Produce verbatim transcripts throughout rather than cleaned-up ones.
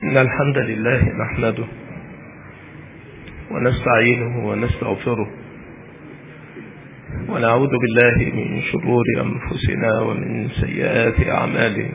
إن الحمد لله نحمده ونستعينه ونستغفره ونعوذ بالله من شرور أنفسنا ومن سيئات أعمالنا.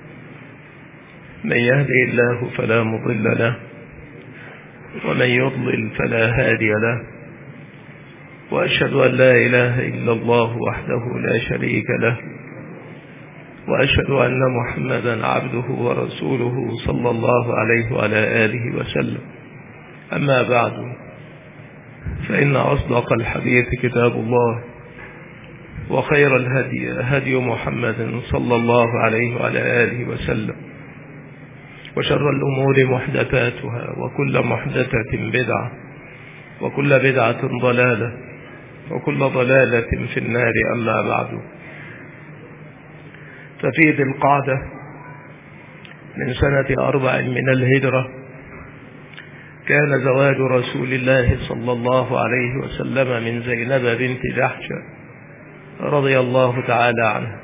من يهدي الله فلا مضل له ومن يضلل فلا هادي له، وأشهد أن لا إله إلا الله وحده لا شريك له، وأشهد أن محمدا عبده ورسوله صلى الله عليه وعلى آله وسلم. أما بعد، فإن أصدق الحديث كتاب الله، وخير الهدي هدي محمد صلى الله عليه وعلى آله وسلم، وشر الأمور محدثاتها، وكل محدثة بدعة، وكل بدعة ضلالة، وكل ضلالة في النار. أما بعد، ففي ذي القعدة من سنة أربع من الهجرة كان زواج رسول الله صلى الله عليه وسلم من زينب بنت جحش رضي الله تعالى عنها،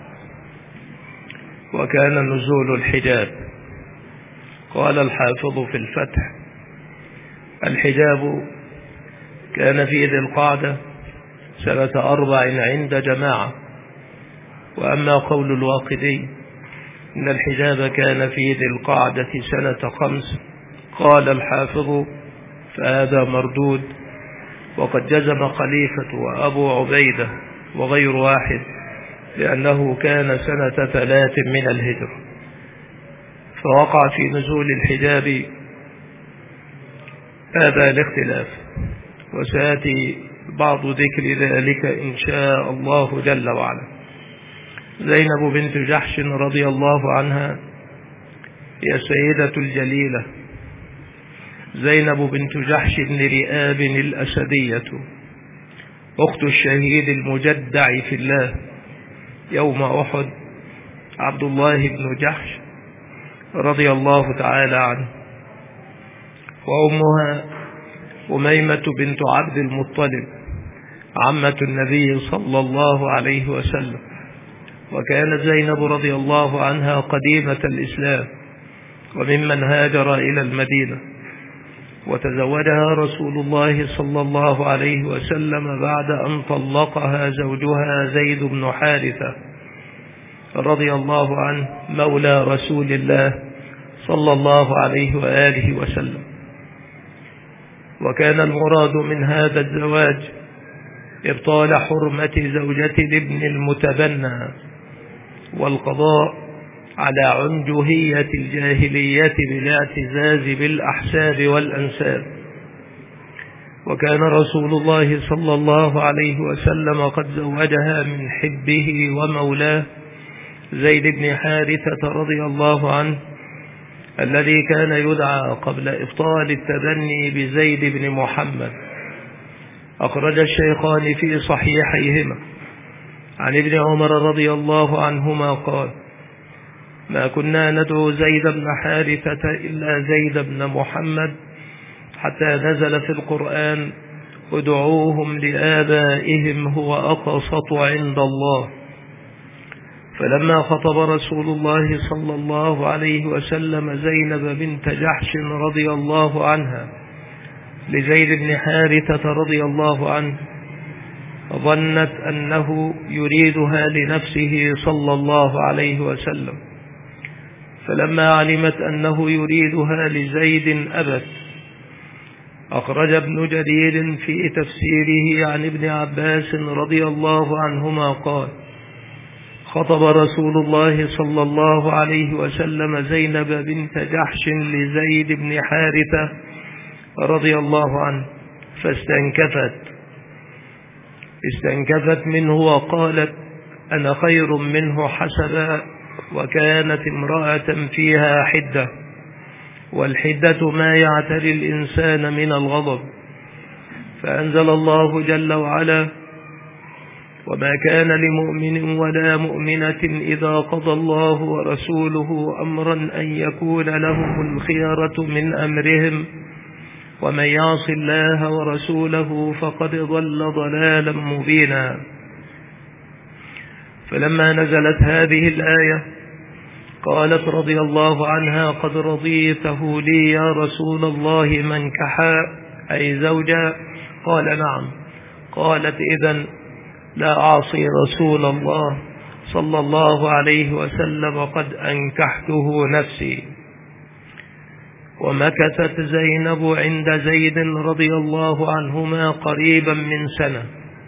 وكان نزول الحجاب. قال الحافظ في الفتح: الحجاب كان في ذي القعدة سنة أربع عند جماعة. وأما قول الواقدي إن الحجاب كان في ذي القعدة سنة خمس، قال الحافظ فهذا مردود، وقد جزم خليفة وأبو عبيدة وغير واحد لأنه كان سنة ثلاث من الهجرة، فوقع في نزول الحجاب هذا الاختلاف، وسيأتي بعض ذكر ذلك إن شاء الله جل وعلا. زينب بنت جحش رضي الله عنها هي السيدة الجليلة زينب بنت جحش بن رئاب الأسدية، أخت الشهيد المجدع في الله يوم أحد عبد الله بن جحش رضي الله تعالى عنه، وأمها أميمة بنت عبد المطلب عمة النبي صلى الله عليه وسلم. وكانت زينب رضي الله عنها قديمة الإسلام وممن هاجر إلى المدينة، وتزوجها رسول الله صلى الله عليه وسلم بعد أن طلقها زوجها زيد بن حارثة رضي الله عنه مولى رسول الله صلى الله عليه وآله وسلم. وكان المراد من هذا الزواج إبطال حرمة زوجة الابن المتبنى والقضاء على عنجهية الجاهلية بالاعتزاز بالأحساب والأنساب. وكان رسول الله صلى الله عليه وسلم قد زوجها من حبه ومولاه زيد بن حارثة رضي الله عنه، الذي كان يدعى قبل إبطال التبني بزيد بن محمد. أخرج الشيخان في صحيحيهما عن ابن عمر رضي الله عنهما قال: ما كنا ندعو زيد بن حارثة إلا زيد بن محمد، حتى نزل في القرآن: ادعوهم لآبائهم هو أقسط عند الله. فلما خطب رسول الله صلى الله عليه وسلم زينب بنت جحش رضي الله عنها لزيد بن حارثة رضي الله عنه، ظنت أنه يريدها لنفسه صلى الله عليه وسلم، فلما علمت أنه يريدها لزيد أبت. أخرج ابن جرير في تفسيره عن ابن عباس رضي الله عنهما قال: خطب رسول الله صلى الله عليه وسلم زينب بنت جحش لزيد بن حارثة رضي الله عنه، فاستنكفت استنكفت منه وقالت: أنا خير منه حسبا. وكانت امرأة فيها حدة، والحدة ما يعتري الإنسان من الغضب. فأنزل الله جل وعلا: وما كان لمؤمن ولا مؤمنة إذا قضى الله ورسوله أمرا أن يكون لهم الخيرة من أمرهم، ومن يعص الله ورسوله فقد ضل ضلالا مبينا. فلما نزلت هذه الآية قالت رضي الله عنها: قد رضيته لي يا رسول الله منكحا أي زوجا؟ قال: نعم. قالت: إذن لا أعصي رسول الله صلى الله عليه وسلم، قد أنكحته نفسي. ومكثت زينب عند زيد رضي الله عنهما قريبا من سنة،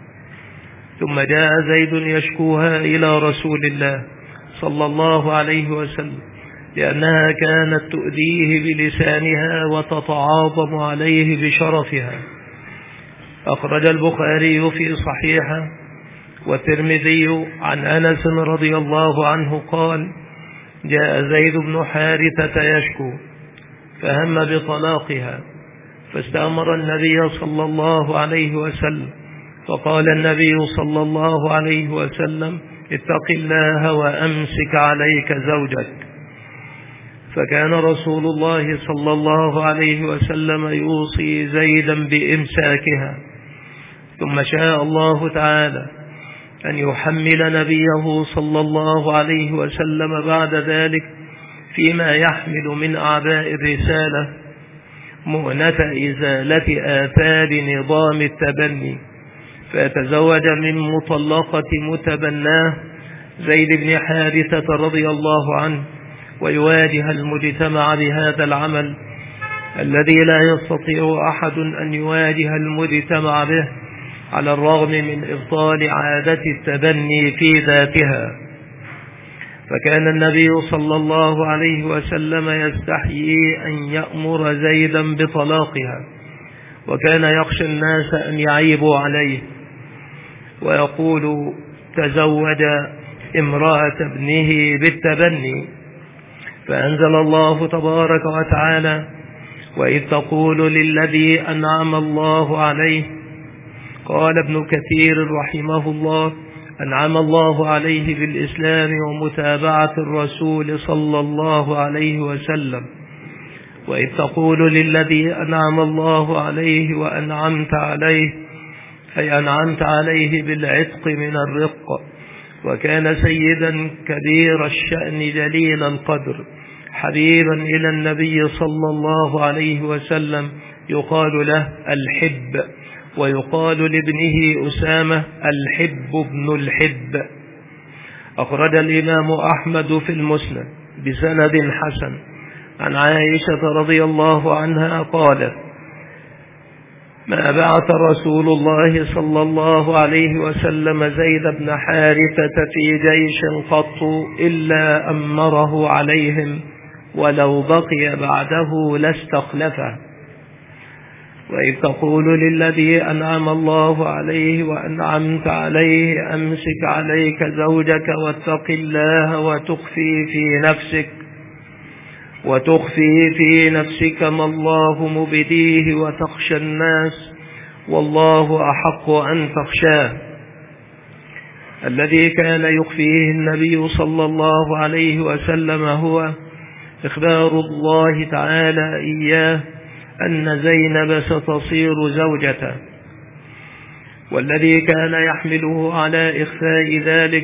ثم جاء زيد يشكوها إلى رسول الله صلى الله عليه وسلم لأنها كانت تؤذيه بلسانها وتتعاظم عليه بشرفها. أخرج البخاري في صحيحه والترمذي عن أنس رضي الله عنه قال: جاء زيد بن حارثة يشكو فهم بطلاقها، فاستأمر النبي صلى الله عليه وسلم، فقال النبي صلى الله عليه وسلم: اتق الله وأمسك عليك زوجك. فكان رسول الله صلى الله عليه وسلم يوصي زيدا بإمساكها، ثم شاء الله تعالى أن يحمل نبيه صلى الله عليه وسلم بعد ذلك فيما يحمل من أعباء الرسالة مؤنة إزالة آثار نظام التبني، فيتزوج من مطلقة متبناه زيد بن حارثة رضي الله عنه، ويواجه المجتمع بهذا العمل الذي لا يستطيع أحد أن يواجه المجتمع به على الرغم من إبطال عادة التبني في ذاتها. فكان النبي صلى الله عليه وسلم يستحيي أن يأمر زيدا بطلاقها، وكان يخشى الناس أن يعيبوا عليه ويقول: تزوج امرأة ابنه بالتبني. فأنزل الله تبارك وتعالى: وإذ تقول للذي أنعم الله عليه. قال ابن كثير رحمه الله: أنعم الله عليه بالإسلام ومتابعة الرسول صلى الله عليه وسلم. وإذ تقول للذي أنعم الله عليه وأنعمت عليه، أي أنعمت عليه بالعتق من الرق، وكان سيدا كبير الشأن جليل القدر حبيبا إلى النبي صلى الله عليه وسلم، يقال له الحب، ويقال لابنه أسامة الحب ابن الحب. أخرج الإمام أحمد في المسند بسند حسن عن عائشة رضي الله عنها قالت: ما بعث رسول الله صلى الله عليه وسلم زيد بن حارثة في جيش قط إلا أمره عليهم، ولو بقي بعده لاستخلفه. وإذ تقول للذي أنعم الله عليه وأنعمت عليه: أمسك عليك زوجك واتق الله وتخفي في نفسك وتخفي في نفسك ما الله مبديه وتخشى الناس والله أحق أن تخشاه. الذي كان يخفيه النبي صلى الله عليه وسلم هو إخبار الله تعالى إياه أن زينب ستصير زوجته، والذي كان يحمله على إخفاء ذلك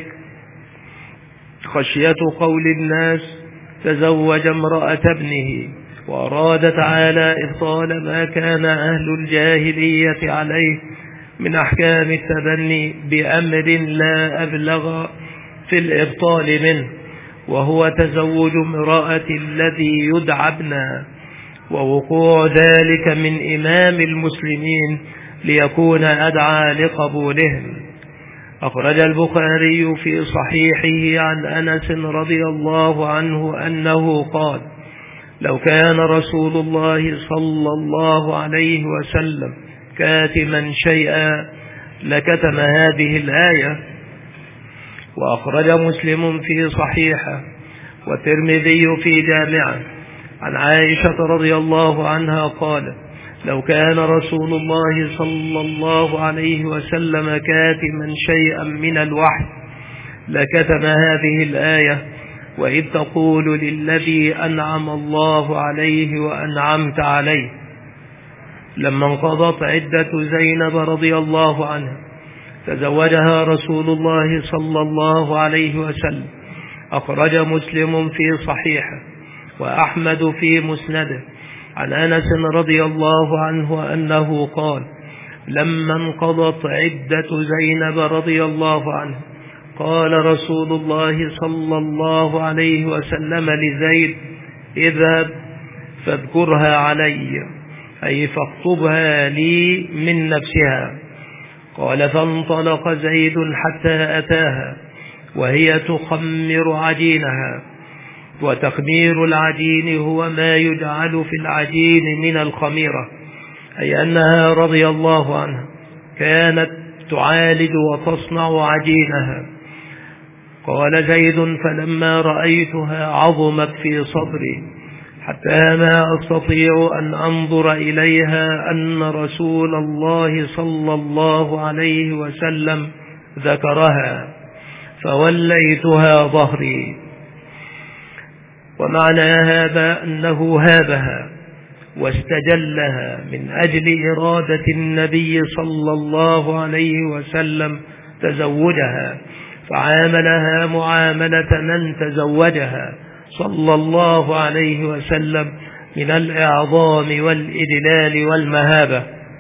خشية قول الناس: تزوج امرأة ابنه، وأراد تعالى إبطال ما كان أهل الجاهلية عليه من أحكام التبني بأمر لا أبلغ في الإبطال منه، وهو تزوج امرأة الذي يدعى ابنا، ووقوع ذلك من إمام المسلمين ليكون أدعى لقبولهم. أخرج البخاري في صحيحه عن أنس رضي الله عنه أنه قال: لو كان رسول الله صلى الله عليه وسلم كاتما شيئا لكتم هذه الآية. وأخرج مسلم في صحيحه والترمذي في جامعه عن عائشة رضي الله عنها قال: لو كان رسول الله صلى الله عليه وسلم كاتما شيئا من الوحي لكتم هذه الآية: وإذ تقول للذي أنعم الله عليه وأنعمت عليه. لما انقضت عدة زينب رضي الله عنها تزوجها رسول الله صلى الله عليه وسلم، أخرج مسلم في صحيحه وأحمد في مسنده عن أنس رضي الله عنه أنه قال: لما انقضت عدة زينب رضي الله عنه قال رسول الله صلى الله عليه وسلم لزيد: اذهب فاذكرها علي، أي فاخطبها لي من نفسها. قال: فانطلق زيد حتى أتاها وهي تخمر عجينها. وتخمير العجين هو ما يجعل في العجين من الخميرة، أي أنها رضي الله عنها كانت تعالج وتصنع عجينها. قال زيد: فلما رأيتها عظمت في صدري حتى ما أستطيع أن أنظر إليها أن رسول الله صلى الله عليه وسلم ذكرها، فوليتها ظهري. ومعنى هذا أنه هابها واستجلها من أجل إرادة النبي صلى الله عليه وسلم تزوجها، فعاملها معاملة من تزوجها صلى الله عليه وسلم من الإعظام والإدلال والمهابة.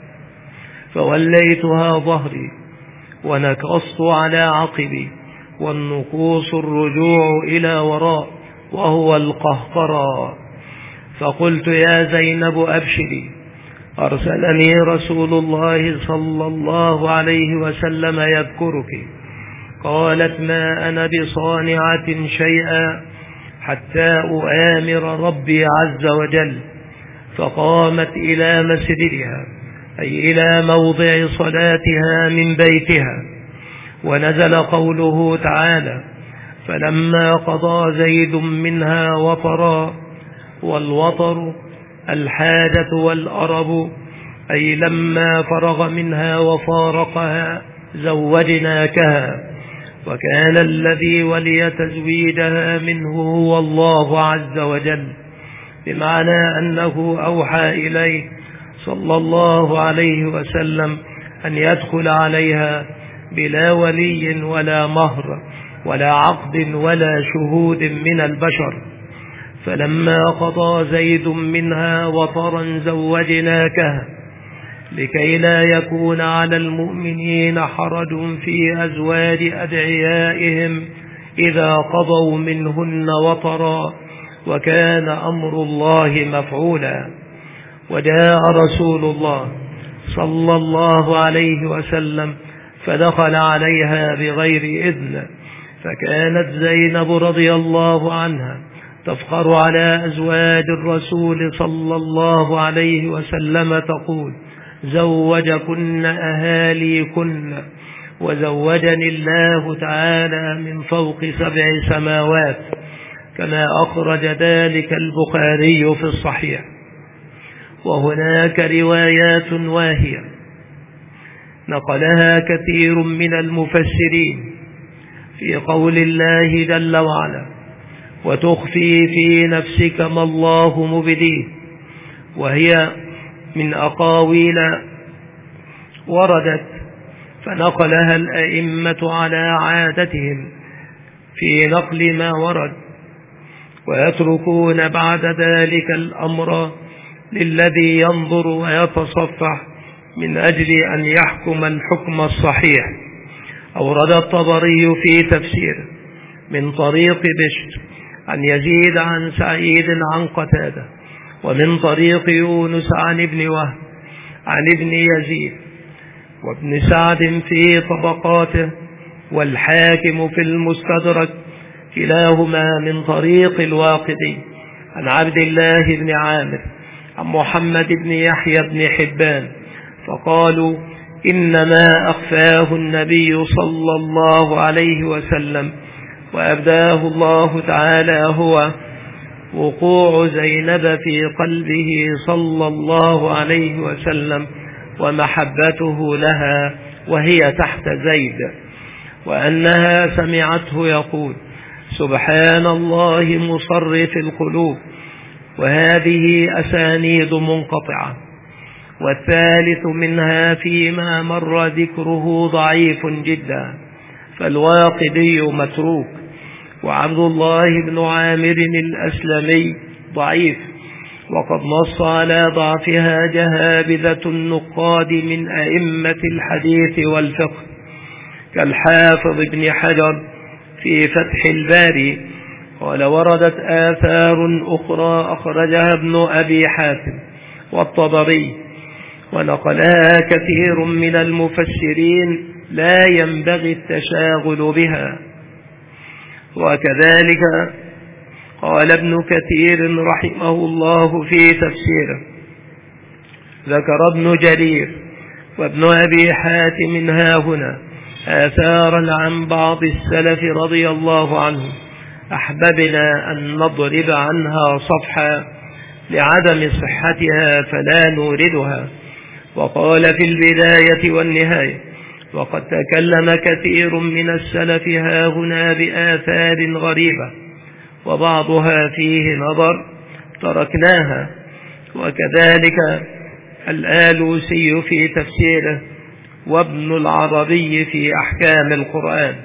فوليتها ظهري ونكصت على عقبي، والنكوص الرجوع إلى وراء وهو القهقرى. فقلت: يا زينب أبشري، أرسلني رسول الله صلى الله عليه وسلم يذكرك. قالت: ما أنا بصانعة شيئا حتى أؤامر ربي عز وجل. فقامت إلى مسجدها، أي إلى موضع صلاتها من بيتها. ونزل قوله تعالى: فلما قضى زيد منها وطرا. والوطر الحاجة والأرب، أي لما فرغ منها وفارقها زوجناكها. وكان الذي ولي تزويدها منه هو الله عز وجل، بمعنى أنه أوحى إليه صلى الله عليه وسلم أن يدخل عليها بلا ولي ولا مهر ولا عقد ولا شهود من البشر. فلما قضى زيد منها وطرا زوجناكها لكي لا يكون على المؤمنين حرج في أزواج أدعيائهم إذا قضوا منهن وطرا، وكان أمر الله مفعولا. وجاء رسول الله صلى الله عليه وسلم فدخل عليها بغير إذن، فكانت زينب رضي الله عنها تفخر على أزواج الرسول صلى الله عليه وسلم تقول: زوجكن أهاليكن، وزوجني الله تعالى من فوق سبع سماوات، كما أخرج ذلك البخاري في الصحيح. وهناك روايات واهية نقلها كثير من المفسرين في قول الله جل وعلا: وتخفي في نفسك ما الله مبديه، وهي من أقاويل وردت فنقلها الأئمة على عادتهم في نقل ما ورد، ويتركون بعد ذلك الأمر للذي ينظر ويتصفح من أجل أن يحكم الحكم الصحيح. أورد الطبري في تفسيره من طريق بشر عن يزيد عن سعيد عن قتادة، ومن طريق يونس عن ابن وهب عن ابن يزيد وابن سعد في طبقاته، والحاكم في المستدرك، كلاهما من طريق الواقدي عن عبد الله بن عامر عن محمد بن يحيى بن حبان، فقالوا: إنما أخفاه النبي صلى الله عليه وسلم وأبداه الله تعالى هو وقوع زينب في قلبه صلى الله عليه وسلم ومحبته لها وهي تحت زيد، وأنها سمعته يقول: سبحان الله مصرف القلوب. وهذه أسانيد منقطعة. والثالث منها فيما مر ذكره ضعيف جدا، فالواقدي متروك، وعبد الله بن عامر الأسلمي ضعيف، وقد نص على ضعفها جهابذة النقاد من أئمة الحديث والفقه كالحافظ ابن حجر في فتح الباري. قال: وردت آثار أخرى أخرجها ابن أبي حاتم والطبري ونقلها كثير من المفسرين لا ينبغي التشاغل بها. وكذلك قال ابن كثير رحمه الله في تفسيره: ذكر ابن جرير وابن أبي حاتم ها هنا آثارا عن بعض السلف رضي الله عنهم أحببنا أن نضرب عنها صفحا لعدم صحتها فلا نوردها. وقال في البداية والنهاية: وقد تكلم كثير من السلف ها هنا بآثار غريبة وبعضها فيه نظر تركناها. وكذلك الآلوسي في تفسيره وابن العربي في أحكام القرآن.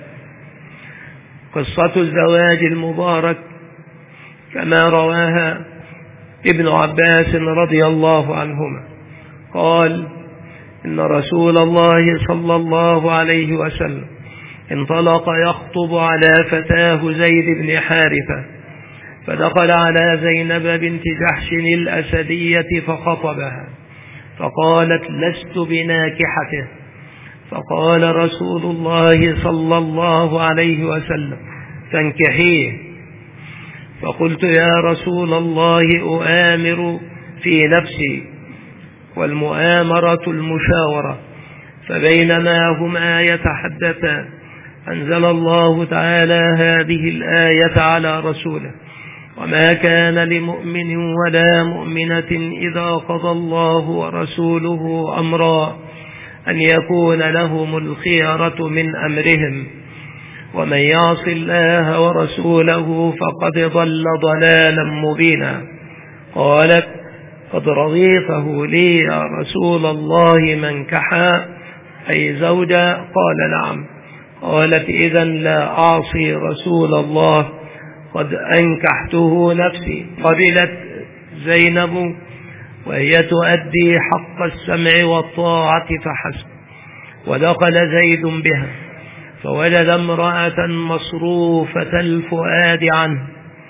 قصة الزواج المبارك كما رواها ابن عباس رضي الله عنهما قال: إن رسول الله صلى الله عليه وسلم انطلق يخطب على فتاه زيد بن حارثة، فدخل على زينب بنت جحش الأسدية فخطبها، فقالت: لست بناكحته. فقال رسول الله صلى الله عليه وسلم: فانكحيه. فقلت: يا رسول الله أؤامر في نفسي، والمؤامرة المشاورة. فبينما هما يتحدثان أنزل الله تعالى هذه الآية على رسوله: وما كان لمؤمن ولا مؤمنة إذا قضى الله ورسوله أمرا أن يكون لهم الخيرة من أمرهم، ومن يعص الله ورسوله فقد ضل ضلالا مبينا. قالت: قد رضيته لي يا رسول الله منكحا، أي زوجا؟ قال: نعم. قالت: إذن لا أعصي رسول الله، قد أنكحته نفسي. قبلت زينب وهي تؤدي حق السمع والطاعة فحسب. ودخل زيد بها فوجد امرأة مصروفة الفؤاد عنه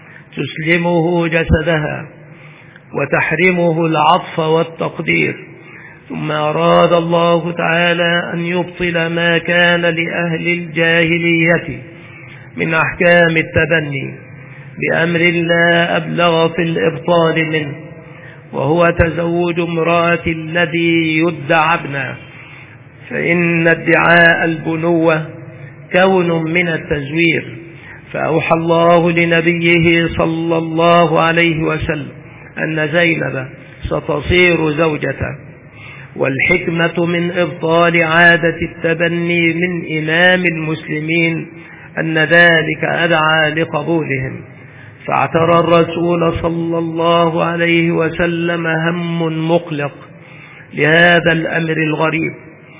تسلمه جسدها وتحرمه العطف والتقدير. ثم أراد الله تعالى أن يبطل ما كان لأهل الجاهلية من أحكام التبني بأمر لا أبلغ في الإبطال منه، وهو تزوج امرأة الذي يدعى ابنه، فإن ادعاء البنوة كون من التزوير. فأوحى الله لنبيه صلى الله عليه وسلم أن زينب ستصير زوجته. والحكمة من إبطال عادة التبني من إمام المسلمين أن ذلك أدعى لقبولهم، فاعترى الرسول صلى الله عليه وسلم هم مقلق لهذا الأمر الغريب،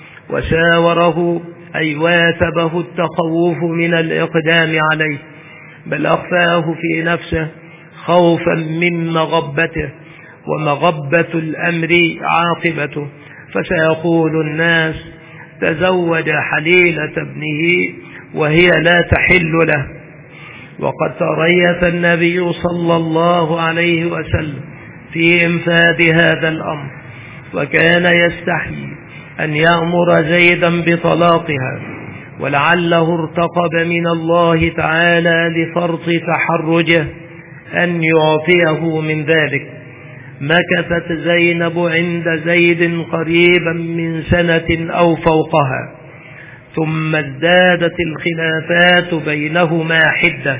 وشاوره أي واثبه التخوف من الإقدام عليه، بل أخفاه في نفسه خوفا من مغبته، ومغبة الأمر عاقبته، فسيقول الناس: تزوج حليلة ابنه وهي لا تحل له. وقد تريث النبي صلى الله عليه وسلم في إنفاذ هذا الأمر، وكان يستحيي أن يأمر زيدا بطلاقها، ولعله ارتقب من الله تعالى لفرط تحرجه أن يعطيه من ذلك. مكثت زينب عند زيد قريبا من سنة أو فوقها، ثم ازدادت الخلافات بينهما حدة،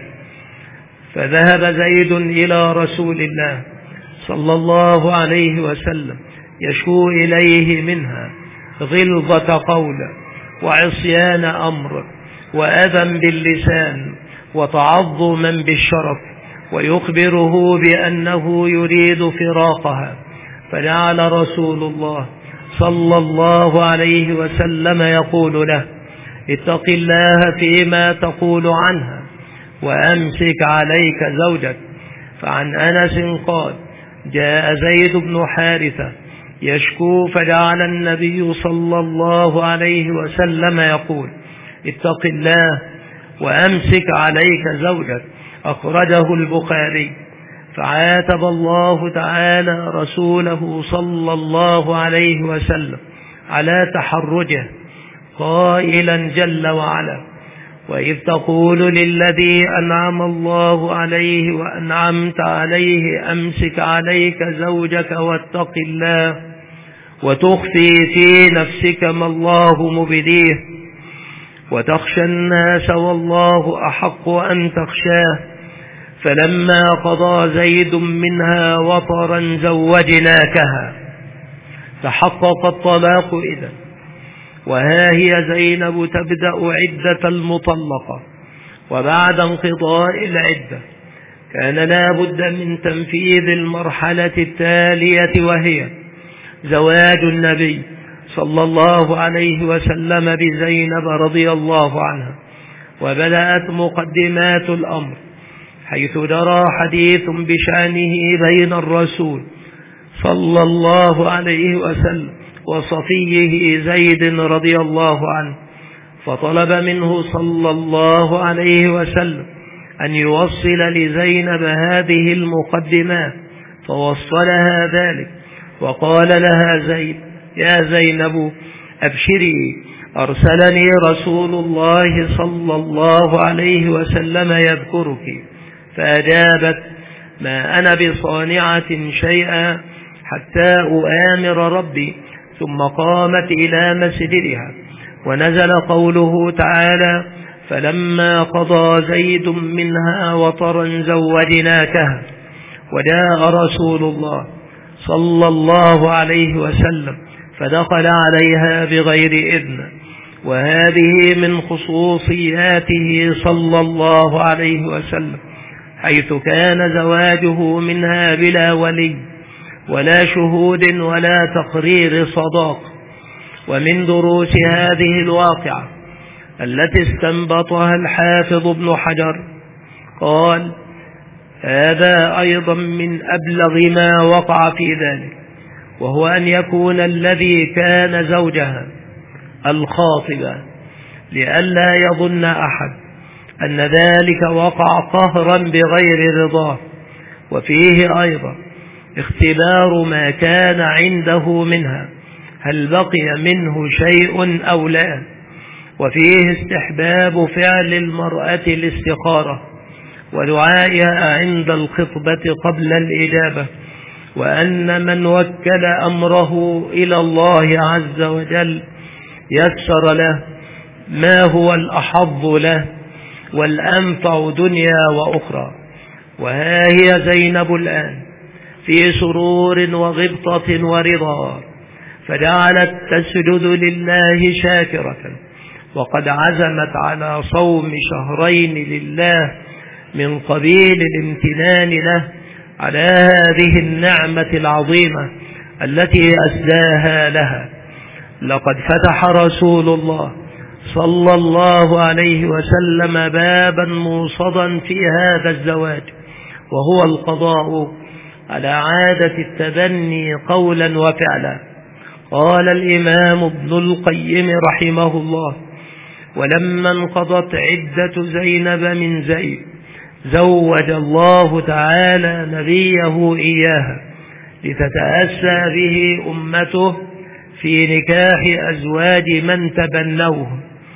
فذهب زيد إلى رسول الله صلى الله عليه وسلم يشكو إليه منها غلظة قول وعصيان أمر وأذى باللسان وتعظما بالشرف، ويخبره بأنه يريد فراقها. فجعل رسول الله صلى الله عليه وسلم يقول له: اتق الله فيما تقول عنها، وأمسك عليك زوجك. فعن أنس قال: جاء زيد بن حارثة يشكو، فجعل النبي صلى الله عليه وسلم يقول: اتق الله وأمسك عليك زوجك. أخرجه البخاري. فعاتب الله تعالى رسوله صلى الله عليه وسلم على تحرجه قائلا جل وعلا: وإذ تقول للذي أنعم الله عليه وأنعمت عليه أمسك عليك زوجك واتق الله وتخفي في نفسك ما الله مبديه وتخشى الناس والله أحق أن تخشاه. فلما قضى زيد منها وطرا زوجناكها. تحقق الطلاق إذا، وها هي زينب تبدأ عدة المطلقة. وبعد انقضاء العدة كان لا بد من تنفيذ المرحلة التالية، وهي زواج النبي صلى الله عليه وسلم بزينب رضي الله عنها. وبدأت مقدمات الأمر حيث جرى حديث بشأنه بين الرسول صلى الله عليه وسلم وصفيه زيد رضي الله عنه، فطلب منه صلى الله عليه وسلم أن يوصل لزينب هذه المقدمات، فوصلها ذلك وقال لها زيد: يا زينب أبشري، أرسلني رسول الله صلى الله عليه وسلم يذكرك. فأجابت: ما أنا بصانعة شيئا حتى أؤامر ربي. ثم قامت إلى مسجدها، ونزل قوله تعالى: فلما قضى زيد منها وطرا زوجناكها. وجاء رسول الله صلى الله عليه وسلم فدخل عليها بغير إذن، وهذه من خصوصياته صلى الله عليه وسلم، حيث كان زواجه منها بلا ولي ولا شهود ولا تقرير صداق. ومن دروس هذه الواقعة التي استنبطها الحافظ ابن حجر قال: هذا أيضا من أبلغ ما وقع في ذلك، وهو أن يكون الذي كان زوجها الخاطب، لئلا يظن أحد أن ذلك وقع قهرا بغير رضاه. وفيه أيضا اختبار ما كان عنده منها، هل بقي منه شيء أو لا. وفيه استحباب فعل المرأة الاستخارة ودعائها عند الخطبة قبل الإجابة، وأن من وكل أمره إلى الله عز وجل يسر له ما هو الأحظ له والأنفع دنيا وأخرى. وها هي زينب الآن في سرور وغبطة ورضا، فجعلت تسجد لله شاكرة، وقد عزمت على صوم شهرين لله من قبيل الامتنان له على هذه النعمة العظيمة التي أسداها لها. لقد فتح رسول الله صلى الله عليه وسلم بابا موصدا في هذا الزواج، وهو القضاء على عادة التبني قولا وفعلا. قال الإمام ابن القيم رحمه الله: ولما انقضت عدة زينب من زيد زوج الله تعالى نبيه إياها لتتأسى به أمته في نكاح أزواج من تبنوه.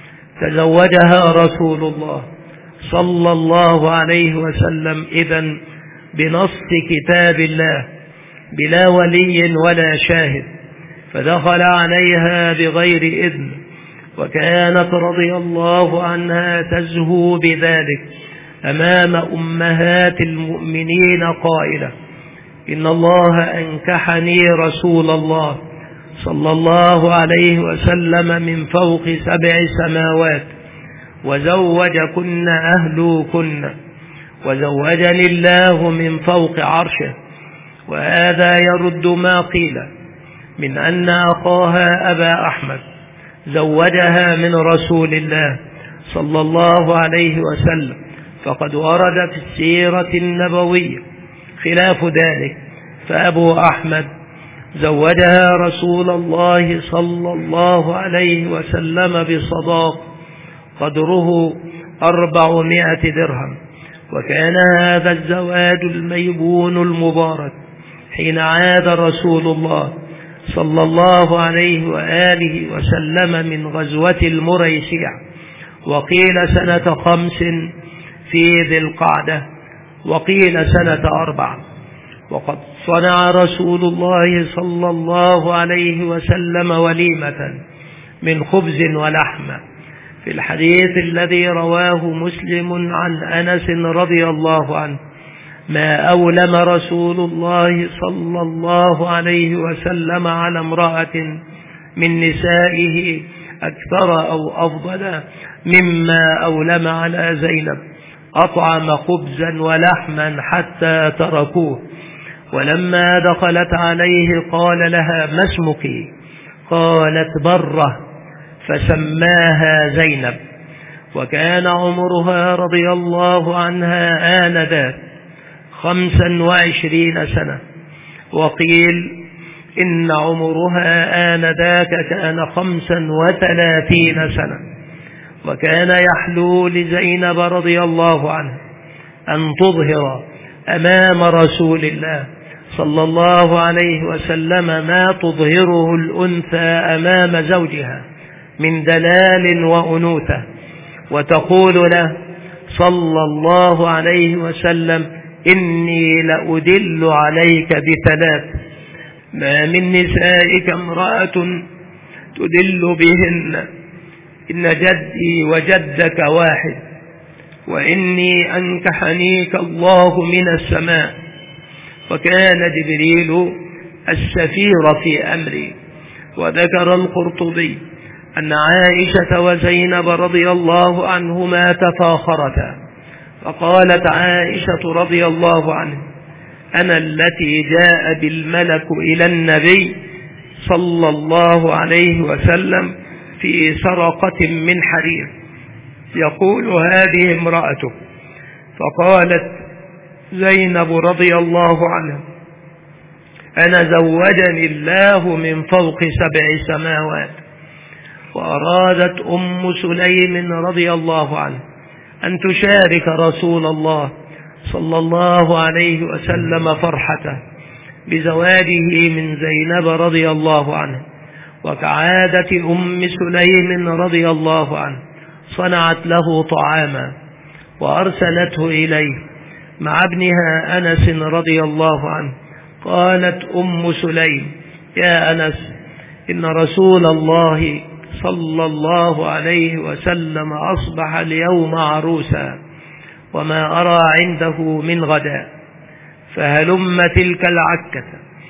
تزوجها رسول الله صلى الله عليه وسلم إذن بنص كتاب الله بلا ولي ولا شاهد، فدخل عليها بغير إذن، وكانت رضي الله عنها تزهو بذلك أمام أمهات المؤمنين قائلة: إن الله أنكحني رسول الله صلى الله عليه وسلم من فوق سبع سماوات، وزوجكن أهلكن، وزوجني الله من فوق عرشه. وهذا يرد ما قيل من أن أخاها أبا أحمد زوجها من رسول الله صلى الله عليه وسلم، فقد ورد في السيرة النبوية خلاف ذلك، فأبو أحمد زوجها رسول الله صلى الله عليه وسلم بصداق قدره أربعمائة درهم. وكان هذا الزواج الميمون المبارك حين عاد رسول الله صلى الله عليه وآله وسلم من غزوة المريسيع، وقيل سنة خمس في ذي القعدة، وقيل سنة أربع. وقد صنع رسول الله صلى الله عليه وسلم وليمة من خبز ولحم في الحديث الذي رواه مسلم عن أنس رضي الله عنه: ما أولم رسول الله صلى الله عليه وسلم على امرأة من نسائه أكثر أو أفضل مما أولم على زينب، أطعم خبزا ولحما حتى تركوه. ولما دخلت عليه قال لها: ما اسمك؟ قالت: برة، فسماها زينب. وكان عمرها رضي الله عنها آنذاك خمسا وعشرين سنة، وقيل إن عمرها آنذاك كان خمسا وثلاثين سنة. وكان يحلو لزينب رضي الله عنها أن تظهر أمام رسول الله صلى الله عليه وسلم ما تظهره الأنثى أمام زوجها من دلال وأنوثة، وتقول له صلى الله عليه وسلم: إني لأدل عليك بثلاث، ما من نسائك امرأة تدل بهن، إن جدي وجدك واحد، وإني أنكحنيك الله من السماء. وكان جبريل السفير في أمري. وذكر القرطبي أن عائشة وزينب رضي الله عنهما تفاخرتا، فقالت عائشة رضي الله عنها: أنا التي جاء بالملك إلى النبي صلى الله عليه وسلم في سرقة من حرير، يقول: هذه امرأته. فقالت زينب رضي الله عنها: أنا زوجني الله من فوق سبع سماوات. وأرادت أم سليم رضي الله عنها أن تشارك رسول الله صلى الله عليه وسلم فرحته بزواجه من زينب رضي الله عنها. وكعادة أم سليم رضي الله عنه صنعت له طعاما وأرسلته إليه مع ابنها أنس رضي الله عنه. قالت أم سليم: يا أنس، إن رسول الله صلى الله عليه وسلم أصبح اليوم عروسا، وما أرى عنده من غداء، فهلم تلك العكة.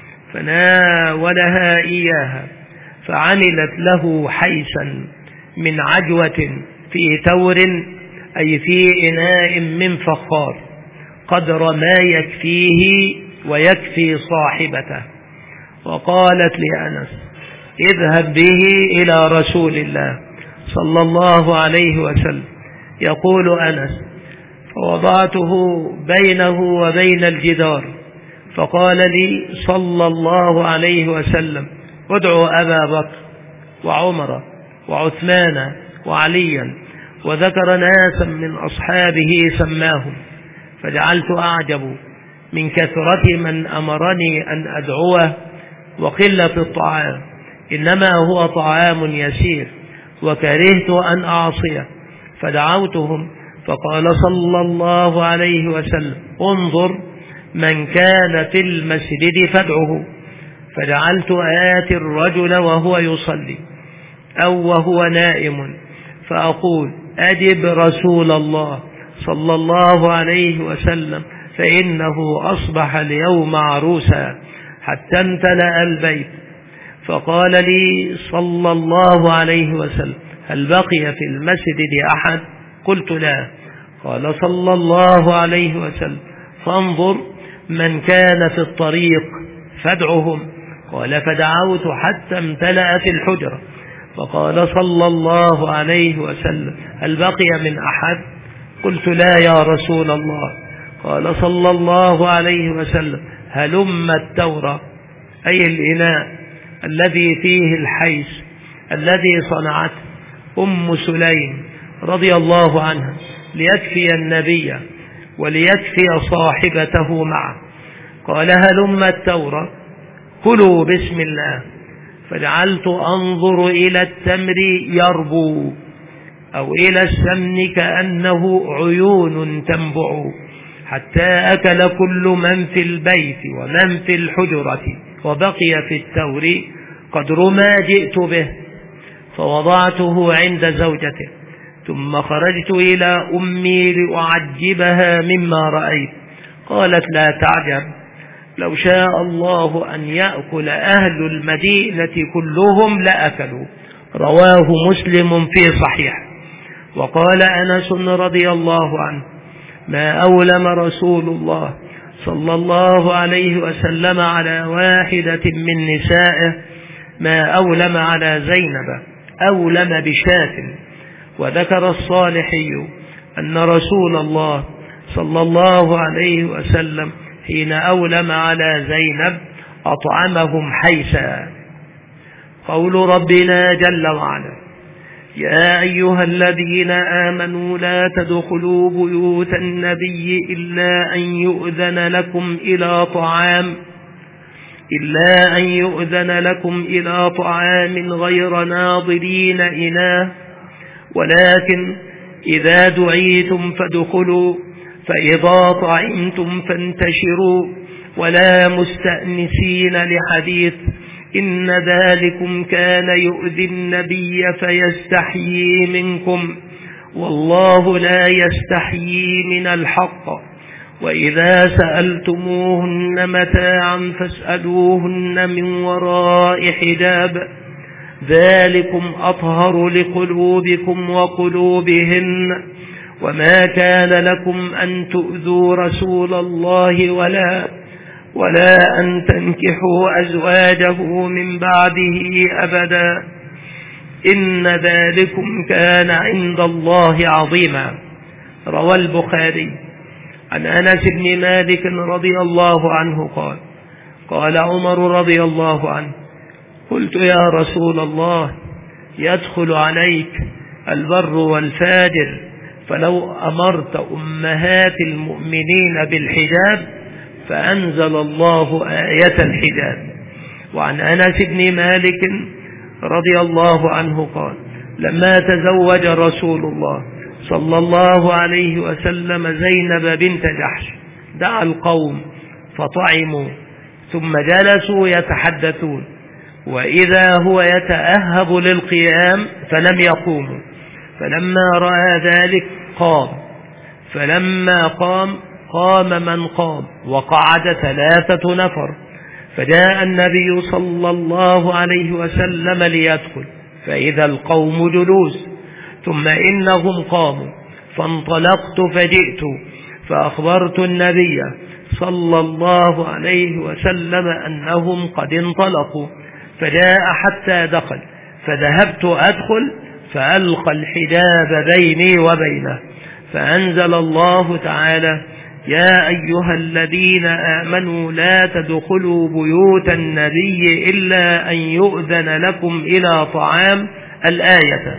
فناولها إياها، فعملت له حيسا من عجوة في تور، أي في إناء من فخار، قدر ما يكفيه ويكفي صاحبته. وقالت لأنس: اذهب به إلى رسول الله صلى الله عليه وسلم. يقول أنس: فوضعته بينه وبين الجدار، فقال لي صلى الله عليه وسلم: ادعوا أبا بكر وعمر وعثمان وعليا، وذكر ناسا من أصحابه سماهم. فجعلت أعجب من كثرة من أمرني أن أدعوه وقلة الطعام، إنما هو طعام يسير، وكرهت أن أعصيه. فدعوتهم، فقال صلى الله عليه وسلم: انظر من كان في المسجد فادعه. فجعلت آتي الرجل وهو يصلي أو وهو نائم، فأقول: أجب رسول الله صلى الله عليه وسلم، فإنه أصبح اليوم عروسا، حتى امتلأ البيت. فقال لي صلى الله عليه وسلم: هل بقي في المسجد أحد؟ قلت: لا. قال صلى الله عليه وسلم: فانظر من كان في الطريق فادعهم. قال: فدعوت حتى امتلأت الحجرة. فقال صلى الله عليه وسلم: هل بقي من أحد؟ قلت لا يا رسول الله. قال صلى الله عليه وسلم هلم التورة، أي الإناء الذي فيه الحيث الذي صنعته أم سليم رضي الله عنها ليكفي النبي وليكفي صاحبته معه. قال هلم التورة كلوا بسم الله. فجعلت أنظر إلى التمر يربو أو إلى السمن كأنه عيون تنبع، حتى أكل كل من في البيت ومن في الحجرة، وبقي في التور قدر ما جئت به، فوضعته عند زوجته. ثم خرجت إلى أمي لأعجبها مما رأيت. قالت لا تعجب، لو شاء الله أن يأكل أهل المدينة كلهم لأكلوا. رواه مسلم في صحيح. وقال أنس رضي الله عنه ما أولم رسول الله صلى الله عليه وسلم على واحدة من نسائه ما أولم على زينب، أولم بشاة. وذكر الصالحي أن رسول الله صلى الله عليه وسلم حين أولم على زينب أطعمهم حيثا. قول ربنا جل وعلا يا أيها الذين آمنوا لا تدخلوا بيوت النبي إلا أن يؤذن لكم إلى طعام إلا أن يؤذن لكم إلى طعام غير ناظرين إناه، ولكن إذا دعيتم فادخلوا، فإذا طعمتم فانتشروا ولا مستأنسين لحديث، إن ذلكم كان يؤذي النبي فيستحيي منكم، والله لا يستحيي من الحق. وإذا سألتموهن متاعا فاسألوهن من وراء حجاب، ذلكم أطهر لقلوبكم وقلوبهن. وما كان لكم أن تؤذوا رسول الله ولا ولا أن تنكحوا أزواجه من بعده أبدا، إن ذلكم كان عند الله عظيما. روى البخاري عن أنس بن مالك رضي الله عنه قال قال عمر رضي الله عنه قلت يا رسول الله يدخل عليك البر والفاجر، فلو أمرت أمهات المؤمنين بالحجاب، فأنزل الله آية الحجاب. وعن أنس بن مالك رضي الله عنه قال لما تزوج رسول الله صلى الله عليه وسلم زينب بنت جحش دعا القوم فطعموا، ثم جلسوا يتحدثون، وإذا هو يتأهب للقيام فلم يقوموا، فلما رأى ذلك قام، فلما قام قام من قام، وقعد ثلاثة نفر. فجاء النبي صلى الله عليه وسلم ليدخل، فإذا القوم جلوس، ثم إنهم قاموا، فانطلقت فجئت فأخبرت النبي صلى الله عليه وسلم أنهم قد انطلقوا، فجاء حتى دخل، فذهبت أدخل فألقى الحجاب بيني وبينه، فأنزل الله تعالى يا أيها الذين آمنوا لا تدخلوا بيوت النبي إلا أن يؤذن لكم إلى طعام، الآية.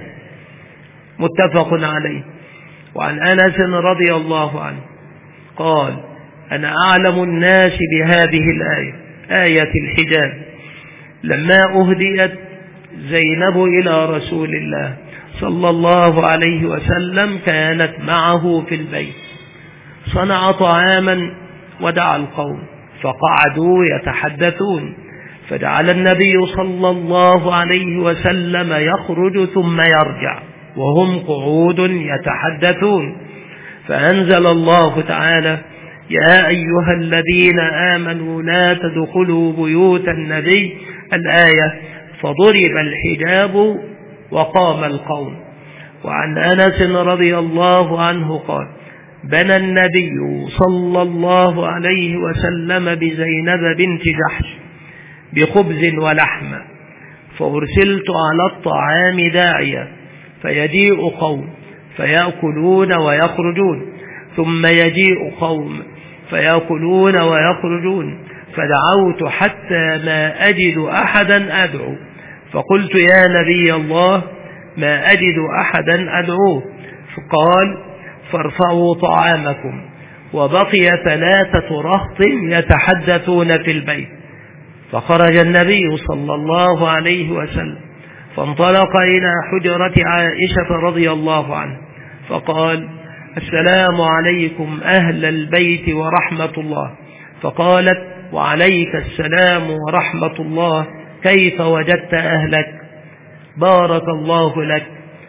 متفق عليه. وعن أنس رضي الله عنه قال أنا أعلم الناس بهذه الآية، آية الحجاب، لما أهديت زينب إلى رسول الله صلى الله عليه وسلم كانت معه في البيت، صنع طعاما ودعا القوم فقعدوا يتحدثون، فجعل النبي صلى الله عليه وسلم يخرج ثم يرجع وهم قعود يتحدثون، فأنزل الله تعالى يا أيها الذين آمنوا لا تدخلوا بيوت النبي، الآية، فضرب الحجاب وقام القوم. وعن أنس رضي الله عنه قال بنى النبي صلى الله عليه وسلم بزينب بنت جحش بخبز ولحم، فأرسلت على الطعام داعيا، فيجيء قوم فيأكلون ويخرجون، ثم يجيء قوم فيأكلون ويخرجون، فدعوت حتى ما أجد أحدا أدعو، فقلت يا نبي الله ما أجد أحدا أدعوه، فقال فارفعوا طعامكم. وبقي ثلاثة رهط يتحدثون في البيت، فخرج النبي صلى الله عليه وسلم فانطلق إلى حجرة عائشة رضي الله عنها فقال السلام عليكم أهل البيت ورحمة الله. فقالت وعليك السلام ورحمة الله، كيف وجدت أهلك؟ بارك الله لك.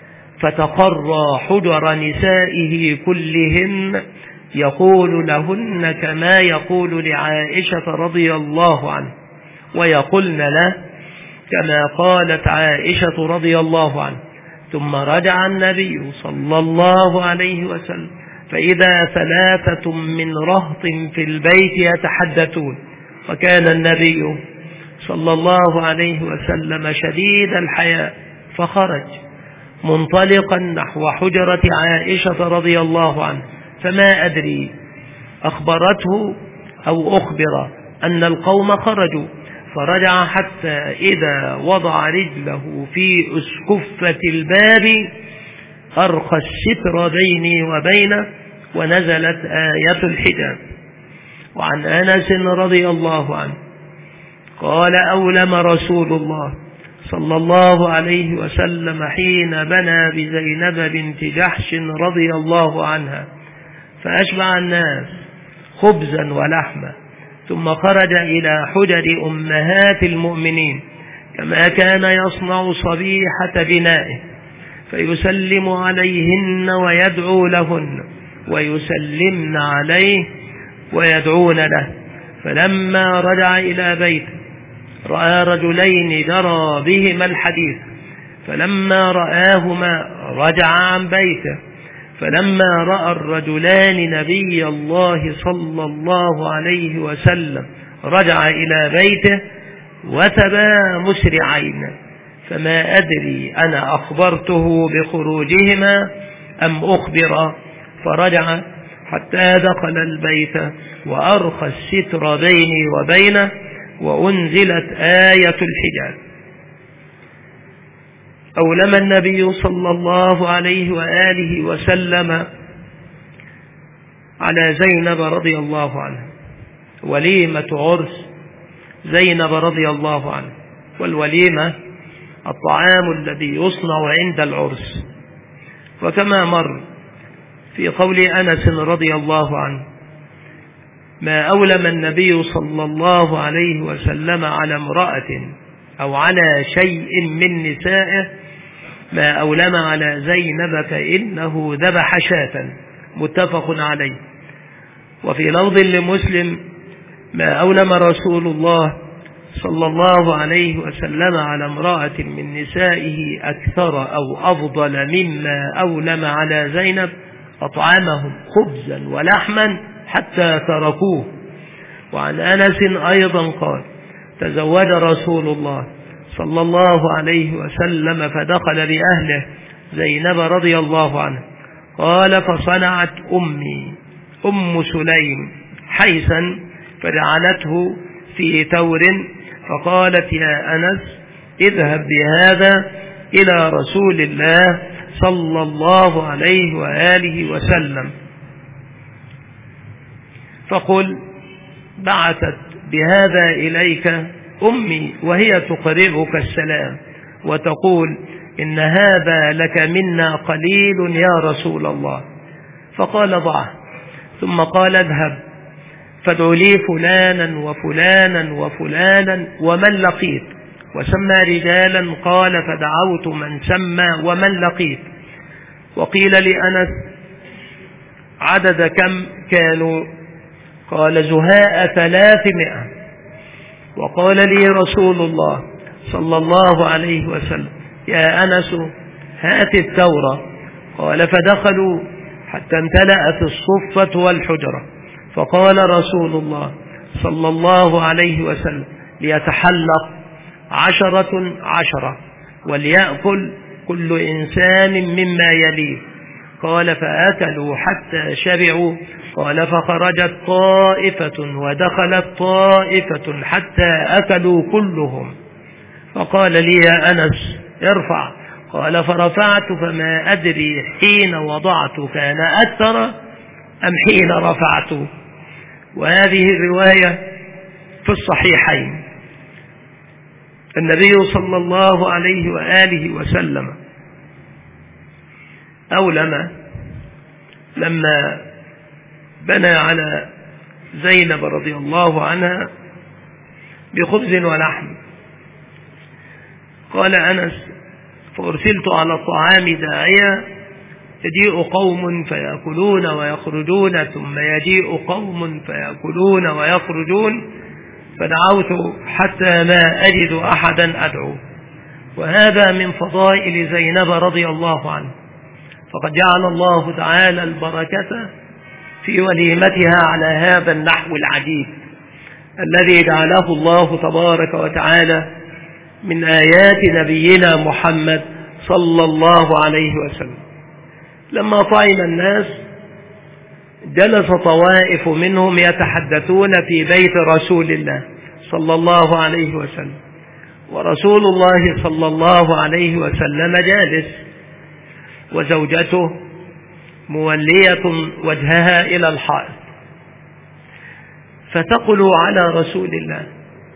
فتقرى حجر نسائه كلهن يقول لهن كما يقول لعائشة رضي الله عنها، ويقولن له كما قالت عائشة رضي الله عنها. ثم رجع النبي صلى الله عليه وسلم فإذا ثلاثة من رهط في البيت يتحدثون، وكان النبي صلى الله عليه وسلم شديد الحياء، فخرج منطلقا نحو حجرة عائشة رضي الله عنها، فما أدري أخبرته أو أخبر أن القوم خرجوا، فرجع حتى إذا وضع رجله في أسكفة الباب أرخى الستر بيني وبينه، ونزلت آية الحجاب. وعن أنس رضي الله عنه قال أولم رسول الله صلى الله عليه وسلم حين بنى بزينب بنت جحش رضي الله عنها، فأشبع الناس خبزا ولحما، ثم خرج إلى حجر أمهات المؤمنين كما كان يصنع صبيحة بنائه، فيسلم عليهن ويدعو لهن ويسلمن عليه ويدعون له. فلما رجع إلى بيته رأى رجلين جرى بهما الحديث، فلما رآهما رجع عن بيته، فلما رأى الرجلان نبي الله صلى الله عليه وسلم رجع إلى بيته وتبا مسرعين، فما أدري أنا أخبرته بخروجهما أم أخبر، فرجع حتى دخل البيت وأرخى الستر بيني وبينه، وأنزلت آية الحجاب. أولم النبي صلى الله عليه وآله وسلم على زينب رضي الله عنها وليمة عرس زينب رضي الله عنها، والوليمة الطعام الذي يصنع عند العرس. وكما مر في قول أنس رضي الله عنه ما أولم النبي صلى الله عليه وسلم على امرأة أو على شيء من نسائه ما أولم على زينب فإنه ذبح شاة، متفق عليه. وفي لفظ لمسلم ما أولم رسول الله صلى الله عليه وسلم على امرأة من نسائه أكثر أو أفضل مما أولم على زينب، أطعمهم خبزا ولحما حتى تركوه. وعن أنس أيضا قال تزوج رسول الله صلى الله عليه وسلم فدخل بأهله زينب رضي الله عنها، قال فصنعت أمي أم سليم حيثا فجعلته في تور، فقالت يا أنس اذهب بهذا إلى رسول الله صلى الله عليه وآله وسلم، فقل بعثت بهذا إليك أمي وهي تقرئك السلام وتقول إن هذا لك منا قليل يا رسول الله. فقال ضعه، ثم قال اذهب فادع لي فلانا وفلانا وفلانا ومن لقيت، وسمى رجالا قال فدعوت من سمى ومن لقيت. وقيل لأنس عدد كم كانوا؟ قال زهاء ثلاثمائة. وقال لي رسول الله صلى الله عليه وسلم يا أنس هات التورة. قال فدخلوا حتى امتلأت الصفة والحجرة، فقال رسول الله صلى الله عليه وسلم ليتحلق عشرة عشرة وليأكل كل إنسان مما يليه. قال فأكلوا حتى شبعوا. قال فخرجت طائفة ودخلت طائفة حتى أكلوا كلهم. فقال لي يا أنس ارفع. قال فرفعت فما أدري حين وضعت كان أكثر أم حين رفعت. وهذه الرواية في الصحيحين. النبي صلى الله عليه وآله وسلم أولم لما بنى على زينب رضي الله عنها بخبز ولحم. قال أنس فأرسلت على الطعام داعيا يجيء قوم فيأكلون ويخرجون ثم يجيء قوم فيأكلون ويخرجون فدعوت حتى ما أجد أحدا أدعو. وهذا من فضائل زينب رضي الله عنها. فقد جعل الله تعالى البركة في وليمتها على هذا النحو العجيب الذي جعله الله تبارك وتعالى من آيات نبينا محمد صلى الله عليه وسلم. لما طعم الناس جلس طوائف منهم يتحدثون في بيت رسول الله صلى الله عليه وسلم، ورسول الله صلى الله عليه وسلم جالس وزوجته مولية وجهها إلى الحائط، فتقلوا على رسول الله.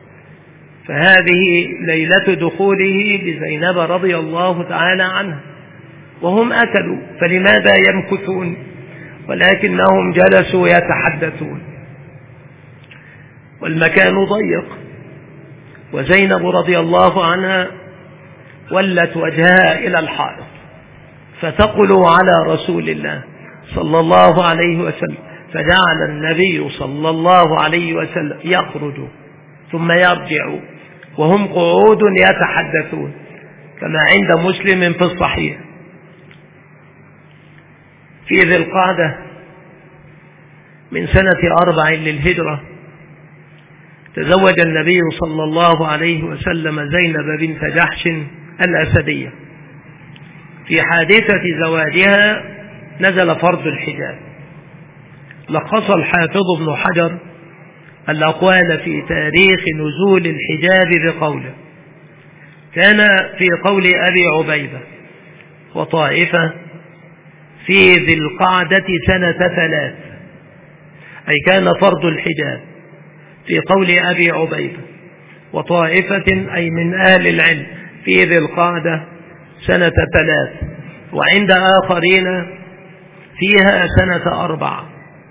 فهذه ليلة دخوله بزينب رضي الله تعالى عنها وهم أكلوا، فلماذا يمكثون؟ ولكنهم جلسوا يتحدثون والمكان ضيق، وزينب رضي الله عنها ولت وجهها إلى الحائط، فتقلوا على رسول الله صلى الله عليه وسلم. فجعل النبي صلى الله عليه وسلم يخرج ثم يرجع وهم قعود يتحدثون كما عند مسلم في الصحيح. في ذي القعدة من سنة أربع للهجرة تزوج النبي صلى الله عليه وسلم زينب بنت جحش الأسدية. في حادثة زواجها نزل فرض الحجاب. لخص الحافظ ابن حجر الأقوال في تاريخ نزول الحجاب بقوله: كان في قول أبي عبيدة وطائفة في ذي القعدة سنة ثلاث، أي كان فرض الحجاب في قول أبي عبيدة وطائفة أي من أهل العلم في ذي القعدة سنة ثلاث، وعند آخرين فيها سنة أربع.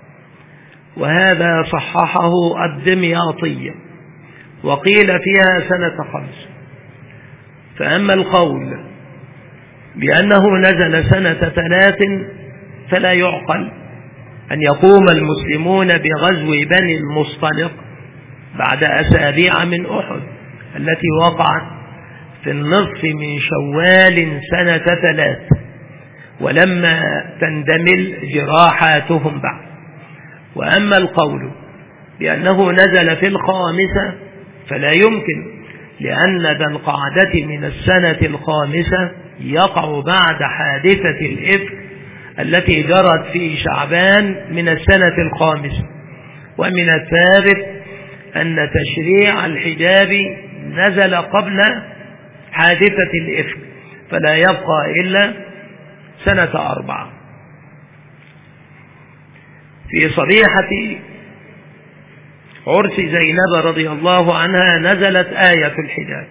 وهذا صححه الدمياطي وقيل فيها سنة خمس. فأما القول بأنه نزل سنة ثلاث فلا يعقل أن يقوم المسلمون بغزو بني المصطلق بعد أسابيع من أحد التي وقعت في النصف من شوال سنة ثلاث، ولما تندمل جراحاتهم بعد. وأما القول بأنه نزل في الخامسة فلا يمكن، لأن ذا القعدة من السنة الخامسة يقع بعد حادثة الإفك التي جرت في شعبان من السنة الخامسة. ومن الثابت أن تشريع الحجاب نزل قبل حادثة الإفك، فلا يبقى إلا سنة أربعة. في صريحة عرس زينب رضي الله عنها نزلت آية الحجاب.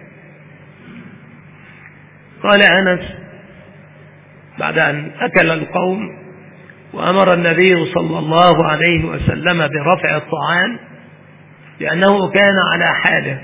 قال أنس: بعد أن أكل القوم وأمر النبي صلى الله عليه وسلم برفع الطعام لأنه كان على حاله،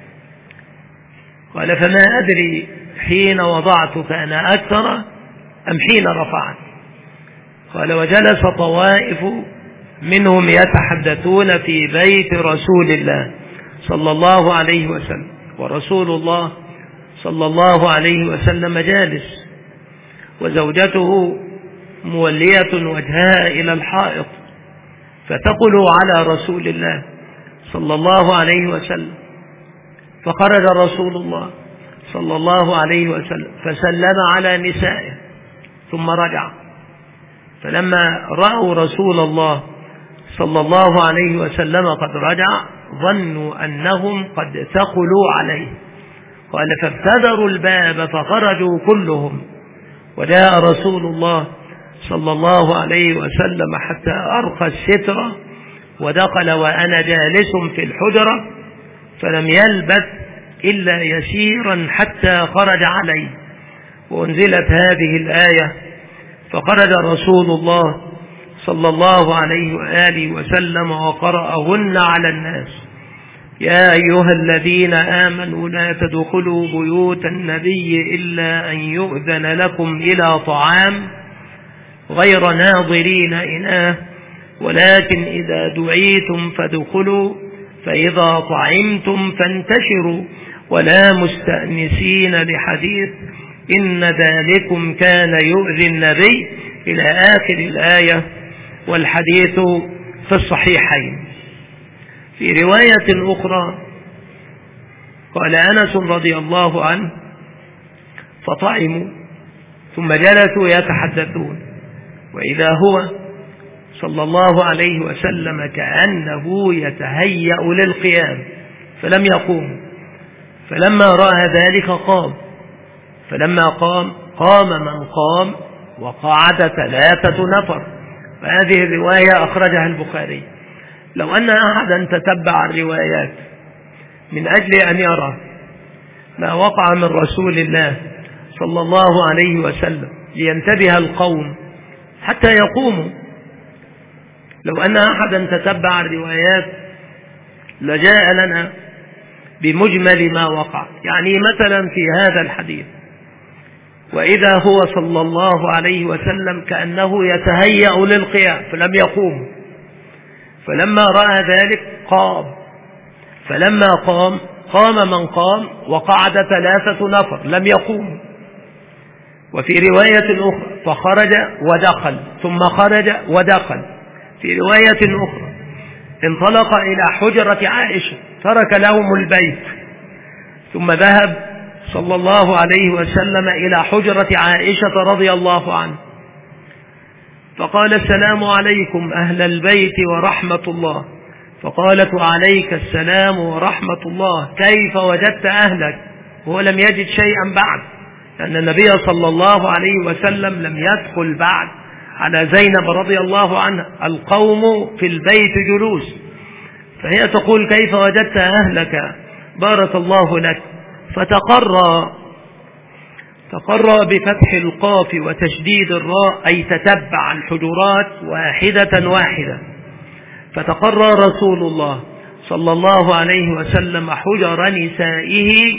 قال: فما أدري حين وضعت كان أكثر أم حين رفعت. قال: وجلس طوائف منهم يتحدثون في بيت رسول الله صلى الله عليه وسلم، ورسول الله صلى الله عليه وسلم جالس وزوجته مولية وجهها إلى الحائط، فتقلوا على رسول الله صلى الله عليه وسلم. فخرج رسول الله صلى الله عليه وسلم فسلم على نسائه ثم رجع، فلما رأوا رسول الله صلى الله عليه وسلم قد رجع ظنوا أنهم قد ثقلوا عليه. قال فابتدروا الباب فخرجوا كلهم، وجاء رسول الله صلى الله عليه وسلم حتى أرخى الستر ودخل وأنا جالس في الحجرة، فلم يلبث إلا يسيرا حتى خرج علي، وأنزلت هذه الآية: فخرج رسول الله صلى الله عليه وآله وسلم وقرأهن على الناس: يا أيها الذين آمنوا لا تدخلوا بيوت النبي إلا أن يؤذن لكم إلى طعام غير ناظرين إناه ولكن إذا دعيتم فادخلوا فإذا طعمتم فانتشروا ولا مستأنسين لحديث إن ذلكم كان يؤذي النبي إلى آخر الآية، والحديث في الصحيحين. في رواية أخرى قال أنس رضي الله عنه: فطعموا ثم جلسوا يتحدثون، وإذا هو صلى الله عليه وسلم كأنه يتهيأ للقيام فلم يقوم، فلما رأى ذلك قام، فلما قام قام من قام وقعد ثلاثة نفر. وهذه الرواية أخرجها البخاري. لو أن أحدا تتبع الروايات من أجل أن يرى ما وقع من رسول الله صلى الله عليه وسلم لينتبه القوم حتى يقوموا، لو أن أحدا تتبع الروايات لجاء لنا بمجمل ما وقع. يعني مثلا في هذا الحديث: وإذا هو صلى الله عليه وسلم كأنه يتهيأ للقيام فلم يقوم، فلما رأى ذلك قام، فلما قام قام من قام وقعد ثلاثة نفر لم يقوم. وفي رواية أخرى: فخرج ودخل ثم خرج ودخل. في رواية أخرى: انطلق إلى حجرة عائشة ترك لهم البيت ثم ذهب صلى الله عليه وسلم إلى حجرة عائشة رضي الله عنه فقال: السلام عليكم أهل البيت ورحمة الله. فقالت: وعليك السلام ورحمة الله، كيف وجدت أهلك؟ هو لم يجد شيئا بعد، لأن النبي صلى الله عليه وسلم لم يدخل بعد على زينب رضي الله عنها، القوم في البيت جلوس، فهي تقول: كيف وجدت أهلك؟ بارك الله لك. فتقرى تقرى بفتح القاف وتشديد الراء، أي تتبع الحجرات واحدة واحدة. فتقرى رسول الله صلى الله عليه وسلم حجر نسائه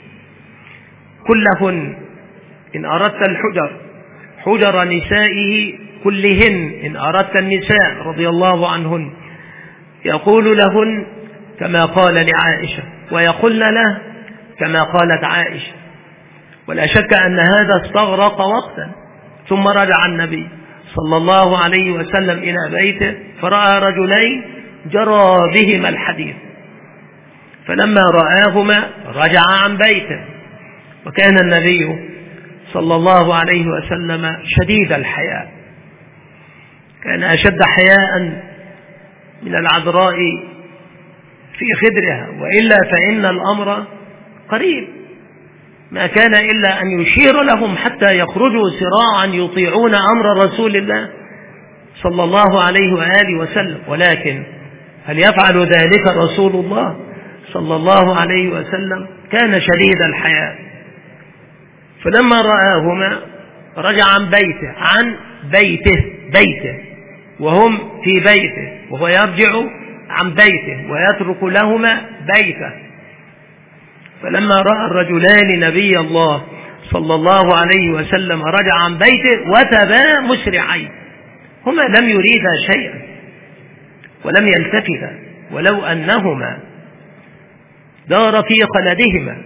كلهن، إن أردت الحجر، حجر نسائه كلهن إن أردت النساء رضي الله عنهن، يقول لهن كما قال لعائشة ويقولن له كما قالت عائشة. ولا شك أن هذا استغرق وقتا. ثم رجع النبي صلى الله عليه وسلم إلى بيته فرأى رجلين جرى بهما الحديث، فلما رآهما رجع عن بيته. وكان النبي صلى الله عليه وسلم شديد الحياء، كان أشد حياء من العذراء في خدرها، وإلا فإن الأمر قريب، ما كان إلا أن يشير لهم حتى يخرجوا سراعا يطيعون أمر رسول الله صلى الله عليه وآله وسلم. ولكن هل يفعل ذلك رسول الله صلى الله عليه وسلم؟ كان شديد الحياء. فلما رآهما رجع عن بيته عن بيته بيته وهم في بيته، وهو يرجع عن بيته ويترك لهما بيته. فلما رأى الرجلان نبي الله صلى الله عليه وسلم رجع عن بيته وتبا مسرعين، هما لم يريدا شيئا ولم يلتفتا، ولو أنهما دار في قلدهما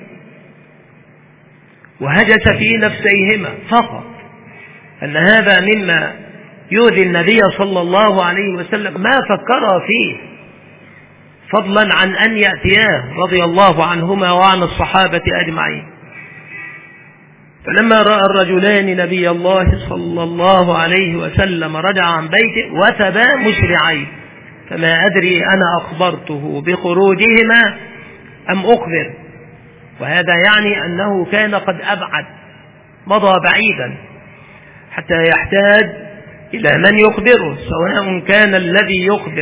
وهجس في نفسيهما فقط أن هذا مما يؤذي النبي صلى الله عليه وسلم ما فكر فيه، فضلا عن أن يأتياه رضي الله عنهما وعن الصحابة أجمعين. فلما رأى الرجلان نبي الله صلى الله عليه وسلم رجع عن بيته وثبا مسرعين، فما أدري أنا أخبرته بخروجهما أم أخبر. وهذا يعني أنه كان قد أبعد، مضى بعيدا حتى يحتاج إلى من يخبره، سواء كان الذي يخبر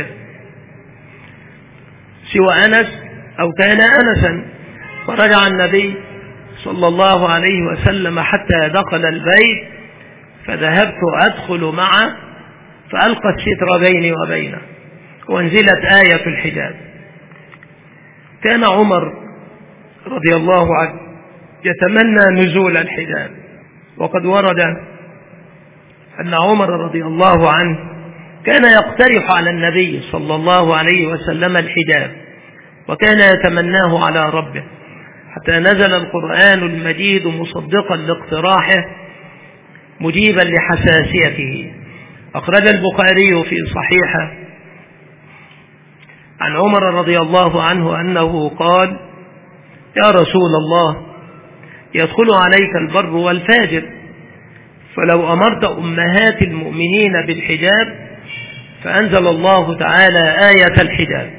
سوى أنس أو كان أنسا. فرجع النبي صلى الله عليه وسلم حتى دخل البيت، فذهبت أدخل معه فألقى الستر بيني وبينه، وانزلت آية الحجاب. كان عمر رضي الله عنه يتمنى نزول الحجاب، وقد ورد أن عمر رضي الله عنه كان يقترح على النبي صلى الله عليه وسلم الحجاب، وكان يتمناه على ربه، حتى نزل القرآن المجيد مصدقا لاقتراحه مجيبا لحساسيته. أخرج البخاري في صحيحه عن عمر رضي الله عنه أنه قال: يا رسول الله، يدخل عليك البر والفاجر، فلو أمرت أمهات المؤمنين بالحجاب. فأنزل الله تعالى آية الحجاب.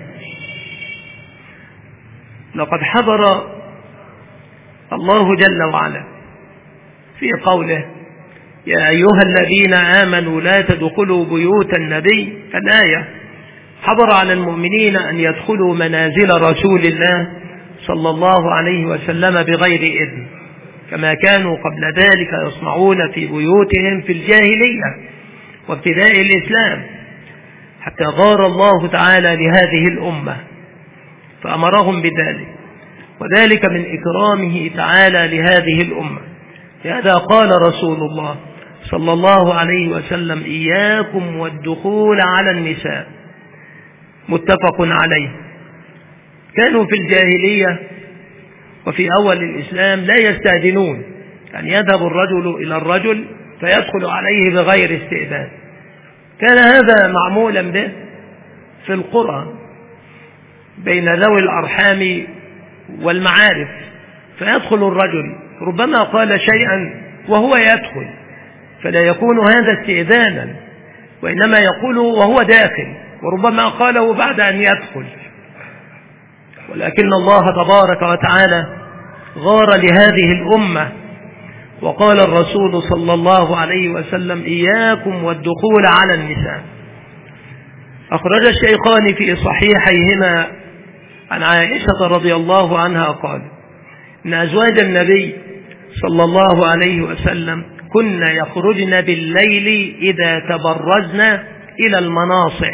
لقد حضر الله جل وعلا في قوله: يا أيها الذين آمنوا لا تدخلوا بيوت النبي، الآية، حضر على المؤمنين أن يدخلوا منازل رسول الله صلى الله عليه وسلم بغير إذن، كما كانوا قبل ذلك يصنعون في بيوتهم في الجاهلية وابتداء الإسلام، حتى غار الله تعالى لهذه الأمة فأمرهم بذلك، وذلك من إكرامه تعالى لهذه الأمة. لهذا قال رسول الله صلى الله عليه وسلم: إياكم والدخول على النساء، متفق عليه. كانوا في الجاهلية وفي أول الإسلام لا يستأذنون، يعني يذهب الرجل إلى الرجل فيدخل عليه بغير استئذان. كان هذا معمولا به في القرى بين ذوي الأرحام والمعارف، فيدخل الرجل ربما قال شيئا وهو يدخل، فلا يكون هذا استئذانا، وإنما يقول وهو داخل، وربما قاله بعد أن يدخل. ولكن الله تبارك وتعالى غار لهذه الأمة، وقال الرسول صلى الله عليه وسلم: إياكم والدخول على النساء. أخرج الشيخان في صحيحيهما عن عائشة رضي الله عنها قال: إن أزواج النبي صلى الله عليه وسلم كن يخرجن بالليل إذا تبرزن إلى المناصع.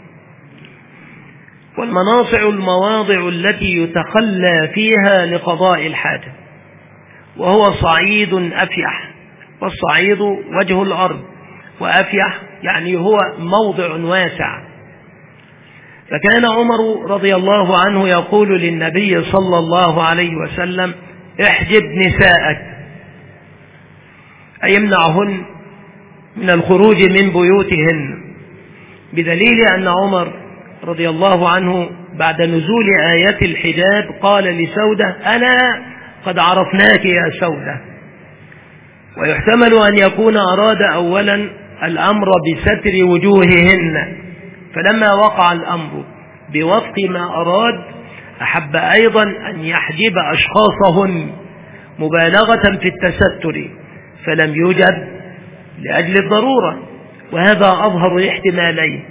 والمناصع المواضع التي يتخلى فيها لقضاء الحاجة، وهو صعيد أفيح، والصعيد وجه الأرض، وأفيح يعني هو موضع واسع. فكان عمر رضي الله عنه يقول للنبي صلى الله عليه وسلم: احجب نساءك، أي يمنعهن من الخروج من بيوتهن، بدليل أن عمر رضي الله عنه بعد نزول آية الحجاب قال لسودة: ألا قد عرفناك يا سودة. ويحتمل أن يكون أراد أولا الأمر بستر وجوههن، فلما وقع الأمر بوفق ما أراد أحب أيضا أن يحجب أشخاصهن مبالغة في التستر، فلم يوجد لأجل الضرورة، وهذا أظهر احتمالين.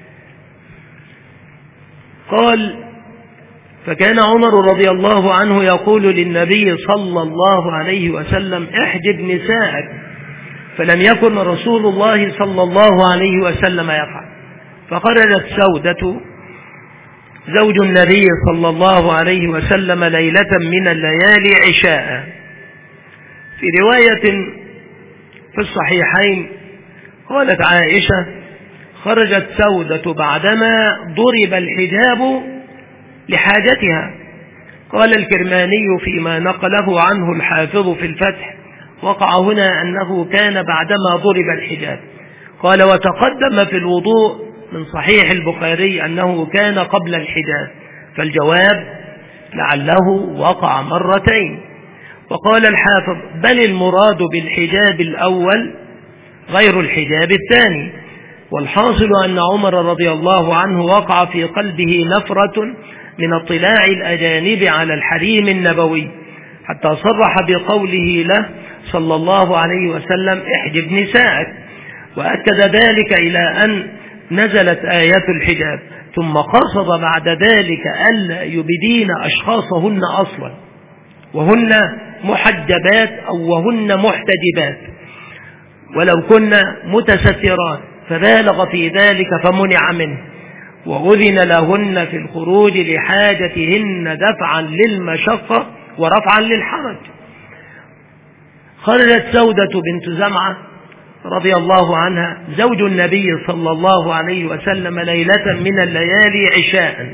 قال: فكان عمر رضي الله عنه يقول للنبي صلى الله عليه وسلم: احجب نساءك، فلم يكن رسول الله صلى الله عليه وسلم يفعل. فخرجت سودة زوج النبي صلى الله عليه وسلم ليلة من الليالي عشاء. في رواية في الصحيحين قالت عائشة: خرجت سودة بعدما ضرب الحجاب لحاجتها. قال الكرماني فيما نقله عنه الحافظ في الفتح: وقع هنا أنه كان بعدما ضرب الحجاب. قال: وتقدم في الوضوء من صحيح البخاري أنه كان قبل الحجاب، فالجواب لعله وقع مرتين. وقال الحافظ: بل المراد بالحجاب الأول غير الحجاب الثاني. والحاصل أن عمر رضي الله عنه وقع في قلبه نفرة من اطلاع الأجانب على الحريم النبوي، حتى صرح بقوله له صلى الله عليه وسلم: احجب نساءك، وأكد ذلك إلى أن نزلت آيات الحجاب، ثم قصد بعد ذلك ألا يبدين أشخاصهن أصلا، وهن محجبات أو وهن محتجبات، ولو كن متسترات، فبالغ في ذلك فمنع منه، وأذن لهن في الخروج لحاجتهن دفعا للمشقة ورفعا للحرج. خرجت سودة بنت زمعة رضي الله عنها زوج النبي صلى الله عليه وسلم ليلة من الليالي عشاء،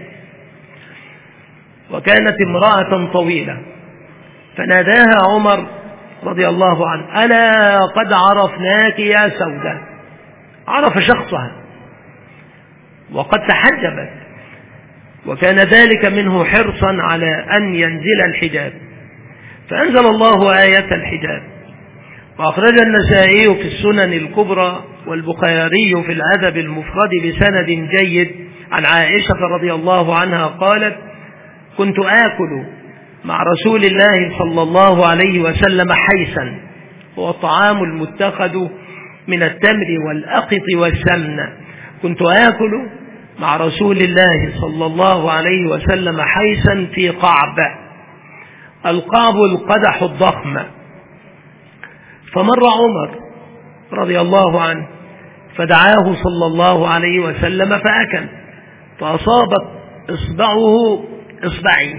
وكانت امرأة طويلة، فناداها عمر رضي الله عنه: ألا قد عرفناك يا سودة. عرف شخصها وقد تحجبت، وكان ذلك منه حرصا على أن ينزل الحجاب، فأنزل الله آية الحجاب. وأخرج النسائي في السنن الكبرى والبخاري في الأدب المفرد بسند جيد عن عائشة رضي الله عنها قالت: كنت آكل مع رسول الله صلى الله عليه وسلم حيسا، هو الطعام المتخذ من التمر والأقط والسمن. كنت آكل مع رسول الله صلى الله عليه وسلم حيسا في قعب، القعب القدح الضخم. فمر عمر رضي الله عنه فدعاه صلى الله عليه وسلم فأكل، فأصابت إصبعه إصبعي،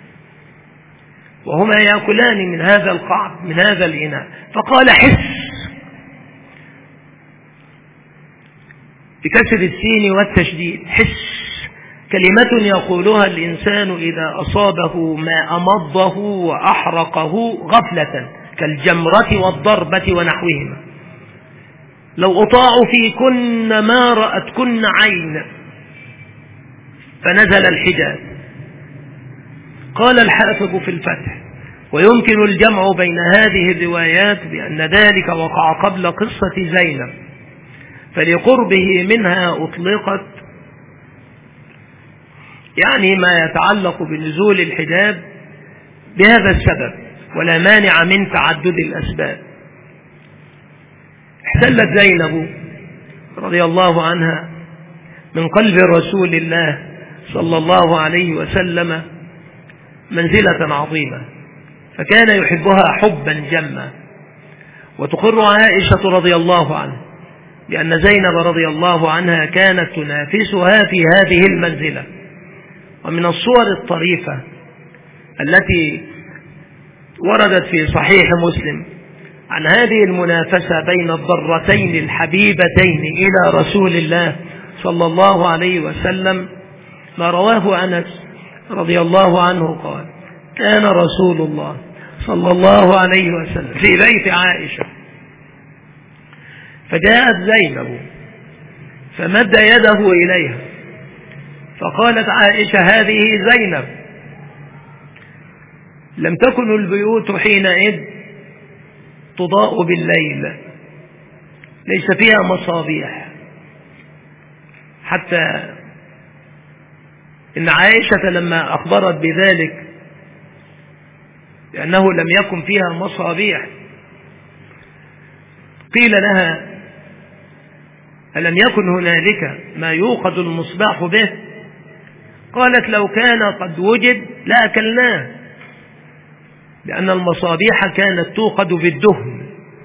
وهما يأكلان من هذا القعب من هذا الإناء، فقال: حس، بكسر السين والتشديد، حس، كلمة يقولها الإنسان إذا أصابه ما أمضه وأحرقه غفلة، كالجمرة والضربة ونحوهما. لو أطاعوا فيكن ما رأتكن عين. فنزل الحجاب. قال الحافظ في الفتح: ويمكن الجمع بين هذه الروايات بأن ذلك وقع قبل قصة زينب، فلقربه منها أطلقت، يعني ما يتعلق بنزول الحجاب بهذا السبب، ولا مانع من تعدد الأسباب. احتلت زينب رضي الله عنها من قلب رسول الله صلى الله عليه وسلم منزلة عظيمة، فكان يحبها حبا جما. وتقر عائشة رضي الله عنها بأن زينب رضي الله عنها كانت تنافسها في هذه المنزلة. ومن الصور الطريفة التي وردت في صحيح مسلم عن هذه المنافسة بين الضرتين الحبيبتين إلى رسول الله صلى الله عليه وسلم ما رواه أنس رضي الله عنه قال: كان رسول الله صلى الله عليه وسلم في بيت عائشة، فجاءت زينب فمد يده إليها، فقالت عائشة: هذه زينب. لم تكن البيوت حينئذ تضاء بالليل، ليس فيها مصابيح، حتى إن عائشة لما أخبرت بذلك لأنه لم يكن فيها مصابيح قيل لها: ألم يكن هنالك ما يوقد المصباح به؟ قالت: لو كان قد وجد لأكلناه، لأن المصابيح كانت توقد بالدهن.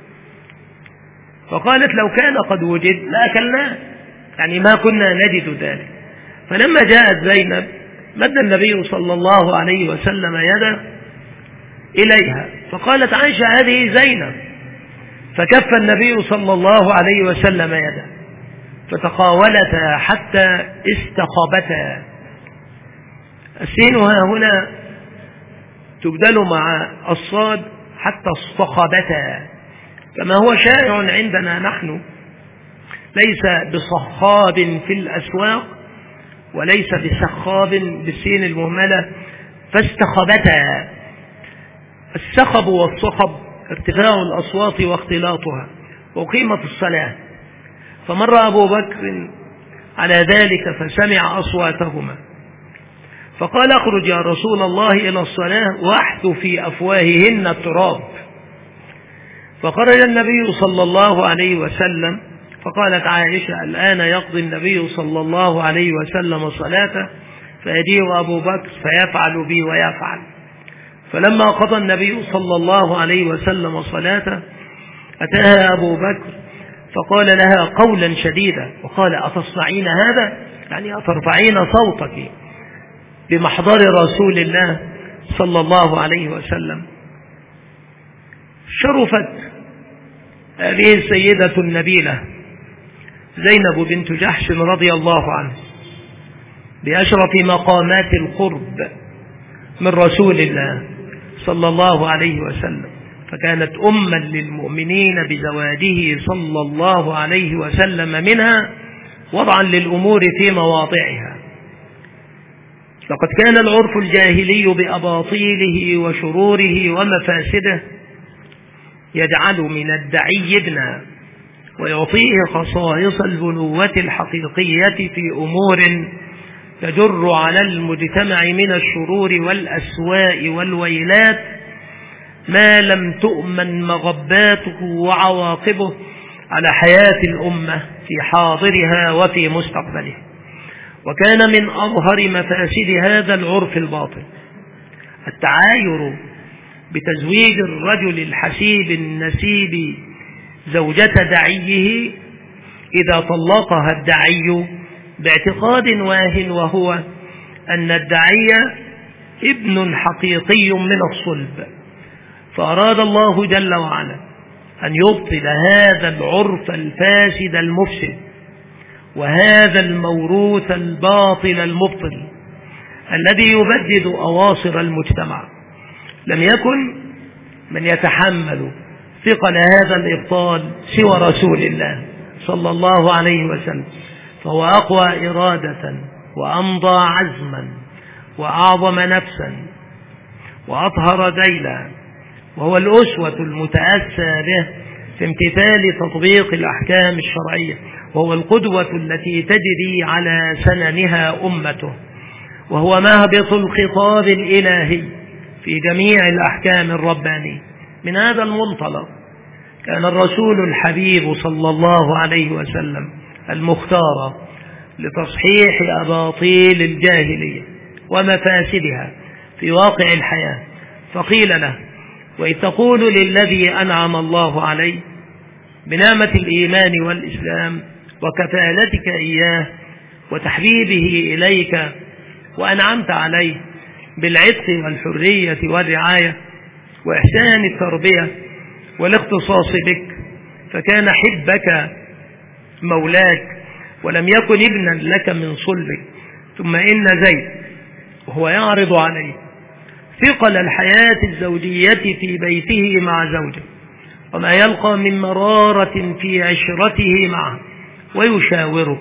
فقالت: لو كان قد وجد لأكلناه، يعني ما كنا نجد ذلك. فلما جاءت زينب مد النبي صلى الله عليه وسلم يده إليها، فقالت عائشة: هذه زينب. فكف النبي صلى الله عليه وسلم يده، فتقاولتا حتى استخبتا. السين ها هنا تبدل مع الصاد حتى اصطخبتا، كما هو شائع عندنا نحن، ليس بصخاب في الأسواق وليس بسخاب بالسين المهملة، فاستخبتا. السخب والصخب ارتفاع الأصوات واختلاطها، وقيمة الصلاة. فمر أبو بكر على ذلك فسمع أصواتهما فقال: اخرج يا رسول الله إلى الصلاة واحث في أفواههن التراب. فخرج النبي صلى الله عليه وسلم، فقالت عائشة: الآن يقضي النبي صلى الله عليه وسلم صلاته فيجيء أبو بكر فيفعل بي ويفعل. فلما قضى النبي صلى الله عليه وسلم صلاته أتاها أبو بكر فقال لها قولا شديدا وقال: أتصنعين هذا؟ يعني أترفعين صوتك بمحضر رسول الله صلى الله عليه وسلم. شرفت هذه السيدة النبيلة زينب بنت جحش رضي الله عنه بأشرف مقامات القرب من رسول الله صلى الله عليه وسلم، فكانت أما للمؤمنين بزواجه صلى الله عليه وسلم منها وضعا للأمور في مواضعها. لقد كان العرف الجاهلي بأباطيله وشروره ومفاسده يجعل من الدعي ابنا ويعطيه خصائص البنوة الحقيقية في أمور تجر على المجتمع من الشرور والأسواء والويلات ما لم تؤمن مغباته وعواقبه على حياة الأمة في حاضرها وفي مستقبلها. وكان من أظهر مفاسد هذا العرف الباطل التعاير بتزويج الرجل الحسيب النسيب زوجة دعيه إذا طلقها الدعي باعتقاد واه، وهو أن الدعي ابن حقيقي من الصلب. فأراد الله جل وعلا أن يبطل هذا العرف الفاسد المفسد وهذا الموروث الباطل المبطل الذي يبدد أواصر المجتمع. لم يكن من يتحمل ثقل هذا الإبطال سوى رسول الله صلى الله عليه وسلم، فهو أقوى إرادة وأمضى عزما وأعظم نفسا وأطهر ذيلا، وهو الأسوة المتأسى به في امتثال تطبيق الأحكام الشرعية، وهو القدوة التي تجري على سننها أمته، وهو مهبط الخطاب الإلهي في جميع الأحكام الربانية. من هذا المنطلق كان الرسول الحبيب صلى الله عليه وسلم المختار لتصحيح أباطيل الجاهلية ومفاسدها في واقع الحياة. فقيل له: وإذ تقول للذي أنعم الله عليه بنعمة الإيمان والإسلام وكفالتك إياه وتحبيبه إليك وأنعمت عليه بالعتق والحرية والرعاية وإحسان التربية والاختصاص بك، فكان حبك مولاك ولم يكن ابنا لك من صلبك، ثم إن زيد وهو يعرض عليه ثقل الحياة الزوجية في بيته مع زوجه وما يلقى من مرارة في عشرته معه، ويشاورك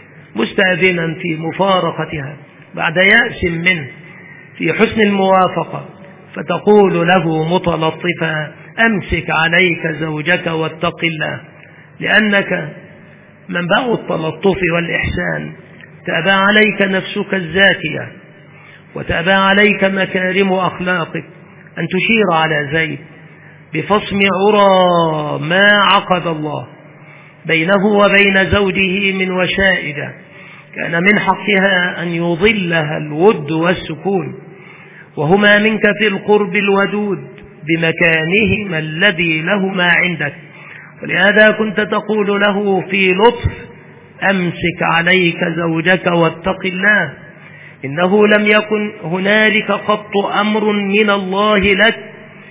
مستأذنا في مفارقتها بعد يأس منه في حسن الموافقة، فتقول له متلطفا: أمسك عليك زوجك واتق الله، لأنك منبع التلطف والإحسان تأبى عليك نفسك الزاكية وتأبى عليك مكارم أخلاقك أن تشير على زيد بفصم عرى ما عقد الله بينه وبين زوجه من وشائد كان من حقها أن يظلها الود والسكون، وهما منك في القرب الودود بمكانهما الذي لهما عندك، ولهذا كنت تقول له في لطف: أمسك عليك زوجك واتق الله، إنه لم يكن هنالك قط أمر من الله لك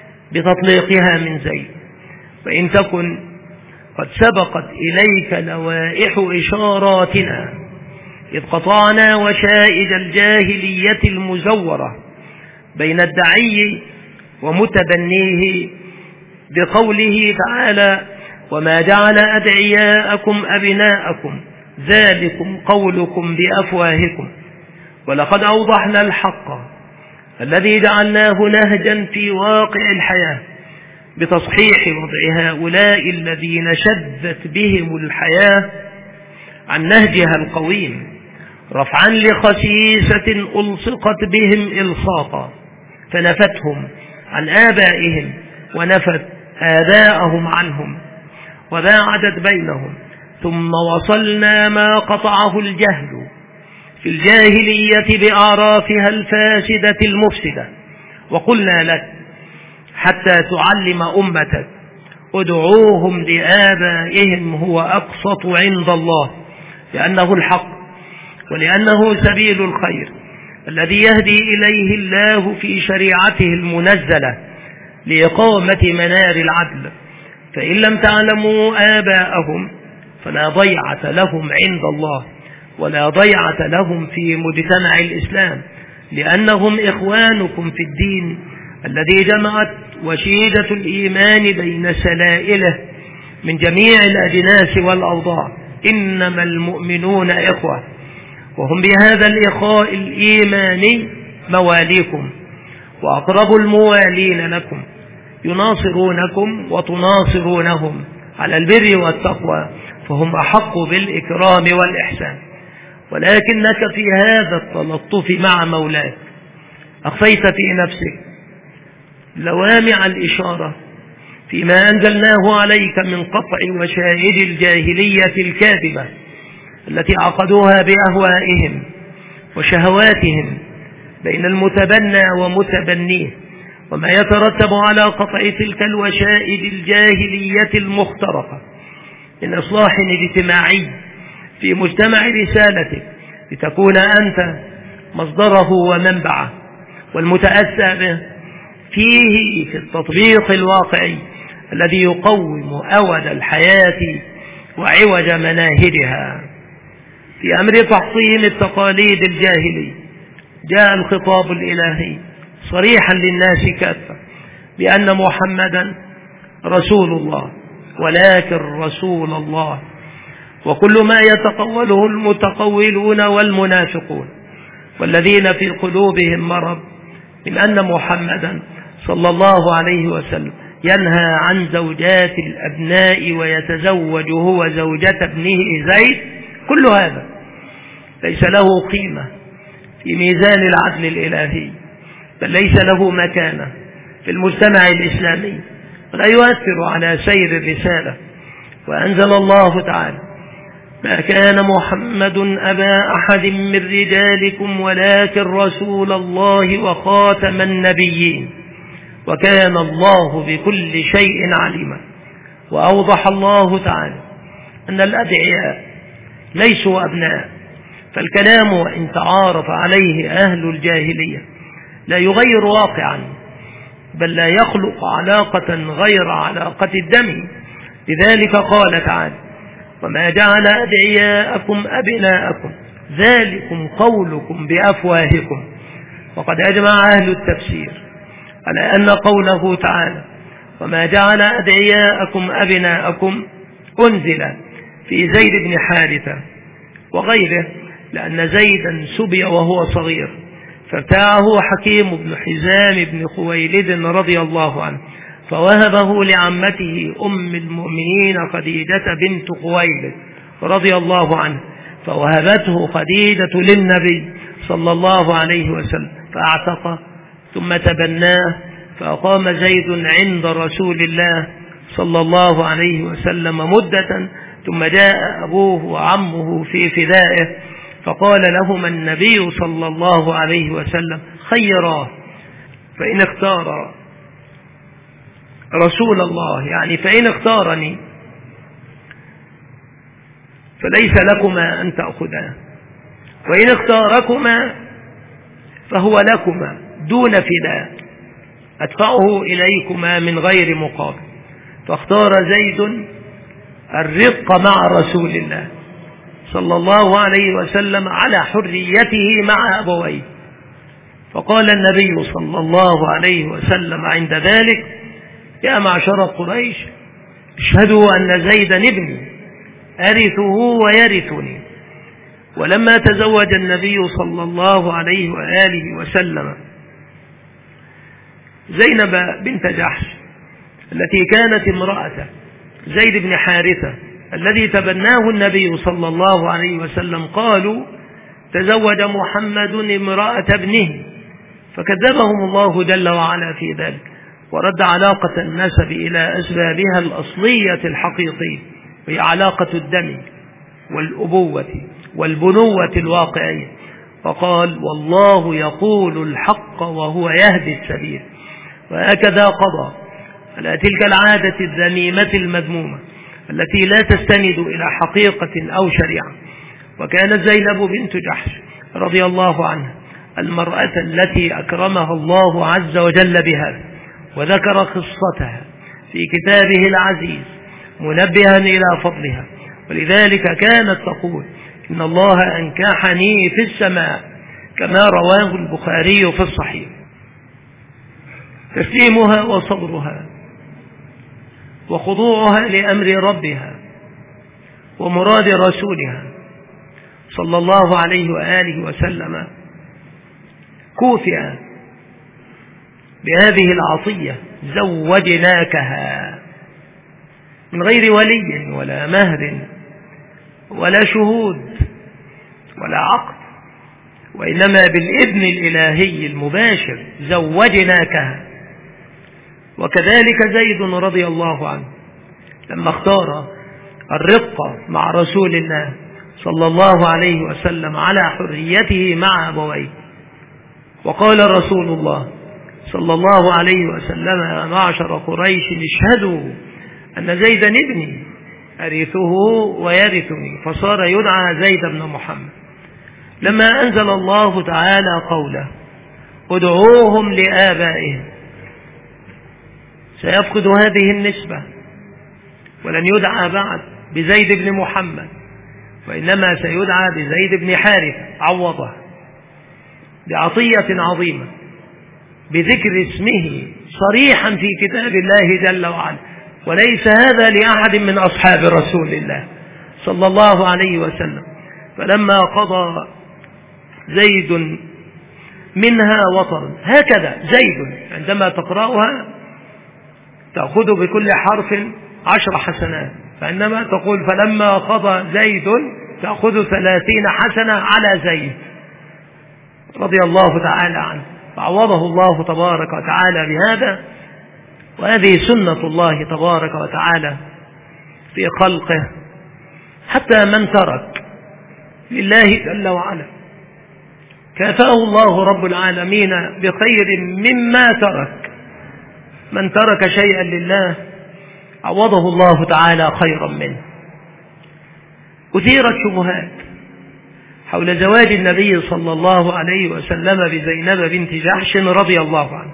بتطليقها من زيد، فإن تكن قد سبقت إليك لوائح إشاراتنا إذ قطعنا وشائج الجاهلية المزورة بين الدعي ومتبنيه بقوله تعالى: وما جعل أدعياءكم أبناءكم ذلكم قولكم بأفواهكم ولقد أوضحنا الحق الذي جعلناه نهجا في واقع الحياة بتصحيح وضع هؤلاء الذين شذت بهم الحياة عن نهجها القويم، رفعا لخسيسة ألصقت بهم إلصاقا فنفتهم عن آبائهم ونفت آباءهم عنهم وباعدت بينهم. ثم وصلنا ما قطعه الجهل في الجاهلية بأعرافها الفاسدة المفسدة، وقلنا لك حتى تعلم أمتك ادعوهم لآبائهم هو أقسط عند الله، لأنه الحق ولأنه سبيل الخير الذي يهدي إليه الله في شريعته المنزلة لإقامة منار العدل. فإن لم تعلموا آباءهم فلا ضيعة لهم عند الله ولا ضيعة لهم في مجتمع الإسلام، لأنهم إخوانكم في الدين الذي جمعت وشيدة الإيمان بين سلائله من جميع الأجناس والأوضاع. إنما المؤمنون إخوة، وهم بهذا الإخاء الإيماني مواليكم وأقرب الموالين لكم، يناصرونكم وتناصرونهم على البر والتقوى، فهم أحق بالإكرام والإحسان. ولكنك في هذا التلطف مع مولاك أخفيت في نفسك لوامع الإشارة فيما أنزلناه عليك من قطع وشائج الجاهلية الكاذبة التي عقدوها بأهوائهم وشهواتهم بين المتبنى ومتبنيه، وما يترتب على قطع تلك الوشائج الجاهلية المخترقة من إصلاح اجتماعي في مجتمع رسالتك، لتكون أنت مصدره ومنبعه والمتأسى به فيه في التطبيق الواقعي الذي يقوم أود الحياة وعوج مناهجها. في أمر تحطيم التقاليد الجاهلي جاء الخطاب الإلهي صريحا للناس كافة بأن محمدا رسول الله، ولكن رسول الله، وكل ما يتقوله المتقولون والمنافقون والذين في قلوبهم مرض من أن محمدا صلى الله عليه وسلم ينهى عن زوجات الأبناء ويتزوج هو زوجة ابنه زيد، كل هذا ليس له قيمة في ميزان العدل الإلهي، بل ليس له مكانة في المجتمع الإسلامي، ولا يؤثر على سير الرسالة. وأنزل الله تعالى: ما كان محمد أبا أحد من رجالكم ولكن رسول الله وخاتم النبيين وكان الله بكل شيء عليما. وأوضح الله تعالى أن الأدعياء ليسوا أبناء، فالكلام وإن تعارف عليه أهل الجاهلية لا يغير واقعا، بل لا يخلق علاقة غير علاقة الدم. لذلك قال تعالى: وما جعل أدعياءكم أبناءكم ذلكم قولكم بأفواهكم. وقد أجمع أهل التفسير على أن قوله تعالى وما جعل أدعياءكم أبناءكم أنزل في زيد بن حارثة وغيره، لأن زيدا سبي وهو صغير فابتاعه حكيم بن حزام بن خويلد رضي الله عنه فوهبه لعمته أم المؤمنين خديجة بنت خويلد رضي الله عنه، فوهبته خديجة للنبي صلى الله عليه وسلم فاعتقه ثم تبناه، فأقام زيد عند رسول الله صلى الله عليه وسلم مدة، ثم جاء أبوه وعمه في فدائه، فقال لهما النبي صلى الله عليه وسلم: خيراه، فإن اختار رسول الله يعني فإن اختارني فليس لكما أن تأخذا، وإن اختاركما فهو لكما دون فداء أدفعه إليكما من غير مقابل. فاختار زيد الرق مع رسول الله صلى الله عليه وسلم على حريته مع أبويه. فقال النبي صلى الله عليه وسلم عند ذلك: يا معشر قريش، اشهدوا أن زيدا ابني أرثه ويرثني. ولما تزوج النبي صلى الله عليه وآله وسلم زينب بنت جحش التي كانت امرأة زيد بن حارثة الذي تبناه النبي صلى الله عليه وسلم، قالوا تزوج محمد امرأة ابنه، فكذبهم الله جل وعلا في ذلك، ورد علاقة النسب إلى أسبابها الأصلية الحقيقية، وهي علاقة الدم والأبوة والبنوة الواقعية، وقال والله يقول الحق وهو يهدي السبيل. وهكذا قضى على تلك العادة الذميمة المذمومة التي لا تستند إلى حقيقة أو شريعة. وكانت زينب بنت جحش رضي الله عنها المرأة التي أكرمها الله عز وجل بها، وذكر قصتها في كتابه العزيز منبها إلى فضلها، ولذلك كانت تقول إن الله أنكحني في السماء، كما رواه البخاري في الصحيح. تسليمها وصبرها وخضوعها لأمر ربها ومراد رسولها صلى الله عليه وآله وسلم كوفئ بهذه العطية زوجناكها من غير ولي ولا مهر ولا شهود ولا عقد، وإنما بالإذن الإلهي المباشر زوجناكها. وكذلك زيد رضي الله عنه لما اختار الرقة مع رسول الله صلى الله عليه وسلم على حريته مع أبويه، وقال رسول الله صلى الله عليه وسلم يا معشر قريش اشهدوا أن زيدا ابني أرثه ويرثني، فصار يدعى زيد بن محمد. لما أنزل الله تعالى قوله ادعوهم لآبائهم، سيفقد هذه النسبة ولن يدعى بعد بزيد بن محمد، وإنما سيدعى بزيد بن حارثة عوضه بعطية عظيمة بذكر اسمه صريحا في كتاب الله جل وعلا، وليس هذا لأحد من أصحاب رسول الله صلى الله عليه وسلم. فلما قضى زيد منها وطرا، هكذا زيد عندما تقرأها تأخذ بكل حرف عشر حسنات، فإنما تقول فلما قضى زيد تأخذ ثلاثين حسنة على زيد رضي الله تعالى عنه، فعوضه الله تبارك وتعالى بهذا. وهذه سنة الله تبارك وتعالى في خلقه، حتى من ترك لله جل وعلا كافأه الله رب العالمين بخير مما ترك. من ترك شيئا لله عوضه الله تعالى خيرا منه. أثيرت شبهات حول زواج النبي صلى الله عليه وسلم بزينب بنت جحش رضي الله عنه،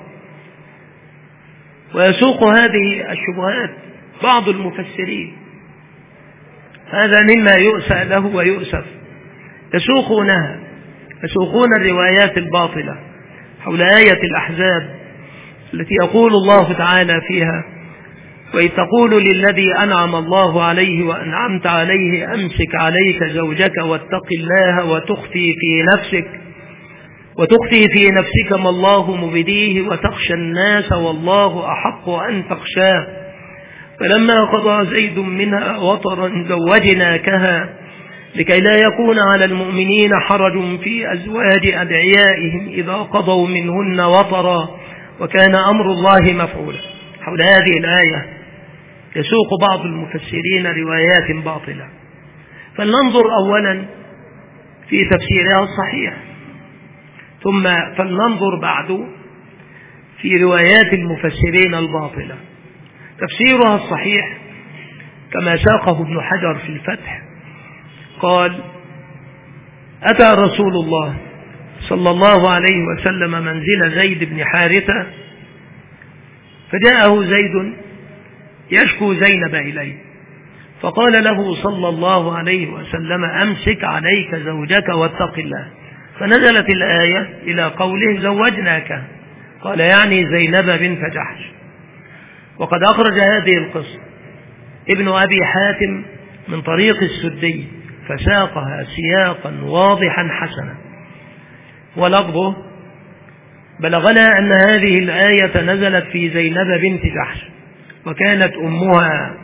ويسوق هذه الشبهات بعض المفسرين، هذا مما يؤسى له ويؤسف، يسوقونها يسوقون الروايات الباطلة حول آية الأحزاب التي يقول الله تعالى فيها وإذ تقول للذي أنعم الله عليه وأنعمت عليه أمسك عليك زوجك واتق الله وتخفي في نفسك وتخفي في نفسك ما الله مبديه وتخشى الناس والله أحق أن تخشاه، فلما قضى زيد منها وطرا زوجناكها لكي لا يكون على المؤمنين حرج في أزواج أدعيائهم إذا قضوا منهن وطرا وكان أمر الله مفعولا. حول هذه الآية يسوق بعض المفسرين روايات باطلة، فلننظر أولا في تفسيرها الصحيح، ثم فلننظر بعد في روايات المفسرين الباطلة. تفسيرها الصحيح كما ساقه ابن حجر في الفتح قال أتى رسول الله صلى الله عليه وسلم منزل زيد بن حارثة، فجاءه زيد يشكو زينب إليه، فقال له صلى الله عليه وسلم أمسك عليك زوجك واتق الله، فنزلت الآية إلى قوله زوجناك، قال يعني زينب بنت جحش. وقد أخرج هذه القصة ابن أبي حاتم من طريق السدي فساقها سياقا واضحا حسنا، ولفظه بلغنا أن هذه الآية نزلت في زينب بنت جحش، وكانت أمها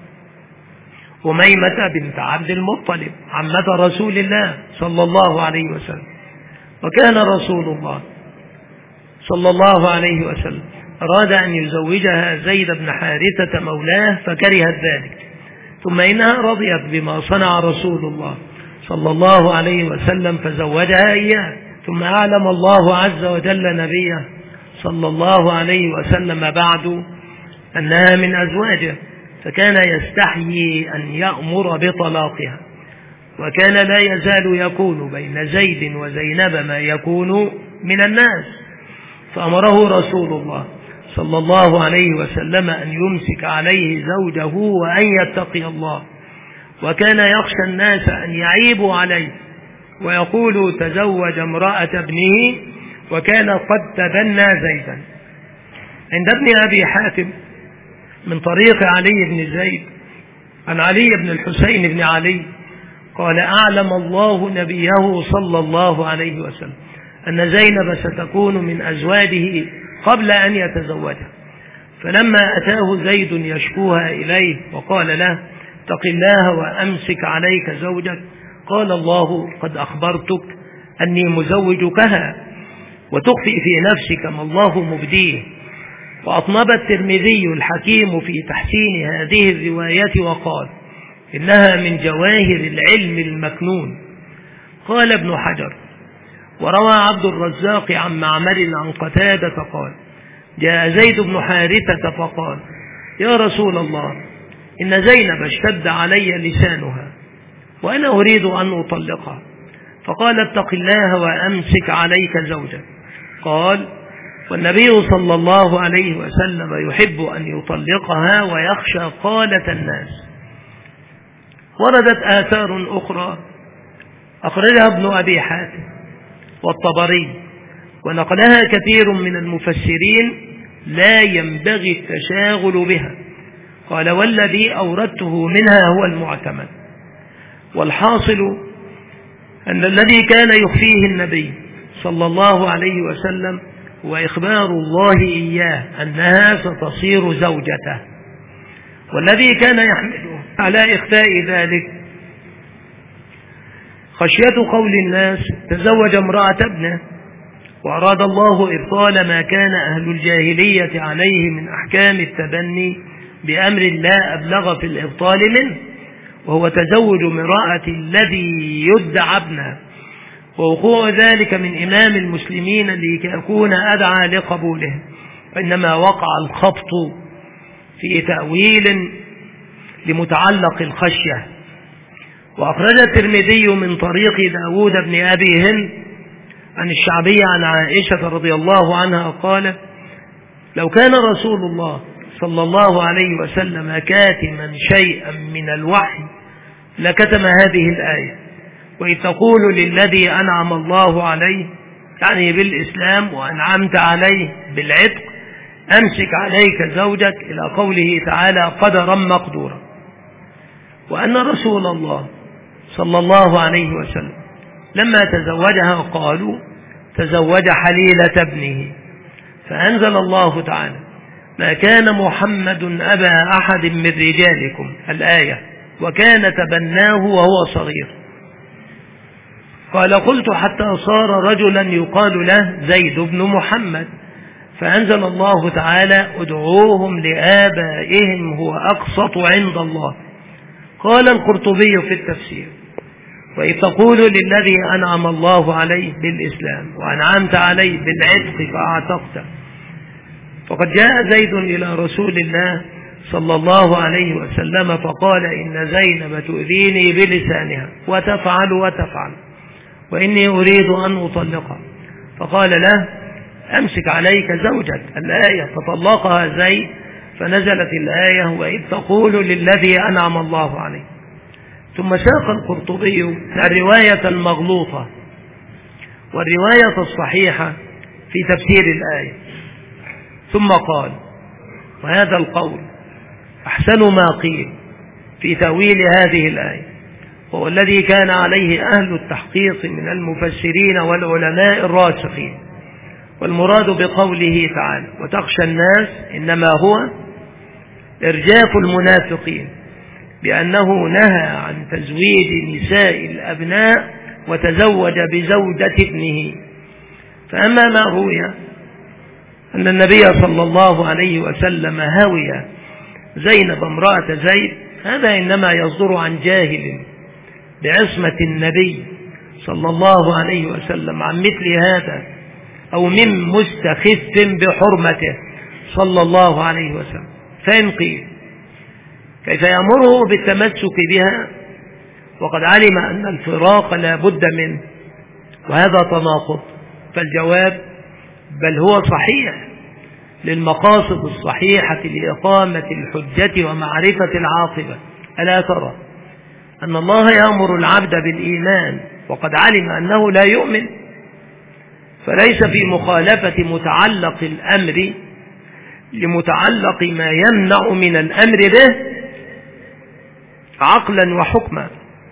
أميمة بنت عبد المطلب عمة رسول الله صلى الله عليه وسلم. وكان رسول الله صلى الله عليه وسلم أراد أن يزوجها زيد بن حارثة مولاه فكرهت ذلك، ثم إنها رضيت بما صنع رسول الله صلى الله عليه وسلم فزوجها إياه. ثم أعلم الله عز وجل نبيه صلى الله عليه وسلم بعد أنها من أزواجه، فكان يستحيي أن يأمر بطلاقها، وكان لا يزال يكون بين زيد وزينب ما يكون من الناس، فأمره رسول الله صلى الله عليه وسلم أن يمسك عليه زوجه وأن يتقي الله، وكان يخشى الناس أن يعيبوا عليه ويقول تزوج امرأة ابنه، وكان قد تبنى زيدا. عند ابن أبي حاتم من طريق علي بن زيد عن علي بن الحسين بن علي قال أعلم الله نبيه صلى الله عليه وسلم أن زينب ستكون من أزواجه قبل أن يتزوجها، فلما أتاه زيد يشكوها إليه وقال له اتق الله وأمسك عليك زوجك، قال الله قد أخبرتك أني مزوجكها وتخفي في نفسك ما الله مبديه. وأطنب الترمذي الحكيم في تحسين هذه الرواية وقال إنها من جواهر العلم المكنون. قال ابن حجر وروى عبد الرزاق عن معمر عن قتادة قال جاء زيد بن حارثة فقال يا رسول الله إن زينب اشتد علي لسانها وأنا أريد أن أطلقها، فقال اتق الله وأمسك عليك زوجك. قال والنبي صلى الله عليه وسلم يحب أن يطلقها ويخشى قالة الناس. وردت آثار أخرى أخرجها ابن أبي حاتم والطبري ونقلها كثير من المفسرين لا ينبغي التشاغل بها. قال والذي أوردته منها هو المعتمد. والحاصل أن الذي كان يخفيه النبي صلى الله عليه وسلم هو إخبار الله إياه أنها ستصير زوجته، والذي كان يحمله على إخفاء ذلك خشية قول الناس تزوج امرأة ابنه، وأراد الله إبطال ما كان أهل الجاهلية عليه من أحكام التبني بأمر لا أبلغ في الإبطال منه، وهو تزوج امرأة الذي يدعى ابنه، ووقوع ذلك من إمام المسلمين ليكون أدعى لقبوله، وإنما وقع الخبط في تأويل لمتعلق الخشية. وأخرج الترمذي من طريق داود بن أبي هند عن الشعبي عن عائشة رضي الله عنها قالت لو كان رسول الله صلى الله عليه وسلم كاتما شيئا من الوحي لكتم هذه الآية، وإذ تقول للذي أنعم الله عليه يعني بالإسلام وأنعمت عليه بالعتق أمسك عليك زوجك إلى قوله تعالى قدرا مقدورا. وأن رسول الله صلى الله عليه وسلم لما تزوجها قالوا تزوج حليلة ابنه، فأنزل الله تعالى ما كان محمد أبا أحد من رجالكم الآية، وكان تبناه وهو صغير. قال قلت حتى صار رجلا يقال له زيد بن محمد، فأنزل الله تعالى ادعوهم لآبائهم هو أقسط عند الله. قال القرطبي في التفسير وإذ تقول للذي أنعم الله عليه بالإسلام وأنعمت عليه بالعتق فأعتقته. فقد جاء زيد إلى رسول الله صلى الله عليه وسلم فقال إن زينب تؤذيني بلسانها وتفعل وتفعل وإني أريد أن أطلقها، فقال له أمسك عليك زوجك الآية، فطلقها زيد فنزلت الآية وإذ تقول للذي أنعم الله عليه. ثم ساق القرطبي الرواية المغلوطة والرواية الصحيحة في تفسير الآية، ثم قال وهذا القول أحسن ما قيل في تأويل هذه الآية، وهو الذي كان عليه أهل التحقيق من المفسرين والعلماء الراسخين، والمراد بقوله تعالى وتخشى الناس إنما هو إرجاف المنافقين بأنه نهى عن تزويج نساء الأبناء وتزوج بزوجة ابنه. فأما ما روي أن النبي صلى الله عليه وسلم هوي زينب امرأة زيد، هذا إنما يصدر عن جاهل بعصمة النبي صلى الله عليه وسلم عن مثل هذا، أو من مستخف بحرمته صلى الله عليه وسلم. فإن قيل كيف يأمره بالتمسك بها وقد علم أن الفراق لا بد منه وهذا تناقض؟ فالجواب بل هو صحيح للمقاصد الصحيحة لإقامة الحجة ومعرفة العاقبة. ألا ترى أن الله يأمر العبد بالإيمان وقد علم أنه لا يؤمن، فليس في مخالفة متعلق الأمر لمتعلق ما يمنع من الأمر به عقلا وحكما.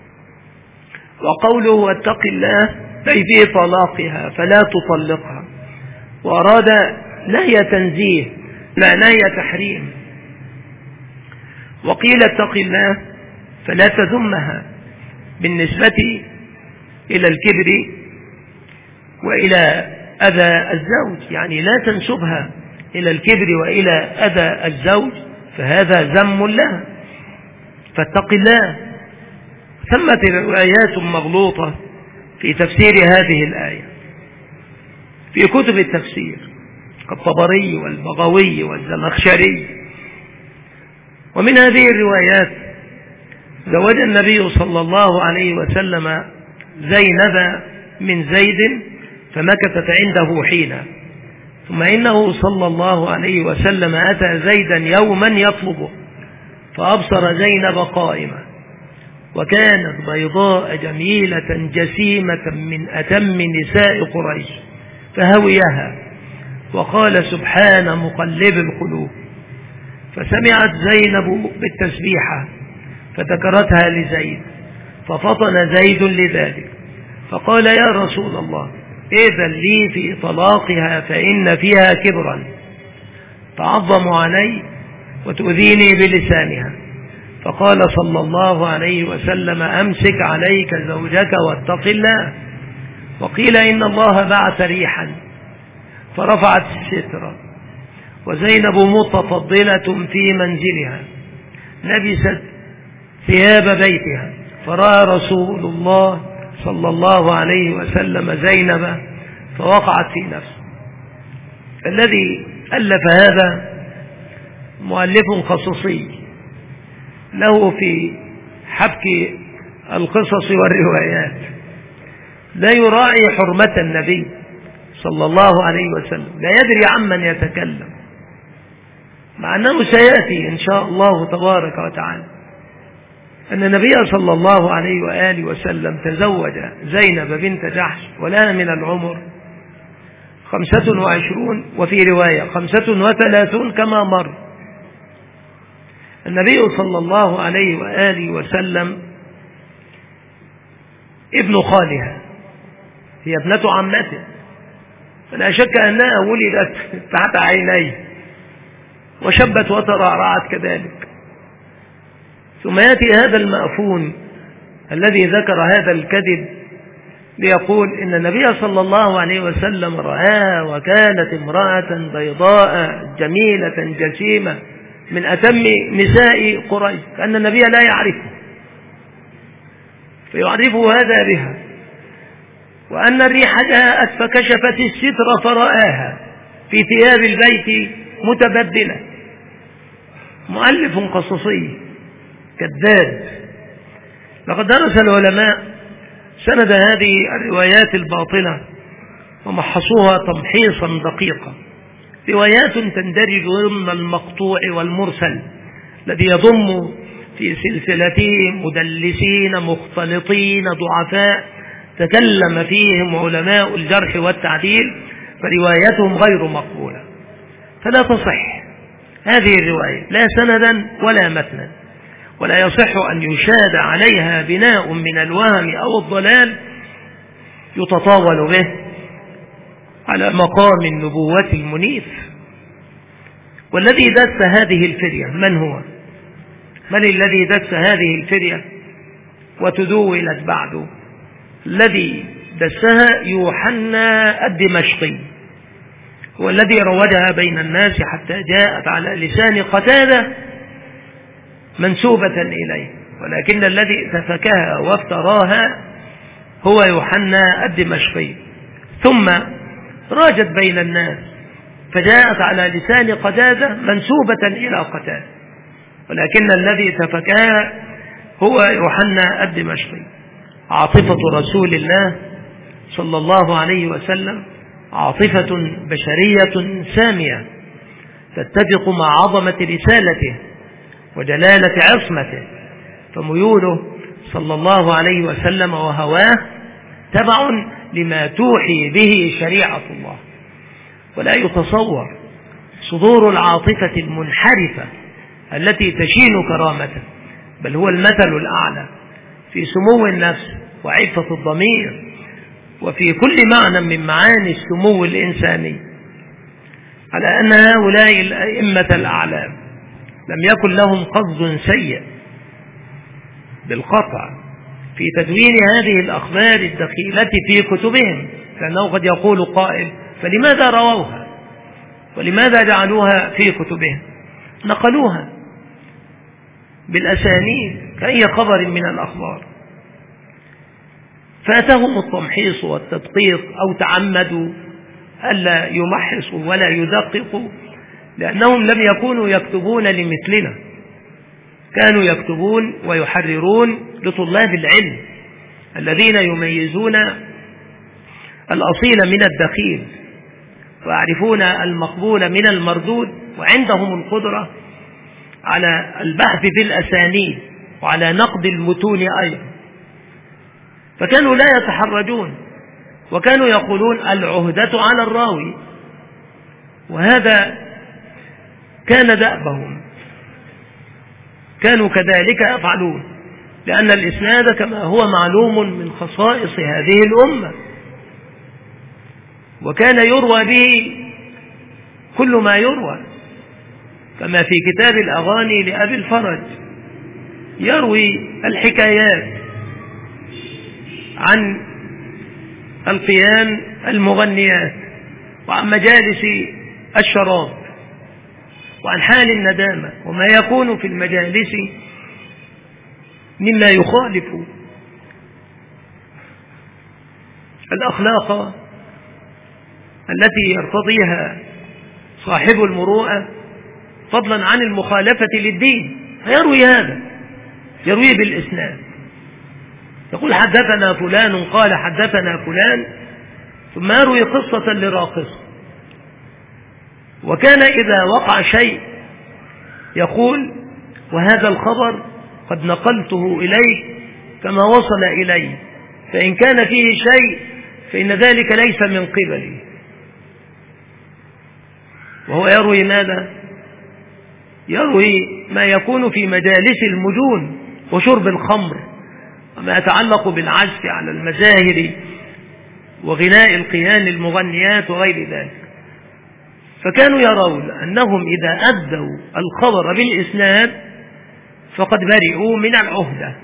وقوله واتق الله أي في طلاقها فلا تطلقها، وأراد نهي تنزيه لا نهي تحريم. وقيل اتق الله فلا تذمها بالنسبة إلى الكبر وإلى أذى الزوج، يعني لا تنسبها إلى الكبر وإلى أذى الزوج فهذا ذم لها، فاتق الله. ثمت روايات مغلوطة في تفسير هذه الآية في كتب التفسير كالطبري والبغوي والزمخشري. ومن هذه الروايات زوج النبي صلى الله عليه وسلم زينب من زيد فمكثت عنده حينا، ثم إنه صلى الله عليه وسلم أتى زيدا يوما يطلبه فأبصر زينب قائمة وكانت بيضاء جميلة جسيمة من أتم نساء قريش فهويها وقال سبحان مقلب القلوب. فسمعت زينب بالتسبيحة فذكرتها لزيد ففطن زيد لذلك فقال يا رسول الله إذن لي في طلاقها فإن فيها كبرا تعظم علي وتؤذيني بلسانها. فقال صلى الله عليه وسلم أمسك عليك زوجك واتق الله. وقيل إن الله بعث ريحا فرفعت الستر وزينب متفضلة في منزلها لبست ثياب بيتها فرأى رسول الله صلى الله عليه وسلم زينب فوقعت في نفسه. الذي ألف هذا مؤلف خصوصي له في حبك القصص والروايات، لا يراعي حرمة النبي صلى الله عليه وسلم، لا يدري عمن يتكلم، مع أنه سيأتي إن شاء الله تبارك وتعالى أن النبي صلى الله عليه وآله وسلم تزوج زينب بنت جحش ولها من العمر خمسة وعشرون وفي رواية خمسة وثلاثون كما مر. النبي صلى الله عليه وآله وسلم ابن خالها هي ابنة عمته، فلا شك أنها ولدت تحت عينيه وشبت وترعرعت كذلك. ثم يأتي هذا المأفون الذي ذكر هذا الكذب ليقول إن النبي صلى الله عليه وسلم رآها وكانت امرأة بيضاء جميلة جسيمة من أتم نساء قريش، كأن النبي لا يعرفه فيعرفه هذا بها، وأن الريح جاءت فكشفت الستر فرآها في ثياب البيت متبدلة. مؤلف قصصي كذاب. لقد درس العلماء سند هذه الروايات الباطلة ومحصوها تمحيصا دقيقا. روايات تندرج ضمن المقطوع والمرسل الذي يضم في سلسلته مدلسين مختلطين ضعفاء تكلم فيهم علماء الجرح والتعديل، فروايتهم غير مقبولة، فلا تصح هذه الرواية لا سندا ولا متنا، ولا يصح أن يشاد عليها بناء من الوهم أو الضلال يتطاول به على مقام النبوة المنيف. والذي دس هذه الفرية من هو؟ من الذي دس هذه الفرية وتدولت بعده؟ الذي دسها يوحنا الدمشقي، هو الذي روجها بين الناس حتى جاءت على لسان قتادة منسوبة إليه، ولكن الذي سفكها وافتراها هو يوحنا الدمشقي. ثم راجت بين الناس فجاءت على لسان قتادة منسوبة إلى قتادة، ولكن الذي سفكها هو يوحنا الدمشقي. عاطفة رسول الله صلى الله عليه وسلم عاطفة بشرية سامية تتفق مع عظمة رسالته وجلالة عصمته، فميوله صلى الله عليه وسلم وهواه تبع لما توحي به شريعة الله. ولا يتصور صدور العاطفة المنحرفة التي تشين كرامته، بل هو المثل الأعلى في سمو النفس وعفة الضمير وفي كل معنى من معاني السمو الإنساني، على أن هؤلاء الأئمة الأعلام لم يكن لهم قصد سيء بالقطع في تدوين هذه الأخبار الدخيلة في كتبهم، لأنه قد يقول قائل فلماذا رووها ولماذا جعلوها في كتبهم؟ نقلوها بالأسانيد كأي خبر من الأخبار، فاتهم التمحيص والتدقيق أو تعمدوا ألا يمحصوا ولا يدققوا، لأنهم لم يكونوا يكتبون لمثلنا، كانوا يكتبون ويحررون لطلاب العلم الذين يميزون الأصيل من الدخيل ويعرفون المقبول من المردود، وعندهم القدرة على البحث في الأسانيد وعلى نقد المتون أيضا. فكانوا لا يتحرجون، وكانوا يقولون العهدة على الراوي، وهذا كان دأبهم، كانوا كذلك يفعلون، لأن الإسناد كما هو معلوم من خصائص هذه الأمة، وكان يروى به كل ما يروى، كما في كتاب الأغاني لأبي الفرج يروي الحكايات عن القيان المغنيات وعن مجالس الشراب وعن حال الندامة وما يكون في المجالس مما يخالف الأخلاق التي يرتضيها صاحب المروءة فضلا عن المخالفة للدين، فيروي هذا، يروي بالإسناد، يقول حدثنا فلان قال حدثنا فلان، ثم يروي قصة لراقص. وكان إذا وقع شيء يقول وهذا الخبر قد نقلته إليك كما وصل إلي، فإن كان فيه شيء فإن ذلك ليس من قبلي. وهو يروي ماذا؟ يروي ما يكون في مجالس المجون وشرب الخمر وما يتعلق بالعزف على المزاهر وغناء القيان المغنيات وغير ذلك. فكانوا يرون أنهم إذا أدوا الخبر بالإسناد فقد برئوا من العهدة،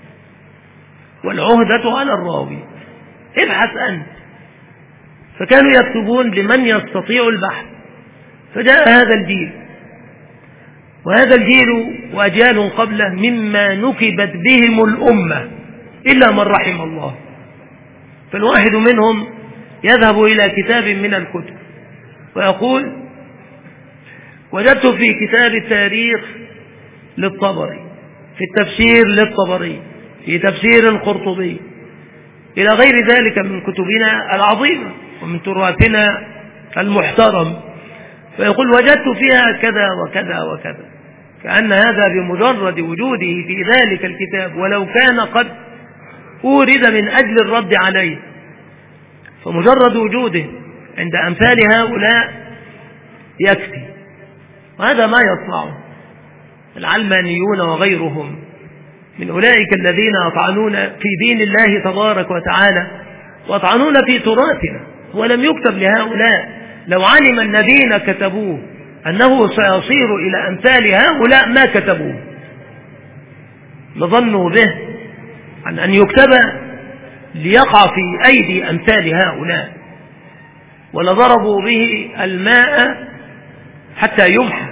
والعهدة على الراوي، ابحث أنت. فكانوا يكتبون لمن يستطيع البحث. فجاء هذا الجيل، وهذا الجيل وأجيال قبله مما نكبت بهم الأمة إلا من رحم الله. فالواحد منهم يذهب إلى كتاب من الكتب ويقول وجدت في كتاب التاريخ للطبري، في التفسير للطبري، في تفسير القرطبي، إلى غير ذلك من كتبنا العظيمة ومن تراثنا المحترم، فيقول وجدت فيها كذا وكذا وكذا، كأن هذا بمجرد وجوده في ذلك الكتاب ولو كان قد أورد من أجل الرد عليه، فمجرد وجوده عند أمثال هؤلاء يكفي. وهذا ما يصنعه العلمانيون وغيرهم من أولئك الذين يطعنون في دين الله تبارك وتعالى ويطعنون في تراثنا ولم يكتب لهؤلاء. لو علم الذين كتبوه أنه سيصير إلى أمثال هؤلاء ما كتبوه، لظنوا به عن أن يكتب ليقع في أيدي أمثال هؤلاء، ولضربوا به الماء حتى يمحى.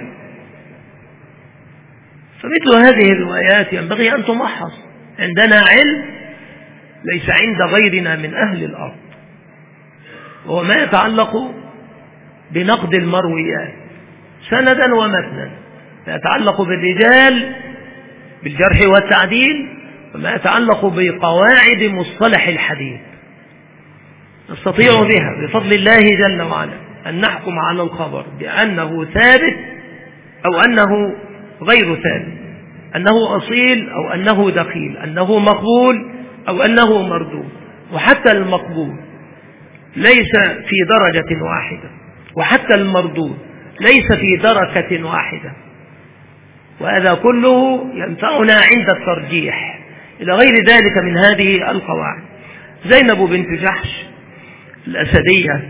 فمثل هذه الروايات ينبغي أن تمحص. عندنا علم ليس عند غيرنا من أهل الأرض، وهو ما يتعلق بنقد المرويات سندا ومتنا، ما يتعلق بالرجال بالجرح والتعديل، وما يتعلق بقواعد مصطلح الحديث. نستطيع بها بفضل الله جل وعلا أن نحكم على الخبر بأنه ثابت أو أنه غير ثابت، أنه أصيل أو أنه دخيل، أنه مقبول أو أنه مردود. وحتى المقبول ليس في درجة واحدة، وحتى المردود ليس في دركة واحدة، وهذا كله ينفعنا عند الترجيح إلى غير ذلك من هذه القواعد. زينب بنت جحش الأسدية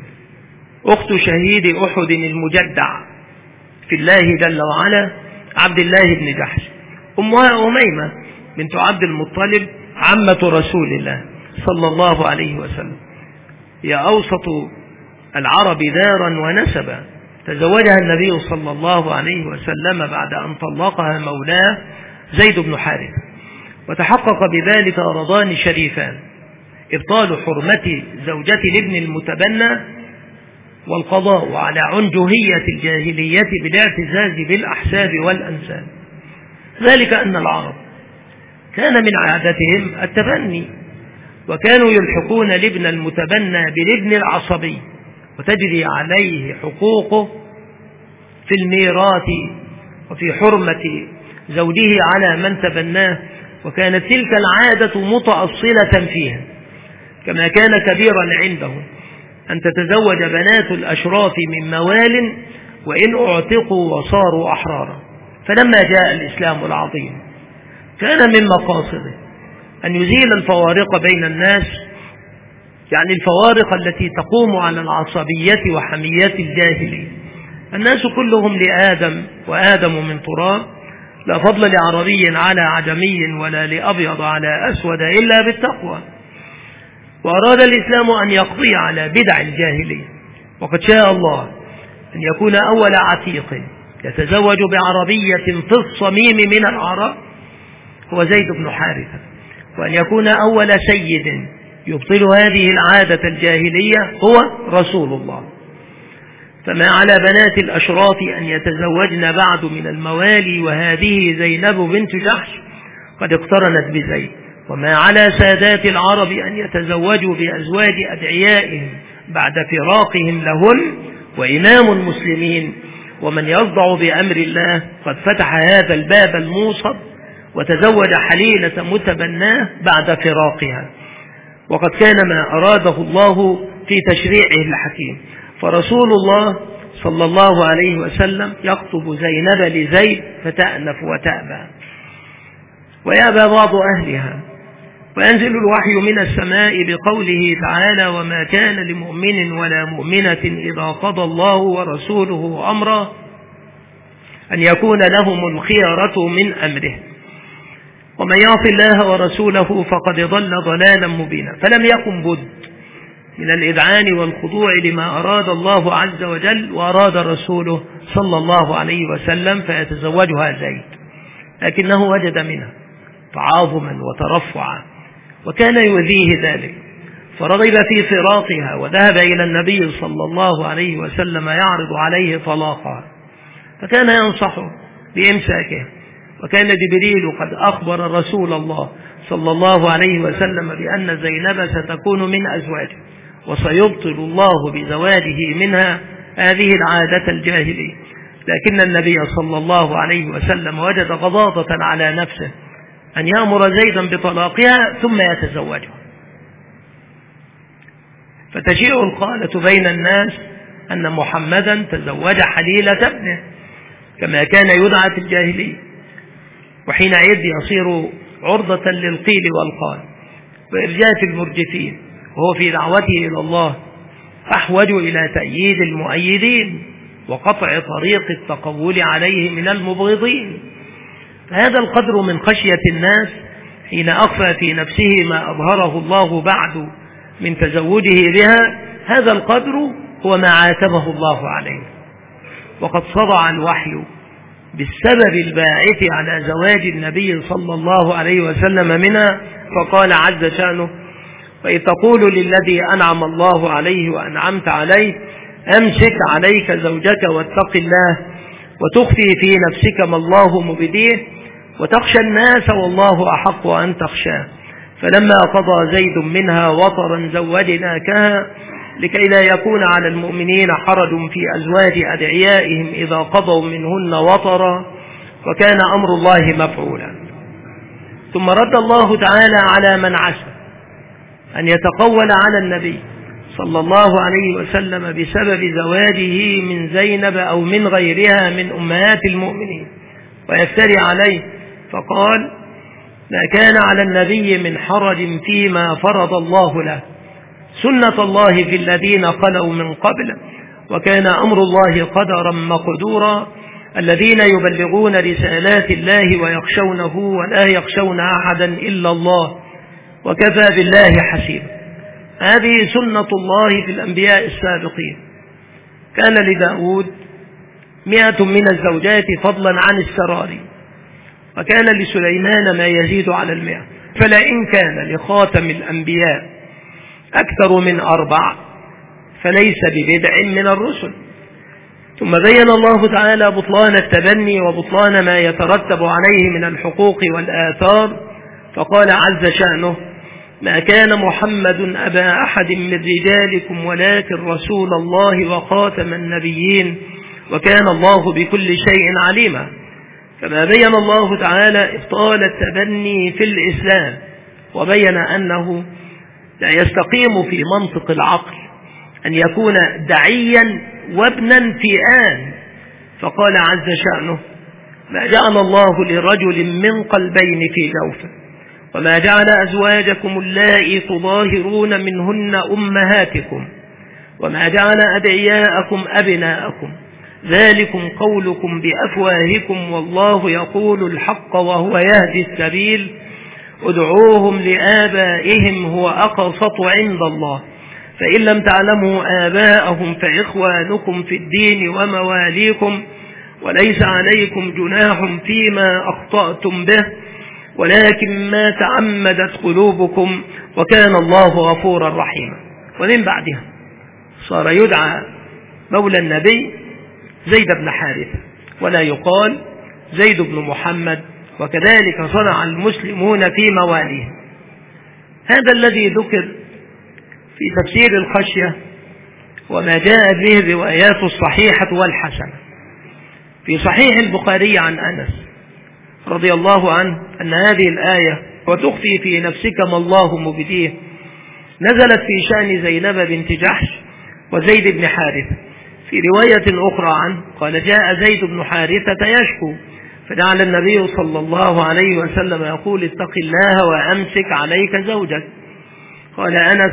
أخت شهيد أحد المجدع في الله جل وعلا عبد الله بن جحش، أمها أميمة بنت عبد المطلب عمة رسول الله صلى الله عليه وسلم، هي أوسط العرب دارا ونسبا. تزوجها النبي صلى الله عليه وسلم بعد أن طلقها مولاه زيد بن حارثة، وتحقق بذلك رضان شريفان: إبطال حرمة زوجة الابن المتبنى، والقضاء على عنجهية الجاهلية بالاعتزاز بالأحساب والأنساب. ذلك أن العرب كان من عادتهم التبني، وكانوا يلحقون الابن المتبنى بالابن العصبي، وتجري عليه حقوقه في الميراث وفي حرمة زوجه على من تبناه. وكانت تلك العادة متأصلة فيها، كما كان كبيرا عندهم أن تتزوج بنات الأشراف من موال وإن أعتقوا وصاروا أحرارا. فلما جاء الإسلام العظيم كان من مقاصده أن يزيل الفوارق بين الناس، يعني الفوارق التي تقوم على العصبية وحمية الجاهلية. الناس كلهم لآدم، وآدم من تراب، لا فضل لعربي على عجمي ولا لأبيض على أسود إلا بالتقوى. وأراد الإسلام أن يقضي على بدع الجاهلية، وقد شاء الله أن يكون أول عتيق يتزوج بعربية في الصميم من العرب هو زيد بن حارثة، وأن يكون أول سيد يبطل هذه العادة الجاهلية هو رسول الله. فما على بنات الأشراف أن يتزوجن بعد من الموالي، وهذه زينب بنت جحش قد اقترنت بزيد. وما على سادات العرب أن يتزوجوا بأزواج أدعيائهم بعد فراقهم لهن، وإمام المسلمين ومن يصدع بأمر الله قد فتح هذا الباب الموصد وتزوج حليلة متبناه بعد فراقها، وقد كان ما أراده الله في تشريعه الحكيم. فرسول الله صلى الله عليه وسلم يخطب زينب لزيد فتأنف وتأبى ويأبى بعض أهلها، وينزل الوحي من السماء بقوله تعالى: وما كان لمؤمن ولا مؤمنة إذا قضى الله ورسوله أمرا أن يكون لهم الخيرة من أمره، ومن يعص الله ورسوله فقد ضل ضلالا مبينا. فلم يكن بد من الإذعان والخضوع لما أراد الله عز وجل وأراد رسوله صلى الله عليه وسلم فيتزوجها زيد، لكنه وجد منها تعاظما وترفعا، وكان يؤذيه ذلك، فرغب في فراقها وذهب إلى النبي صلى الله عليه وسلم يعرض عليه طلاقها، فكان ينصحه بإمساكه. وكان جبريل قد أخبر رسول الله صلى الله عليه وسلم بأن زينب ستكون من أزواجه، وسيبطل الله بزواجه منها هذه العادة الجاهلية. لكن النبي صلى الله عليه وسلم وجد غضاضة على نفسه أن يأمر زيدا بطلاقها ثم يتزوجها، فتشيع القالة بين الناس أن محمدا تزوج حليلة ابنه كما كان يدعى في الجاهلية، وحينئذ يصير عرضة للقيل والقال وإرجاف المرجفين، وهو في دعوته إلى الله أحوج إلى تأييد المؤيدين وقطع طريق التقول عليه من المبغضين. فهذا القدر من خشية الناس حين أخفى في نفسه ما أظهره الله بعد من تزوجه بها، هذا القدر هو ما عاتبه الله عليه. وقد صدع الوحي بالسبب الباعث على زواج النبي صلى الله عليه وسلم منها، فقال عز شأنه: وإذ تقول للذي أنعم الله عليه وأنعمت عليه أمسك عليك زوجك واتق الله وتخفي في نفسك ما الله مبديه وتخشى الناس والله أحق أن تخشاه فلما قضى زيد منها وطرا زوجناكها لكي لا يكون على المؤمنين حرج في أزواج أدعيائهم إذا قضوا منهن وطرا وكان أمر الله مفعولا. ثم رد الله تعالى على من عسى أن يتقول على النبي صلى الله عليه وسلم بسبب زواجه من زينب أو من غيرها من أمهات المؤمنين ويفتري عليه، فقال: ما كان على النبي من حرج فيما فرض الله له، سنة الله في الذين خلوا من قبل وكان أمر الله قدرا مقدورا، الذين يبلغون رسالات الله ويخشونه ولا يخشون أحدا إلا الله وكفى بالله حسيبا. هذه سنة الله في الأنبياء السابقين. كان لداود مئة من الزوجات فضلا عن السراري، وكان لسليمان ما يزيد على المئة، فلئن كان لخاتم الأنبياء أكثر من أربع فليس ببدع من الرسل. ثم بين الله تعالى بطلان التبني وبطلان ما يترتب عليه من الحقوق والآثار، فقال عز شأنه: ما كان محمد أبا أحد من رجالكم ولكن رسول الله وخاتم النبيين وكان الله بكل شيء عليما. كما بين الله تعالى إبطال التبني في الإسلام وبين أنه لا يستقيم في منطق العقل أن يكون دعيا وابنا في آن، فقال عز شأنه: ما جعل الله لرجل من قلبين في جوفه وما جعل أزواجكم اللائي تظاهرون منهن أمهاتكم وما جعل أدعياءكم أبناءكم ذلكم قولكم بأفواهكم والله يقول الحق وهو يهدي السبيل ادعوهم لآبائهم هو أقسط عند الله فإن لم تعلموا آباءهم فإخوانكم في الدين ومواليكم وليس عليكم جناح فيما أخطأتم به ولكن ما تعمدت قلوبكم وكان الله غفورا رحيما. ومن بعدها صار يدعى مولى النبي زيد بن حارثة ولا يقال زيد بن محمد، وكذلك صنع المسلمون في مواليهم. هذا الذي ذكر في تفسير الخشية وما جاء به الروايات الصحيحة والحسنة. في صحيح البخاري عن أنس رضي الله عنه أن هذه الآية وتخفي في نفسك ما الله مبديه نزلت في شأن زينب بنت جحش وزيد بن حارثة. في رواية أخرى عنه قال: جاء زيد بن حارثة يشكو فجعل النبي صلى الله عليه وسلم يقول: اتق الله وأمسك عليك زوجك. قال أنس: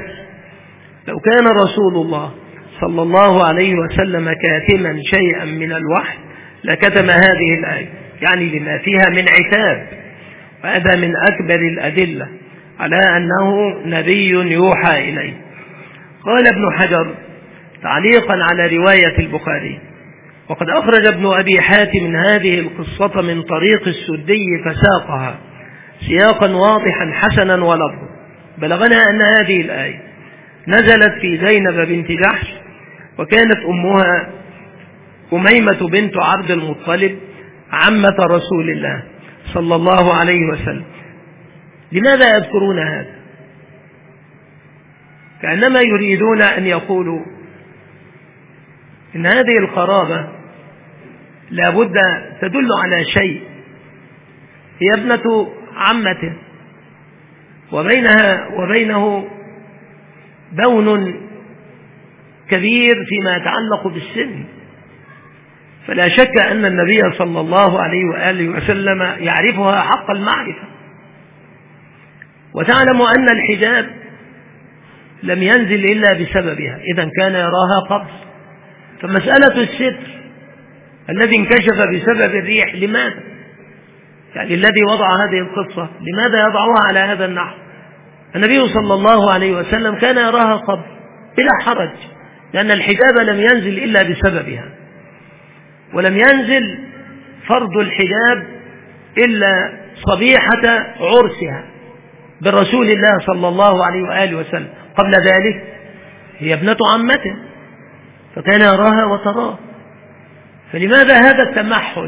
لو كان رسول الله صلى الله عليه وسلم كاتما شيئا من الوحي لكتم هذه الآية، يعني لما فيها من عتاب، وهذا من أكبر الأدلة على أنه نبي يوحى إليه. قال ابن حجر تعليقا على رواية البخاري: وقد أخرج ابن أبي حاتم هذه القصة من طريق السدي فساقها سياقا واضحا حسنا ولفظا. بلغنا أن هذه الآية نزلت في زينب بنت جحش وكانت أمها أميمة بنت عبد المطلب عمة رسول الله صلى الله عليه وسلم. لماذا يذكرون هذا؟ كأنما يريدون أن يقولوا إن هذه القرابة لابد تدل على شيء، هي ابنة عمته وبينها وبينه بون كبير فيما يتعلق بالسن، فلا شك أن النبي صلى الله عليه وآله وسلم يعرفها حق المعرفة. وتعلم أن الحجاب لم ينزل إلا بسببها، إذن كان يراها قبل. فمسألة الستر الذي انكشف بسبب الريح لماذا؟ يعني الذي وضع هذه القصة لماذا يضعها على هذا النحو؟ النبي صلى الله عليه وسلم كان يراها قبل بلا حرج، لأن الحجاب لم ينزل إلا بسببها، ولم ينزل فرض الحجاب إلا صبيحة عرسها بالرسول الله صلى الله عليه وآله وسلم. قبل ذلك هي ابنة عمته، فكان يراها وتراه. فلماذا هذا التمحل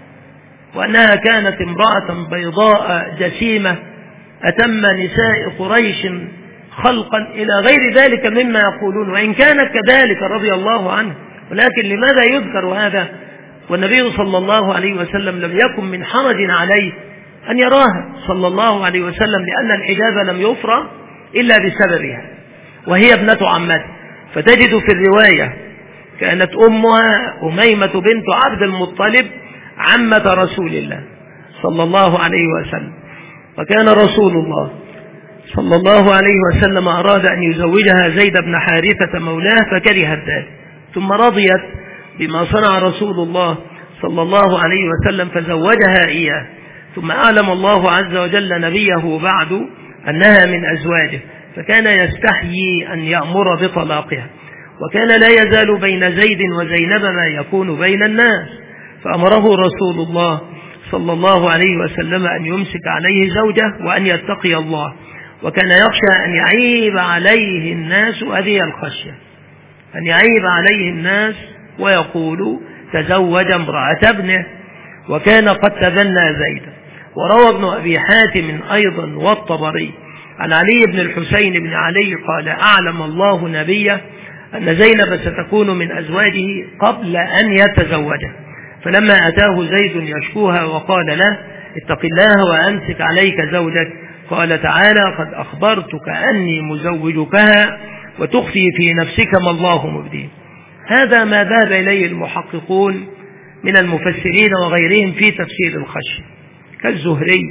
وأنها كانت امرأة بيضاء جسيمة أتم نساء قريش خلقا إلى غير ذلك مما يقولون، وإن كانت كذلك رضي الله عنه، ولكن لماذا يذكر هذا والنبي صلى الله عليه وسلم لم يكن من حرج عليه أن يراها صلى الله عليه وسلم، لأن الحجاب لم يفرض إلا بسببها وهي ابنة عمته. فتجد في الرواية كانت أمها أميمة بنت عبد المطلب عمة رسول الله صلى الله عليه وسلم، وكان رسول الله صلى الله عليه وسلم أراد أن يزوجها زيد بن حارثة مولاه فكرهت ذلك، ثم رضيت بما صنع رسول الله صلى الله عليه وسلم فزوجها إياه. ثم أعلم الله عز وجل نبيه بعد أنها من أزواجه، فكان يستحيي أن يأمر بطلاقها، وكان لا يزال بين زيد وزينب ما يكون بين الناس، فأمره رسول الله صلى الله عليه وسلم أن يمسك عليه زوجه وأن يتقي الله، وكان يخشى أن يعيب عليه الناس، هذه الخشية أن يعيب عليه الناس ويقول تزوج امرأة ابنه، وكان قد تبنى زيدا. وروى ابن أبي حاتم أيضا والطبري عن علي بن الحسين بن علي قال أعلم الله نبيه أن زينب ستكون من أزواجه قبل أن يتزوجها، فلما أتاه زيد يشكوها وقال له اتق الله وأمسك عليك زوجك، قال تعالى قد أخبرتك أني مزوجكها وتخفي في نفسك ما الله مبديه. هذا ما ذهب إليه المحققون من المفسرين وغيرهم في تفسير الخشية، كالزهري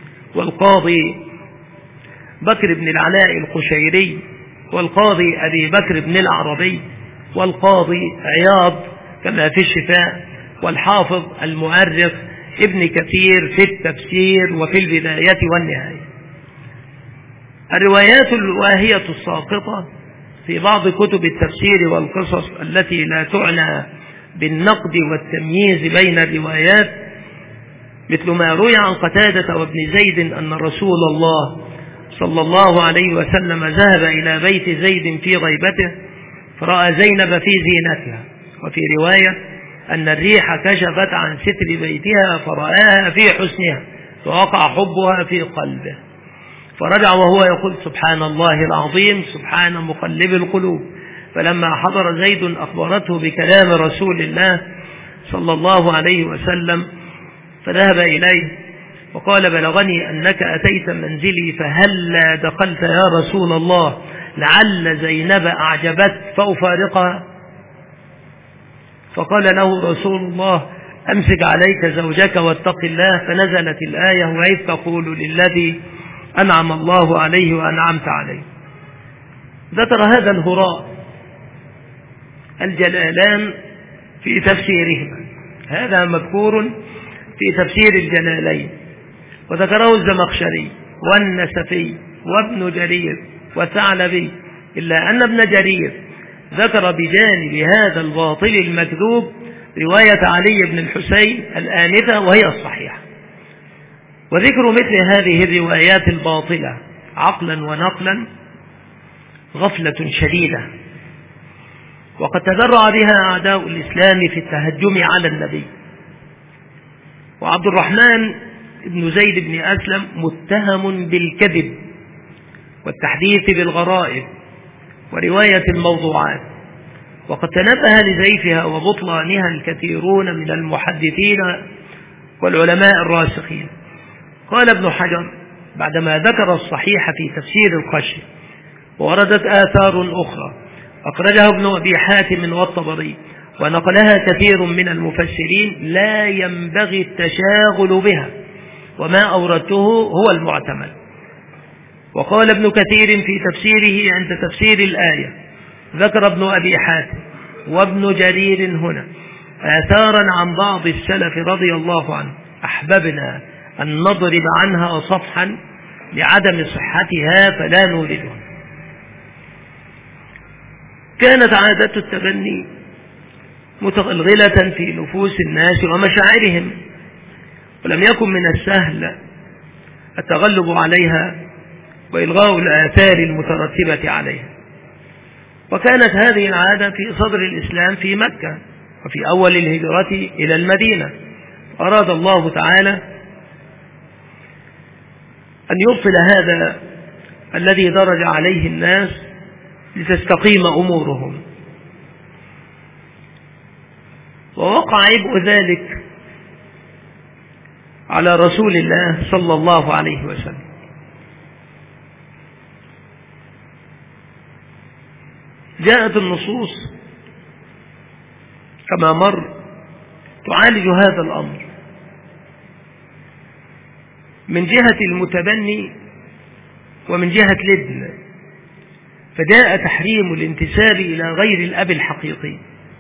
والقاضي بكر بن العلاء القشيري والقاضي أبي بكر بن العربي والقاضي عياض كما في الشفاء، والحافظ المؤرخ ابن كثير في التفسير وفي البداية والنهاية. الروايات الواهية الساقطة في بعض كتب التفسير والقصص التي لا تعنى بالنقد والتمييز بين الروايات، مثل ما روي عن قتادة وابن زيد أن رسول الله صلى الله عليه وسلم ذهب إلى بيت زيد في غيبته فرأى زينب في زينتها، وفي رواية أن الريح كشفت عن ستر بيتها فرآها في حسنها فوقع حبها في قلبه، فرجع وهو يقول سبحان الله العظيم سبحان مقلب القلوب. فلما حضر زيد أخبرته بكلام رسول الله صلى الله عليه وسلم فذهب إليه وقال بلغني أنك أتيت منزلي فهلا دخلت يا رسول الله لعل زينب أعجبت فأفارقها؟ فقال له رسول الله أمسك عليك زوجك واتق الله، فنزلت الآية وإذ تقول للذي أنعم الله عليه وأنعمت عليه. ذكر هذا الهراء الجلالان في تفسيرهما، هذا مذكور في تفسير الجلالين، وذكره الزمخشري والنسفي وابن جرير والثعلبي، إلا أن ابن جرير ذكر بجانب هذا الباطل المكذوب رواية علي بن الحسين الآنفة وهي الصحيحة. وذكر مثل هذه الروايات الباطلة عقلا ونقلا غفلة شديدة، وقد تذرع بها أعداء الإسلام في التهجم على النبي. وعبد الرحمن بن زيد بن أسلم متهم بالكذب والتحديث بالغرائب ورواية الموضوعات، وقد تنبه لزيفها وبطلانها الكثيرون من المحدثين والعلماء الراسخين. قال ابن حجر بعدما ذكر الصحيح في تفسير الخشية ووردت آثار أخرى أخرجها ابن أبي حاتم والطبري ونقلها كثير من المفسرين لا ينبغي التشاغل بها، وما أوردته هو المعتمد. وقال ابن كثير في تفسيره عند تفسير الآية: ذكر ابن أبي حاتم وابن جرير هنا آثارا عن بعض السلف رضي الله عنه أحببنا أن نضرب عنها صفحا لعدم صحتها فلا نوردها. كانت عادة التبني متغلغلة في نفوس الناس ومشاعرهم، ولم يكن من السهل التغلب عليها وإلغاء الآثار المترتبة عليها. وكانت هذه العادة في صدر الإسلام في مكة وفي أول الهجرة إلى المدينة. أراد الله تعالى أن يبطل هذا الذي درج عليه الناس لتستقيم أمورهم، ووقع عبء ذلك على رسول الله صلى الله عليه وسلم. جاءت النصوص كما مر تعالج هذا الأمر من جهة المتبني ومن جهة الابن، فجاء تحريم الانتساب إلى غير الأب الحقيقي،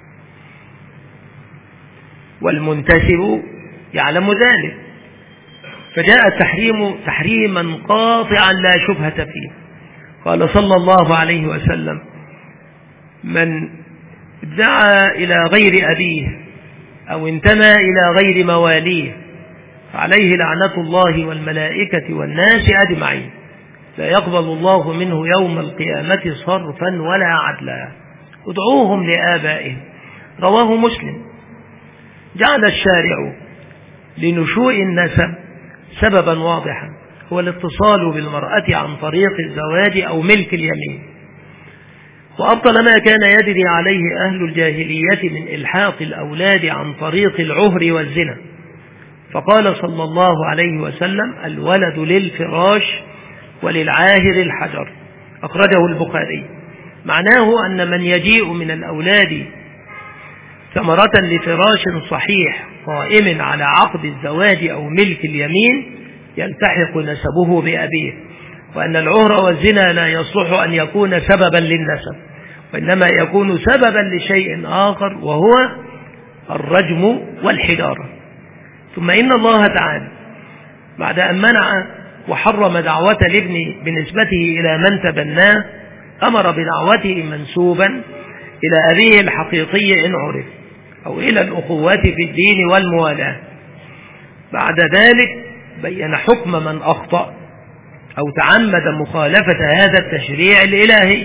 والمنتسب يعلم ذلك، فجاء التحريم تحريما قاطعا لا شبهة فيه. قال صلى الله عليه وسلم: من ادعى إلى غير أبيه أو انتمى إلى غير مواليه فعليه لعنة الله والملائكة والناس أجمعين، لا يقبل الله منه يوم القيامة صرفا ولا عدلا، ادعوهم لآبائهم. رواه مسلم. جعل الشارع لنشوء النسب سببا واضحا هو الاتصال بالمرأة عن طريق الزواج أو ملك اليمين، وأبطل ما كان يجري عليه أهل الجاهلية من إلحاق الأولاد عن طريق العهر والزنا. فقال صلى الله عليه وسلم: الولد للفراش وللعاهر الحجر، أخرجه البخاري. معناه أن من يجيء من الأولاد ثمرة لفراش صحيح قائم على عقد الزواج أو ملك اليمين يلتحق نسبه بأبيه، وأن العهر والزنا لا يصلح أن يكون سببا للنسب، وإنما يكون سببا لشيء آخر وهو الرجم والحجارة. ثم إن الله تعالى بعد أن منع وحرم دعوة الابن بنسبته إلى من تبناه أمر بدعوته منسوبا إلى أبيه الحقيقي إن عرف، أو إلى الأخوات في الدين والموالاة. بعد ذلك بين حكم من أخطأ أو تعمد مخالفة هذا التشريع الإلهي،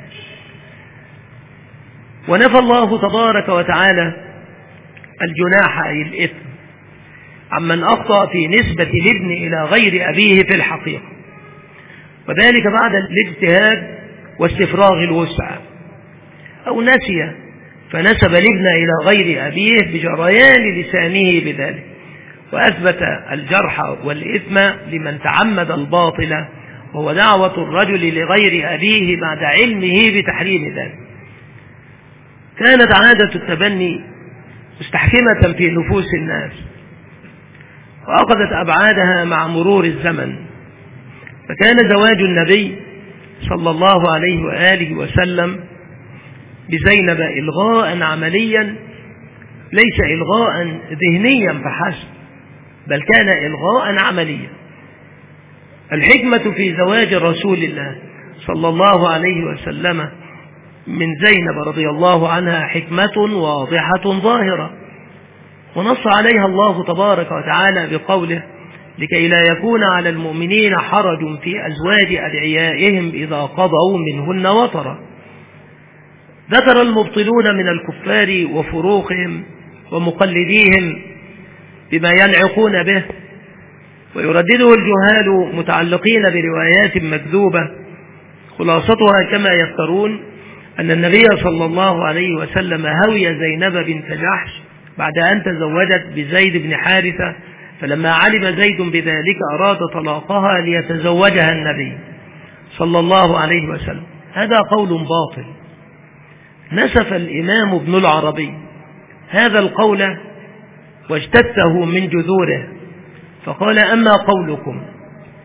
ونفى الله تبارك وتعالى الجناح أي الإثم عمن أخطأ في نسبة الابن إلى غير أبيه في الحقيقة، وذلك بعد الاجتهاد واستفراغ الوسع، أو نسي فنسب الابن إلى غير أبيه بجريان لسانه بذلك، وأثبت الجرح والإثم لمن تعمد الباطل، وهو دعوة الرجل لغير أبيه بعد علمه بتحريم ذلك. كانت عادة التبني مستحكمة في نفوس الناس، وأخذت أبعادها مع مرور الزمن، فكان زواج النبي صلى الله عليه وآله وسلم بزينب إلغاء عمليا ليس إلغاء ذهنيا فحسب، بل كان إلغاء عمليا. الحكمة في زواج رسول الله صلى الله عليه وسلم من زينب رضي الله عنها حكمة واضحة ظاهرة، ونص عليها الله تبارك وتعالى بقوله: لكي لا يكون على المؤمنين حرج في أزواج أدعيائهم إذا قضوا منهن وطرا. ذكر المبطلون من الكفار وفروقهم ومقلديهم بما ينعقون به، ويردده الجهال متعلقين بروايات مكذوبة، خلاصتها كما يفترون أن النبي صلى الله عليه وسلم هوي زينب بنت جحش بعد أن تزوجت بزيد بن حارثة، فلما علم زيد بذلك أراد طلاقها ليتزوجها النبي صلى الله عليه وسلم. هذا قول باطل، نسف الإمام ابن العربي هذا القول واجتثه من جذوره، فقال: أما قولكم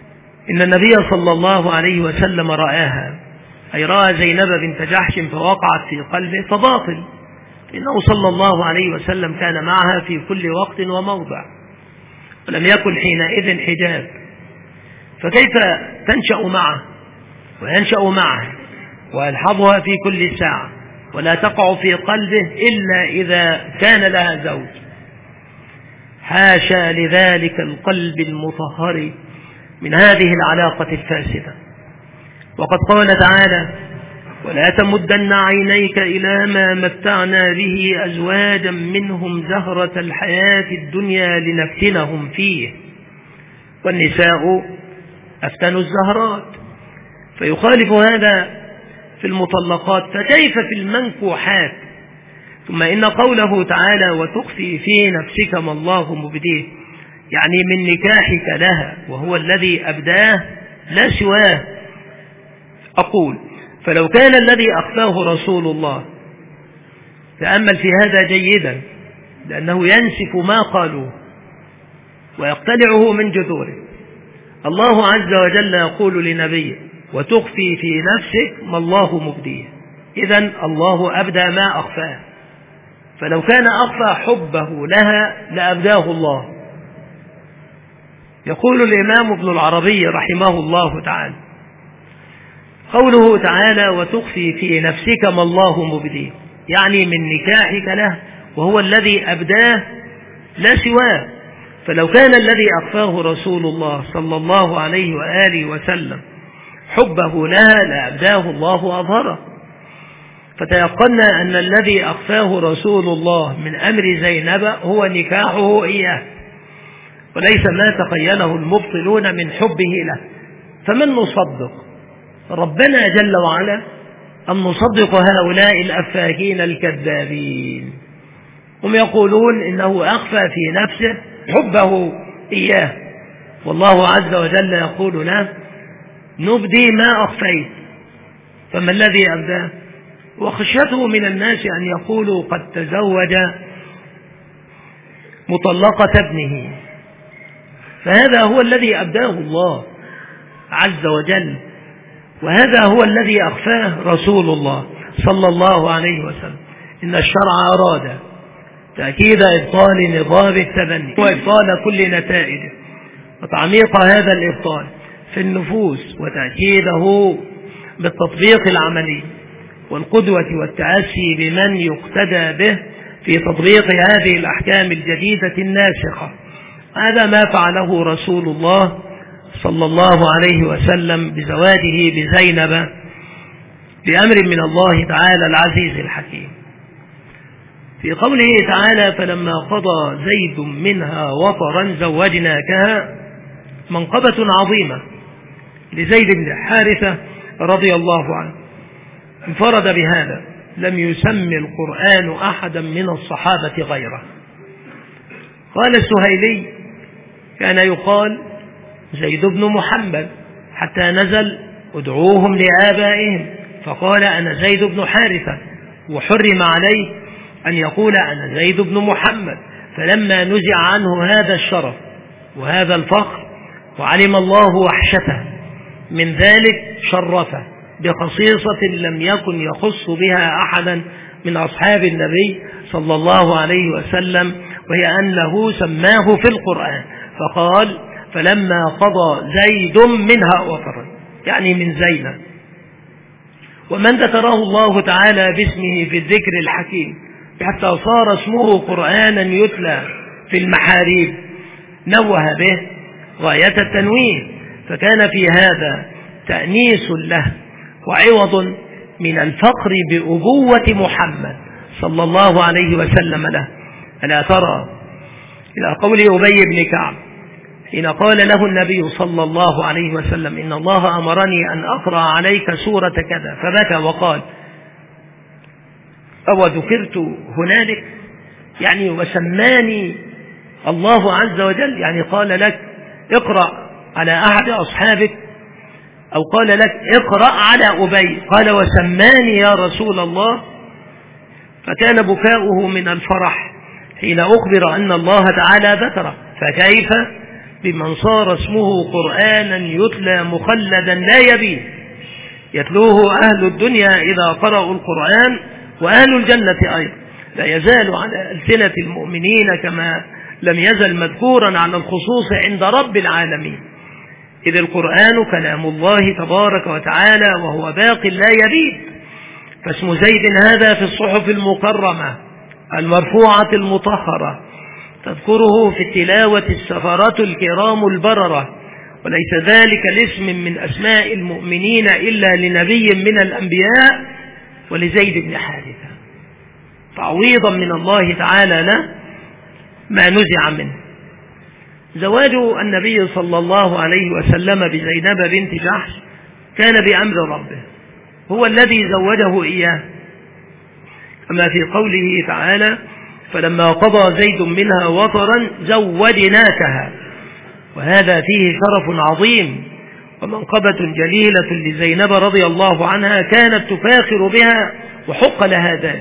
إن النبي صلى الله عليه وسلم رآها، أي رأى زينب بنت جحش فوقعت في قلبه فباطل، إنه صلى الله عليه وسلم كان معها في كل وقت وموضع، ولم يكن حينئذ حجاب، فكيف تنشأ معه وينشأ معه ويلحظها في كل ساعة ولا تقع في قلبه إلا إذا كان لها زوج؟ حاشا لذلك القلب المطهر من هذه العلاقة الفاسدة. وقد قال تعالى: ولا تمدن عينيك إلى ما متعنا به أزواجا منهم زهرة الحياة الدنيا لنفتنهم فيه، والنساء أفتن الزهرات. فيخالف هذا في المطلقات، فكيف في المنكوحات؟ ثم إن قوله تعالى: وتخفي في نفسك ما الله مبديه، يعني من نكاحك لها وهو الذي أبداه لا سواه. أقول: فلو كان الذي أخفاه رسول الله، تأمل في هذا جيدا، لأنه ينسف ما قالوه ويقتلعه من جذوره. الله عز وجل يقول لنبيه: وتخفي في نفسك ما الله مبديه، إذن الله أبدى ما أخفاه. فلو كان أخفى حبه لها لأبداه الله. يقول الإمام ابن العربي رحمه الله تعالى: قوله تعالى: وتخفي في نفسك ما الله مبديه، يعني من نكاحك له وهو الذي أبداه لا سواه. فلو كان الذي أخفاه رسول الله صلى الله عليه وآله وسلم حبه لها لأبداه الله وأظهره. فتيقنا أن الذي أخفاه رسول الله من أمر زينب هو نكاحه إياه، وليس ما تخيله المبطلون من حبه له. فمن نصدق؟ ربنا جل وعلا أم نصدق هؤلاء الأفاكين الكذابين؟ هم يقولون إنه أخفى في نفسه حبه إياه، والله عز وجل يقول له: نبدي ما أخفيت. فما الذي أبداه؟ وخشيته من الناس أن يقولوا قد تزوج مطلقة ابنه، فهذا هو الذي أبداه الله عز وجل، وهذا هو الذي أخفاه رسول الله صلى الله عليه وسلم. إن الشرع أراد تأكيد إبطال نظام التبني وإبطال كل نتائجه، وتعميق هذا الإبطال في النفوس، وتأكيده بالتطبيق العملي والقدوة والتأسي بمن يقتدى به في تطبيق هذه الأحكام الجديدة الناسخة. هذا ما فعله رسول الله صلى الله عليه وسلم بزواجه بزينب بأمر من الله تعالى العزيز الحكيم. في قوله تعالى: فلما قضى زيد منها وطرا زوجناكها، منقبة عظيمة لزيد بن حارثة رضي الله عنه، انفرد بهذا، لم يسمي القرآن أحدا من الصحابة غيره. قال السهيلي: كان يقال زيد بن محمد حتى نزل: ادعوهم لآبائهم، فقال: أنا زيد بن حارثة، وحرم عليه أن يقول أنا زيد بن محمد. فلما نزع عنه هذا الشرف وهذا الفخر وعلم الله وحشته من ذلك، شرفه بخصيصة لم يكن يخص بها أحدا من أصحاب النبي صلى الله عليه وسلم، وهي أنه سماه في القرآن فقال: فلما قضى زيد منها وطرا، يعني من زينب. ومن ذكره الله تعالى باسمه في الذكر الحكيم حتى صار اسمه قرآنا يتلى في المحاريب نوه به غاية التنويه، فكان في هذا تأنيس له وعوض من الفقر بأبوة محمد صلى الله عليه وسلم له. ألا ترى إلى قول أبي بن كعب حين قال له النبي صلى الله عليه وسلم: إن الله أمرني أن أقرأ عليك سورة كذا، فبكى وقال: أو ذكرت هنالك؟ يعني وسماني الله عز وجل، يعني قال لك اقرأ على أحد أصحابك، أو قال لك اقرأ على أبي، قال وسماني يا رسول الله. فكان بكاؤه من الفرح حين أخبر أن الله تعالى ذكره، فكيف بمن صار اسمه قرآنا يتلى مخلدا لا يبيد، يتلوه أهل الدنيا إذا قرأوا القرآن وأهل الجنة أيضا، لا يزال على ألسنة المؤمنين كما لم يزل مذكورا على الخصوص عند رب العالمين، إذ القرآن كلام الله تبارك وتعالى وهو باق لا يبيد. فاسم زيد هذا في الصحف المكرمة المرفوعة المطهرة، تذكره في التلاوة السفرة الكرام البررة، وليس ذلك الاسم من أسماء المؤمنين إلا لنبي من الأنبياء ولزيد بن حارثة، تعويضا من الله تعالى له ما نزع منه. زواج النبي صلى الله عليه وسلم بزينب بنت جحش كان بأمر ربه، هو الذي زوجه إياه، كما في قوله تعالى: فلما قضى زيد منها وطرا زوجناكها، وهذا فيه شرف عظيم ومنقبة جليلة لزينب رضي الله عنها، كانت تفاخر بها وحق لها ذلك.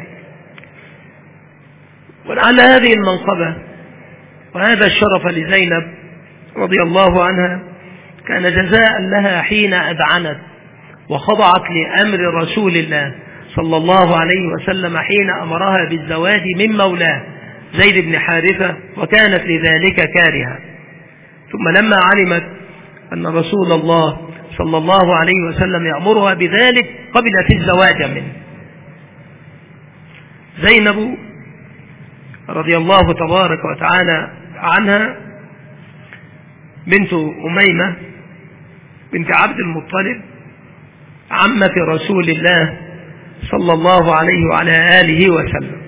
ولعل هذه المنقبة وهذا الشرف لزينب رضي الله عنها كان جزاء لها حين أذعنت وخضعت لأمر رسول الله صلى الله عليه وسلم حين أمرها بالزواج من مولاه زيد بن حارثة، وكانت لذلك كارهة. ثم لما علمت أن رسول الله صلى الله عليه وسلم يأمرها بذلك قبلت الزواج منه. زينب رضي الله تبارك وتعالى عنها بنت أميمة بنت عبد المطلب عمة رسول الله صلى الله عليه وعلى آله وسلم.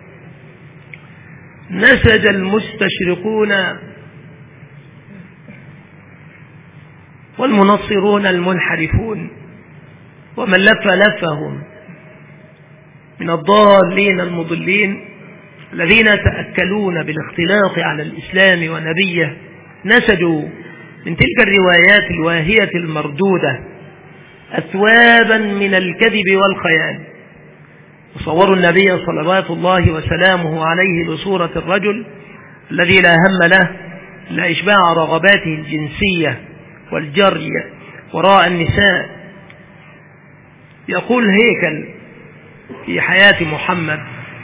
نسج المستشرقون والمنصرون المنحرفون ومن لف لفهم من الضالين المضلين الذين تأكلون بالاختلاط على الإسلام ونبيه، نسجوا من تلك الروايات الواهية المردودة أثوابا من الكذب والخيال، وصوروا النبي صلوات الله وسلامه عليه بصورة الرجل الذي لا هم له إلا إشباع رغباته الجنسية والجري وراء النساء. يقول هيكل في حياة محمد: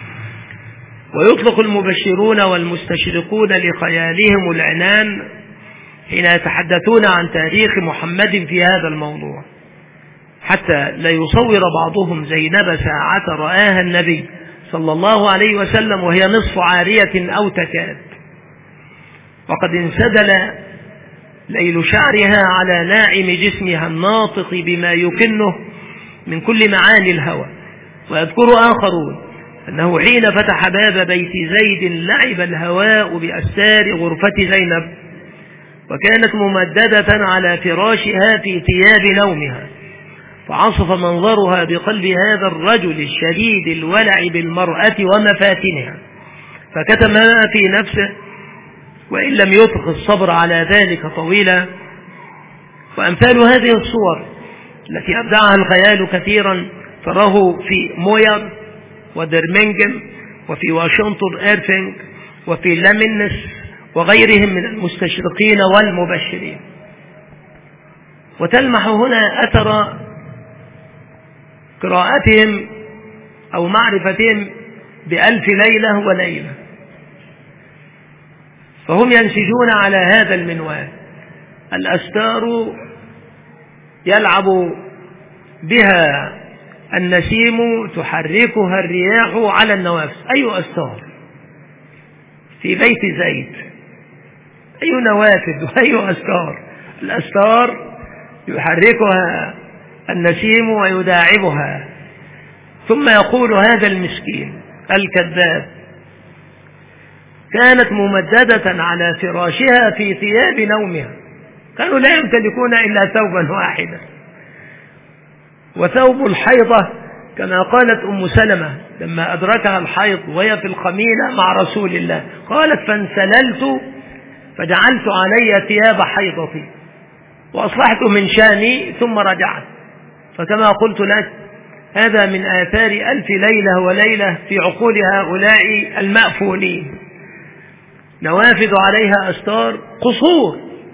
ويطلق المبشرون والمستشرقون لخيالهم العنان حين يتحدثون عن تاريخ محمد في هذا الموضوع، حتى لا يصور بعضهم زينب ساعة رآها النبي صلى الله عليه وسلم وهي نصف عارية أو تكاد، وقد انسدل ليل شعرها على ناعم جسمها الناطق بما يكنه من كل معاني الهوى. ويذكر آخرون أنه حين فتح باب بيت زيد لعب الهواء بأستار غرفة زينب، وكانت ممددة على فراشها في ثياب نومها، فعصف منظرها بقلب هذا الرجل الشديد الولع بالمرأة ومفاتنها، فكتمها في نفسه وإن لم يطق الصبر على ذلك طويلا. وأمثال هذه الصور التي أبدعها الخيال كثيرا تراه في موير ودرمنجم وفي واشنطن إيرفينج وفي لامينس وغيرهم من المستشرقين والمبشرين. وتلمح هنا أثر قراءتهم أو معرفتهم بألف ليلة وليلة، فهم ينسجون على هذا المنوال. الأستار يلعب بها النسيم تحركها الرياح على النوافذ. أي أستار في بيت زيد؟ أي نوافذ وأي أستار؟ الأستار يحركها النسيم ويداعبها. ثم يقول هذا المسكين الكذاب: كانت ممددة على فراشها في ثياب نومها، كانوا لا يمتلكون إلا ثوبا واحدا، وثوب الحيضة كما قالت أم سلمة لما أدركها الحيض وهي في الخميلة مع رسول الله، قالت: فانسللت فجعلت علي ثياب حيضتي وأصلحت من شاني ثم رجعت. فكما قلت لك هذا من آثار ألف ليلة وليلة في عقول هؤلاء المأفونين. نوافذ عليها أستار، قصور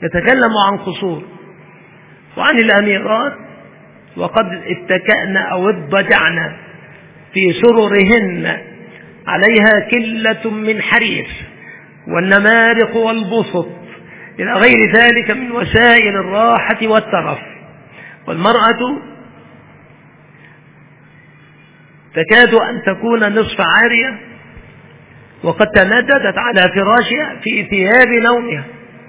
يتكلم عن قصور وعن الأميرات، وقد اتكأنا أو اضطجعنا في سررهن عليها كلة من حرير والنمارق والبسط إلى غير ذلك من وسائل الراحة والترف. والمرأة تكاد أن تكون نصف عارية وقد تمددت على فراشها في ثياب نومها.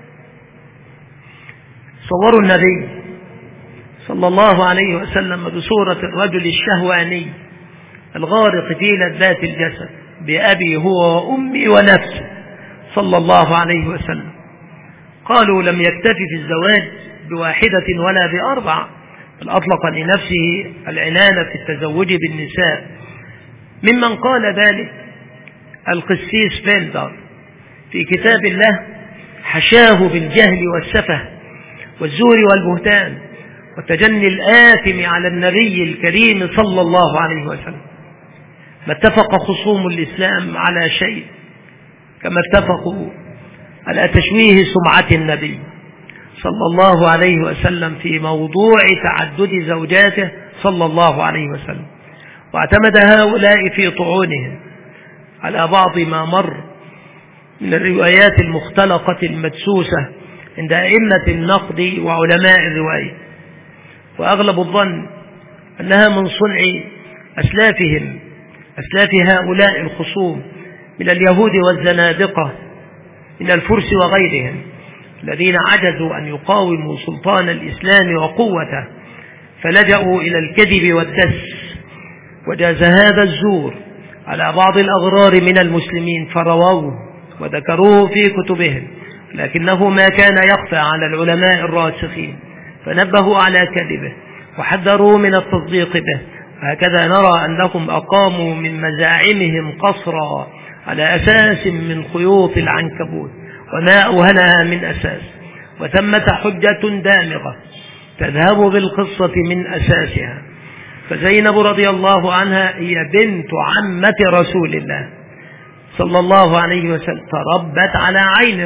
صوروا النبي صلى الله عليه وسلم بصورة الرجل الشهواني الغارق في لذات الجسد بأبي هو وأمي ونفسه صلى الله عليه وسلم. قالوا لم يكتفي في الزواج بواحدة ولا بأربع، بل أطلق لنفسه العنان في التزوج بالنساء. ممن قال ذلك القسيس فيلدر في كتاب الله حشاه بالجهل والسفه والزور والبهتان والتجني الآثم على النبي الكريم صلى الله عليه وسلم. ما اتفق خصوم الإسلام على شيء كما اتفقوا على تشويه سمعة النبي صلى الله عليه وسلم في موضوع تعدد زوجاته صلى الله عليه وسلم. واعتمد هؤلاء في طعونهم على بعض ما مر من الروايات المختلقة المدسوسة عند أئمة النقد وعلماء الرواية، وأغلب الظن أنها من صنع أسلافهم أسلاف هؤلاء الخصوم من اليهود والزنادقة من الفرس وغيرهم الذين عجزوا أن يقاوموا سلطان الإسلام وقوته، فلجأوا إلى الكذب والدس، وجاز هذا الزور على بعض الأغرار من المسلمين فرووه وذكروه في كتبهم، لكنه ما كان يخفى على العلماء الراسخين فنبهوا على كذبه وحذروا من التصديق به. وهكذا نرى أنهم أقاموا من مزاعمهم قصرا على أساس من خيوط العنكبوت وما أوهنها من أساس، وثمة حجة دامغة تذهب بالقصة من أساسها. فزينب رضي الله عنها هي بنت عمة رسول الله صلى الله عليه وسلم، تربت على عينه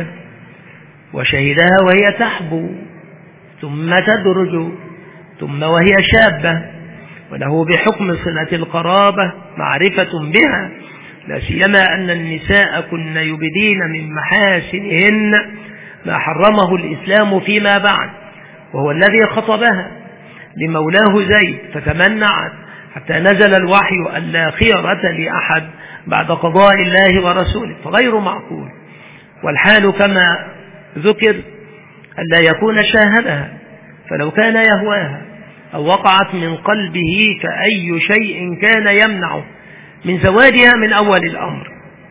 وشهدها وهي تحبو ثم تدرج ثم وهي شابة، وله بحكم صلة القرابة معرفة بها، لا سيما أن النساء كن يبدين من محاسنهن ما حرمه الإسلام فيما بعد، وهو الذي خطبها لمولاه زيد فتمنعت حتى نزل الوحي أن لا خيرة لأحد بعد قضاء الله ورسوله، فغير معقول. والحال كما ذكر أن لا يكون شاهدها، فلو كان يهواها أو وقعت من قلبه فأي شيء كان يمنعه من زواجها من أول الأمر،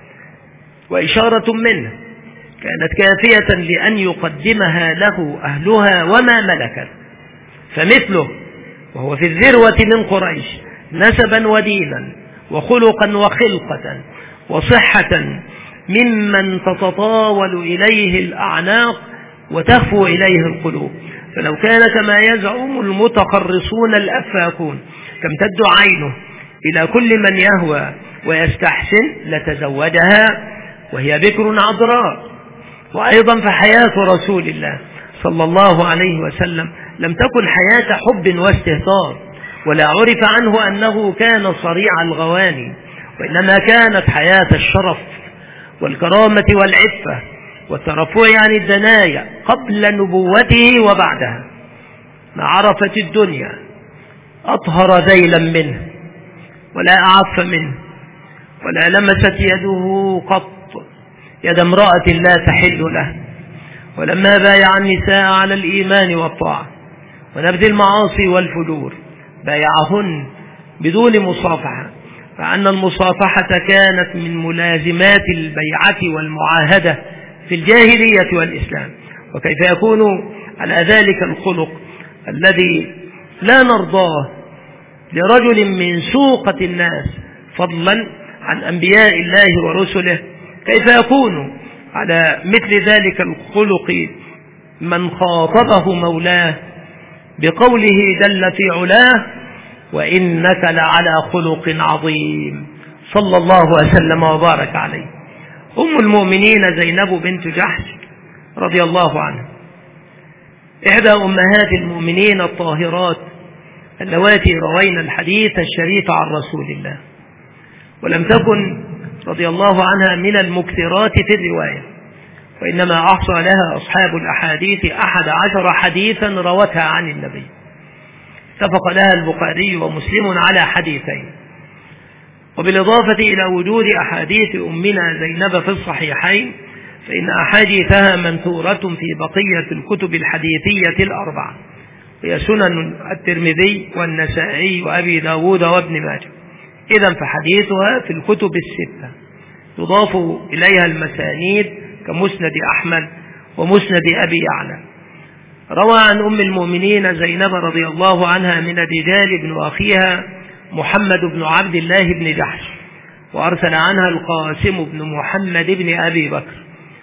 وإشارة منه كانت كافية لأن يقدمها له أهلها وما ملكت. فمثله وهو في الذروة من قريش نسبا ودينا وخلقا وخلقة وصحة ممن تتطاول إليه الأعناق وتهفو إليه القلوب، فلو كان كما يزعم المتخرصون الأفاكون تمتد عينه إلى كل من يهوى ويستحسن لتزوجها وهي بكر عذراء. وأيضا فحياة رسول الله صلى الله عليه وسلم لم تكن حياة حب واستهتار، ولا عرف عنه أنه كان صريع الغواني، وإنما كانت حياة الشرف والكرامة والعفة والترفع عن الدنايا قبل نبوته وبعدها. ما عرفت الدنيا أطهر ذيلا منه ولا أعف منه، ولا لمست يده قط يد امرأة لا تحل له. ولما بايع النساء على الإيمان والطاعة ونبذ المعاصي والفجور بايعهن بدون مصافحة، فأن المصافحة كانت من ملازمات البيعة والمعاهدة في الجاهلية والإسلام. وكيف يكون على ذلك الخلق الذي لا نرضاه لرجل من سوقة الناس فضلا عن أنبياء الله ورسله، كيف يكون على مثل ذلك الخلق من خاطبه مولاه بقوله جل في علاه وإنك لعلى خلق عظيم صلى الله وسلم وبارك عليه. أم المؤمنين زينب بنت جحش رضي الله عنها إحدى أمهات المؤمنين الطاهرات اللواتي روينا الحديث الشريف عن رسول الله، ولم تكن رضي الله عنها من المكثرات في الرواية، وإنما أحصى لها أصحاب الأحاديث أحد عشر حديثا روتها عن النبي، اتفق لها البخاري ومسلم على حديثين. وبالإضافة إلى وجود أحاديث أمنا زينب في الصحيحين، فإن أحاديثها منثورة في بقية الكتب الحديثية الأربعة، هي سنن الترمذي والنسائي وأبي داود وابن ماجه. إذن فحديثها في الكتب الستة، يضاف إليها المسانيد كمسند أحمد ومسند أبي يعلى. روى عن أم المؤمنين زينب رضي الله عنها من الرجال ابن أخيها محمد بن عبد الله بن جحش، وأرسل عنها القاسم بن محمد بن أبي بكر،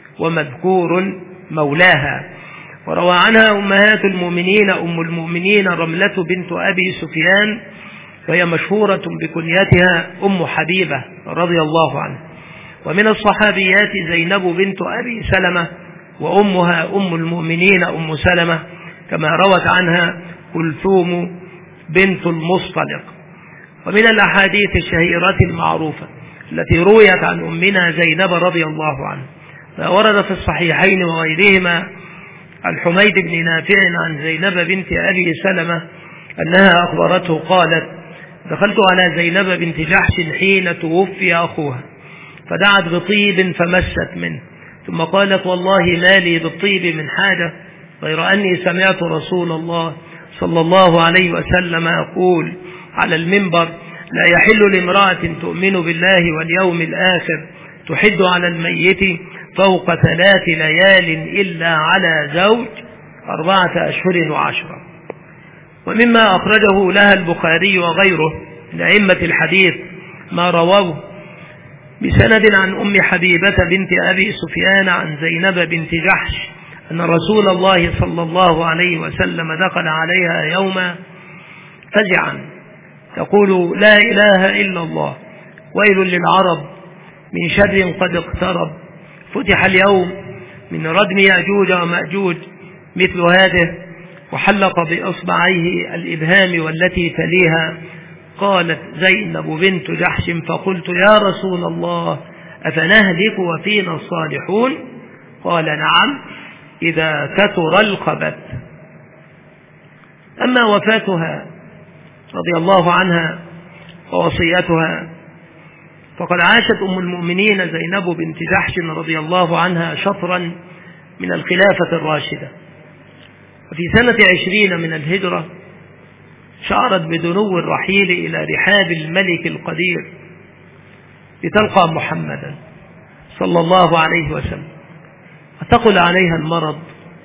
ومذكور مولاها. وروى عنها أمهات المؤمنين أم المؤمنين رملة بنت أبي سفيان، وهي مشهورة بكنيتها أم حبيبة رضي الله عنها. ومن الصحابيات زينب بنت أبي سلمة، وأمها أم المؤمنين أم سلمة، كما روت عنها كلثوم بنت المصطلق. ومن الأحاديث الشهيرة المعروفة التي رويت عن أمنا زينب رضي الله عنها ما ورد في الصحيحين وغيرهما عن حميد بن نافع عن زينب بنت أبي سلمة أنها أخبرته قالت: دخلت على زينب بنت جحش حين توفي أخوها، فدعت بطيب فمست منه، ثم قالت: والله ما لي بالطيب من حاجة، غير أني سمعت رسول الله صلى الله عليه وسلم يقول على المنبر: لا يحل لامرأة تؤمن بالله واليوم الآخر تحد على الميت فوق ثلاث ليال إلا على زوج أربعة أشهر وعشرة. ومما أخرجه لها البخاري وغيره من أئمة الحديث ما رواه بسند عن أم حبيبة بنت أبي سفيان عن زينب بنت جحش أن رسول الله صلى الله عليه وسلم دخل عليها يوما فزعا تقول: لا إله إلا الله، ويل للعرب من شر قد اقترب، فتح اليوم من ردم يأجوج ومأجوج مثل هذه، وحلق بإصبعيه الإبهام والتي تليها. قالت زينب بنت جحش: فقلت: يا رسول الله، أفنهلك وفينا الصالحون؟ قال: نعم، إذا كثر الخبث. أما وفاتها رضي الله عنها ووصيتها، فقد عاشت أم المؤمنين زينب بنت جحش رضي الله عنها شطرا من الخلافة الراشدة. وفي سنة عشرين من الهجرة شعرت بدنو الرحيل إلى رحاب الملك القدير لتلقى محمدا صلى الله عليه وسلم، فتقل عليها المرض،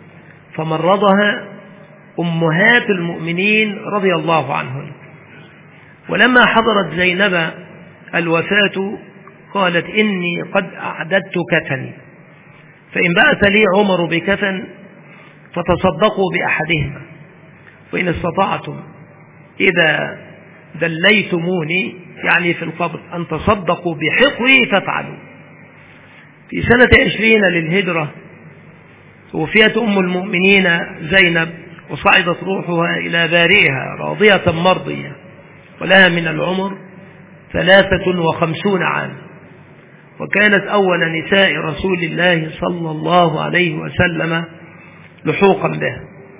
فمرضها أمهات المؤمنين رضي الله عنهن. ولما حضرت زينب الوفاة قالت: إني قد أعددت كفني، فإن بعث لي عمر بكفن فتصدقوا بأحدهما، وإن استطعتم إذا دليتموني يعني في القبر أن تصدقوا بحقوي فافعلوا. في سنة عشرين للهجرة توفيت أم المؤمنين زينب، وصعدت روحها إلى بارئها راضية مرضية، ولها من العمر ثلاثة وخمسون عام، وكانت أول نساء رسول الله صلى الله عليه وسلم لحوقا به،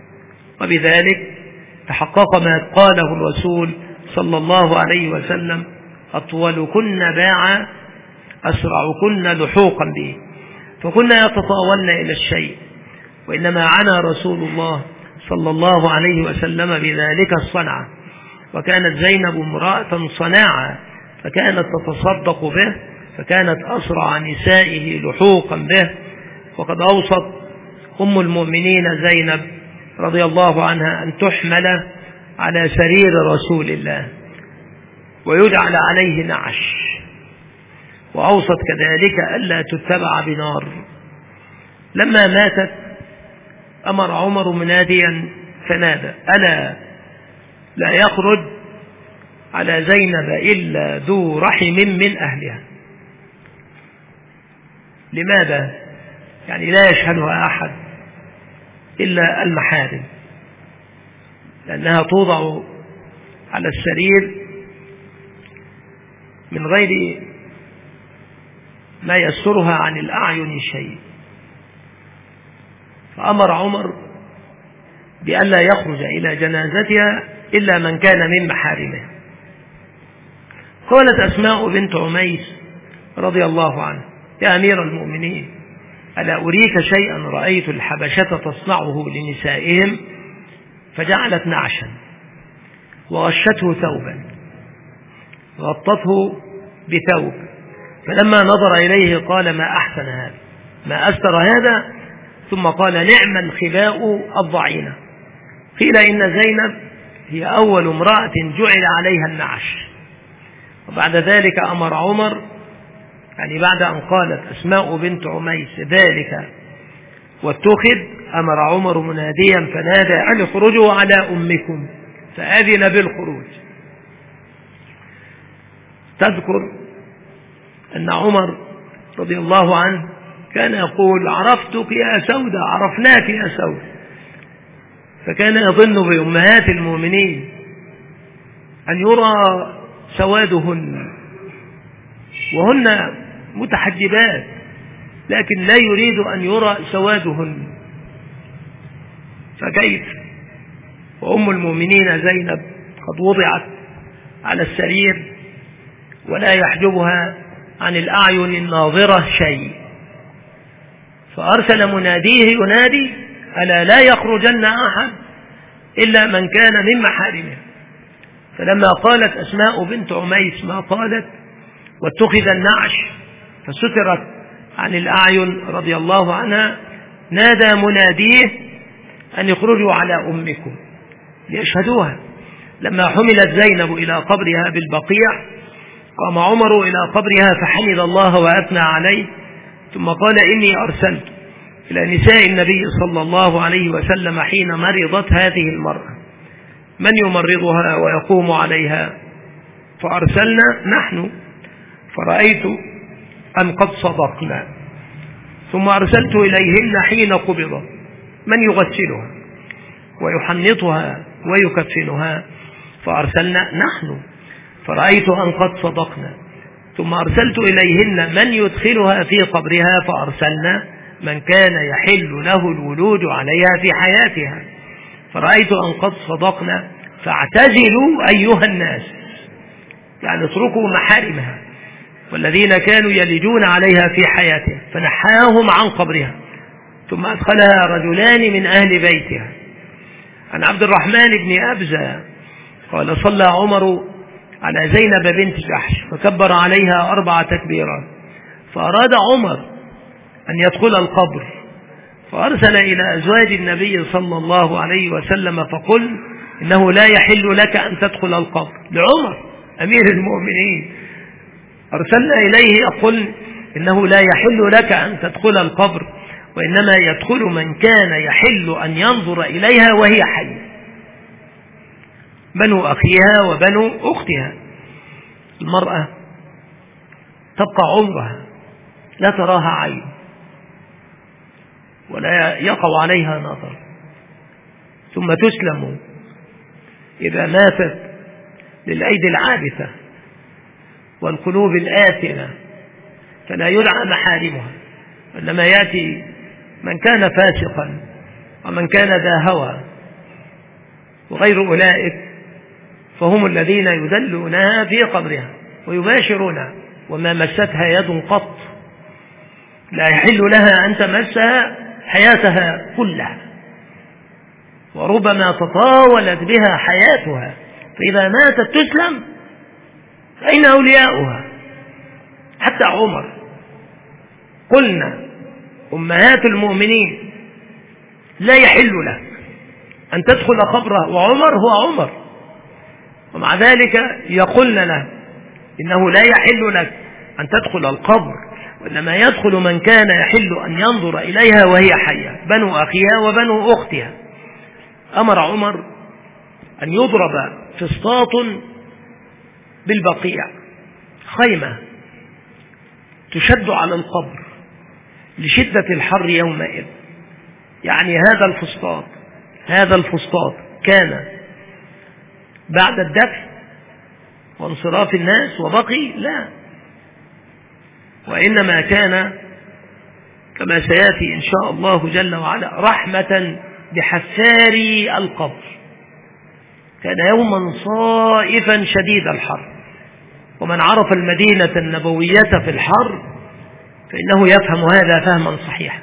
وبذلك تحقق ما قاله الرسول صلى الله عليه وسلم: أطولكن باعا أسرعكن لحوقا به. فكنا يتطاولن إلى الشيء، وإنما عنى رسول الله صلى الله عليه وسلم بذلك الصنعة، وكانت زينب امرأة صناعة، فكانت تتصدق به، فكانت أسرع نسائه لحوقا به. وقد أوصت أم المؤمنين زينب رضي الله عنها أن تحمل على سرير رسول الله ويجعل عليه نعش، وأوصت كذلك ألا تتبع بنار. لما ماتت أمر عمر مناديا فنادى: ألا لا يخرج على زينب إلا ذو رحم من أهلها. لماذا؟ يعني لا يشهدها أحد، إلا المحارم، لأنها توضع على السرير من غير ما يسترها عن الأعين شيء. فأمر عمر بألا يخرج إلى جنازتها إلا من كان من محارمها. قالت أسماء بنت عميس رضي الله عنه: يا أمير المؤمنين، ألا أريك شيئا رأيت الحبشة تصنعه لنسائهم؟ فجعلت نعشا وغشته ثوبا، غطته بثوب، فلما نظر إليه قال: ما أحسن هذا، ما أستر هذا. ثم قال: نعم الخباء الضعينة. قيل إن زينب هي أول امرأة جعل عليها النعش. وبعد ذلك أمر عمر، يعني بعد أن قالت أسماء بنت عميس ذلك واتخذ، أمر عمر مناديا فنادى: أن اخرجوا على أمكم، فأذن بالخروج. تذكر أن عمر رضي الله عنه كان يقول: عرفتك يا سودة، عرفناك يا سودة. فكان يظن بأمهات المؤمنين أن يرى سوادهن وهن متحجبات، لكن لا يريد أن يرى سوادهن. فكيف وأم المؤمنين زينب قد وضعت على السرير ولا يحجبها عن الأعين الناظرة شيء. فأرسل مناديه ينادي: ألا لا يخرجن أحد إلا من كان من محارمه. فلما قالت أسماء بنت عميس ما قالت واتخذ النعش فسترت عن الأعين رضي الله عنها، نادى مناديه أن يخرجوا على أمكم ليشهدوها. لما حملت زينب إلى قبرها بالبقيع قام عمر إلى قبرها فحمد الله وأثنى عليه، ثم قال: إني أرسلت إلى نساء النبي صلى الله عليه وسلم حين مرضت هذه المرأة من يمرضها ويقوم عليها، فأرسلنا نحن، فرأيت أن قد صدقنا، ثم أرسلت إليهن حين قبضت من يغسلها ويحنطها ويكفنها، فأرسلنا نحن، فرأيت أن قد صدقنا، ثم أرسلت إليهن من يدخلها في قبرها، فأرسلنا من كان يحل له الولوج عليها في حياتها، فرأيت أن قد صدقنا، فاعتزلوا أيها الناس، يعني اتركوا محارمها والذين كانوا يلجون عليها في حياتها، فنحاهم عن قبرها، ثم أدخلها رجلان من أهل بيتها. عن عبد الرحمن بن أبزة قال: صلى عمر على زينب بنت جحش فكبر عليها أربع تكبيرات، فأراد عمر أن يدخل القبر، فأرسل إلى أزواج النبي صلى الله عليه وسلم فقل: إنه لا يحل لك أن تدخل القبر. لعمر أمير المؤمنين أرسلنا إليه يقول: إنه لا يحل لك أن تدخل القبر، وإنما يدخل من كان يحل أن ينظر إليها وهي حية، بنو أخيها وبنو أختها. المرأة تبقى عمرها لا تراها عين ولا يقع عليها نظر، ثم تسلم إذا ماتت للأيدي العابثة والقلوب الآثمة، فلا يدعى محارمها، إنما يأتي من كان فاسقا ومن كان ذا هوى وغير أولئك، فهم الذين يدلونها في قبرها ويباشرونها وما مستها يد قط، لا يحل لها أن تمسها حياتها كلها، وربما تطاولت بها حياتها، فإذا ماتت تسلم، فأين أولياؤها؟ حتى عمر قلنا أمهات المؤمنين لا يحل لك أن تدخل قبره، وعمر هو عمر، ومع ذلك يقولن له إنه لا يحل لك أن تدخل القبر، وإنما يدخل من كان يحل أن ينظر إليها وهي حية، بنو أخيها وبنو أختها. أمر عمر أن يضرب فسطاط بالبقيع، خيمة تشد على القبر لشدة الحر يومئذ، يعني هذا الفسطاط هذا الفسطاط كان بعد الدفن وانصراف الناس وبقي؟ لا، وإنما كان كما سيأتي إن شاء الله جل وعلا رحمة بحفاري القبر. كان يوما صائفا شديد الحر، ومن عرف المدينة النبوية في الحر فإنه يفهم هذا فهما صحيحا.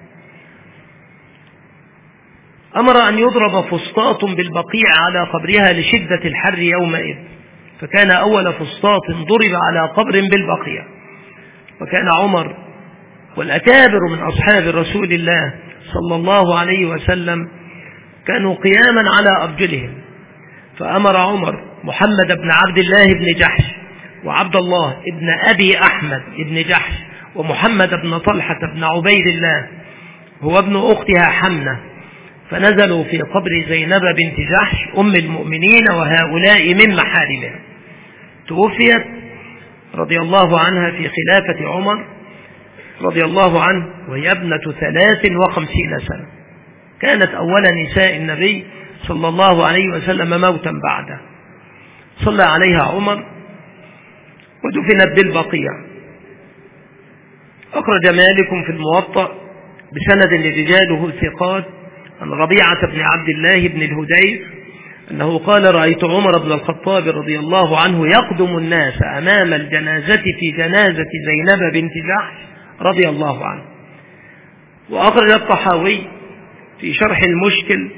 أمر أن يضرب فسطاط بالبقيع على قبرها لشدة الحر يومئذ، فكان أول فسطاط ضرب على قبر بالبقيع. وكان عمر والأكابر من أصحاب رسول الله صلى الله عليه وسلم كانوا قياما على أرجلهم، فأمر عمر محمد بن عبد الله بن جحش وعبد الله بن أبي أحمد بن جحش ومحمد بن طلحة بن عبيد الله هو ابن أختها حمنة، فنزلوا في قبر زينب بنت جحش أم المؤمنين، وهؤلاء من محارمها. توفيت رضي الله عنها في خلافة عمر رضي الله عنه وهي ابنة ثلاث وخمسين سنة، كانت أول نساء النبي صلى الله عليه وسلم موتا بعده. صلى عليها عمر ودفنت بالبقيع. أخرج مالك في الموطأ بسند رجاله ثقات عن ربيعة بن عبد الله بن الهدير أنه قال: رأيت عمر بن الخطاب رضي الله عنه يقدم الناس أمام الجنازة في جنازة زينب بنت جحش رضي الله عنه. وأخرج الطحاوي في شرح المشكل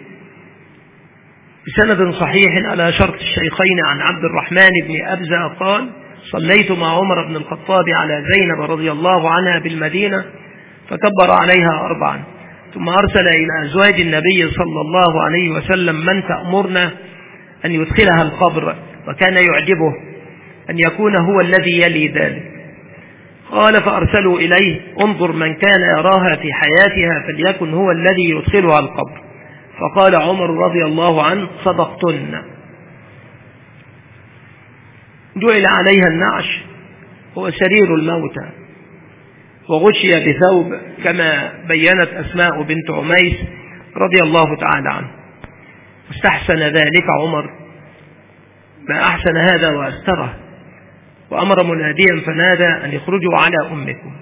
بسند صحيح على شرط الشيخين عن عبد الرحمن بن أبزة قال: صليت مع عمر بن الخطاب على زينب رضي الله عنها بالمدينة فكبر عليها أربعا، ثم أرسل إلى أزواج النبي صلى الله عليه وسلم من تأمرنا أن يدخلها القبر، وكان يعجبه أن يكون هو الذي يلي ذلك. قال: فأرسلوا إليه: انظر من كان يراها في حياتها فليكن هو الذي يدخلها القبر. فقال عمر رضي الله عنه: صدقتن. جعل عليها النعش هو سرير الموتى، وغشي بثوب كما بينت أسماء بنت عميس رضي الله تعالى عنه. واستحسن ذلك عمر ما أحسن هذا وأستره، وأمر مناديا فنادى أن يخرجوا على أمكم.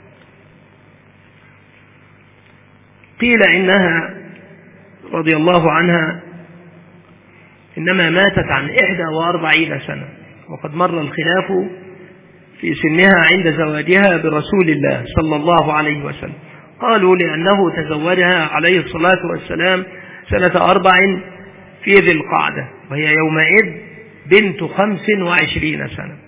قيل إنها رضي الله عنها إنما ماتت عن إحدى وأربعين سنة، وقد مر الخلاف في سنها عند زواجها برسول الله صلى الله عليه وسلم. قالوا لأنه تزوجها عليه الصلاة والسلام سنة أربع في ذي القعدة، وهي يومئذ بنت خمس وعشرين سنة.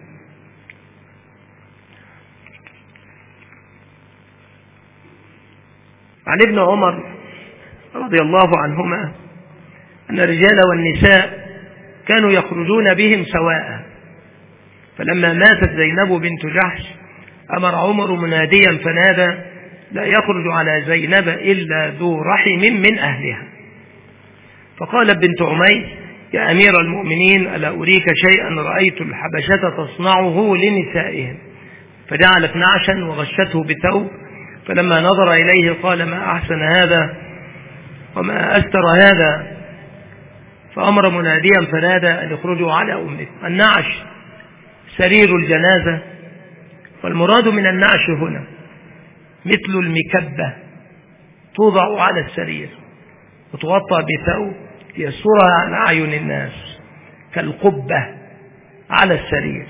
عن ابن عمر رضي الله عنهما أن الرجال والنساء كانوا يخرجون بهم سواء، فلما ماتت زينب بنت جحش أمر عمر مناديا فنادى: لا يخرج على زينب إلا ذو رحم من أهلها. فقالت بنت عميس: يا أمير المؤمنين، ألا أريك شيئا رأيت الحبشة تصنعه لنسائهم؟ فجعلت نعشا وغشته بثوب، فلما نظر إليه قال: ما أحسن هذا وما أستر هذا. فأمر مناديا فنادى أن يخرجوا على أمك. النعش سرير الجنازة، والمراد من النعش هنا مثل المكبة توضع على السرير وتغطى بثوب يسترها عن أعين الناس كالقبة على السرير.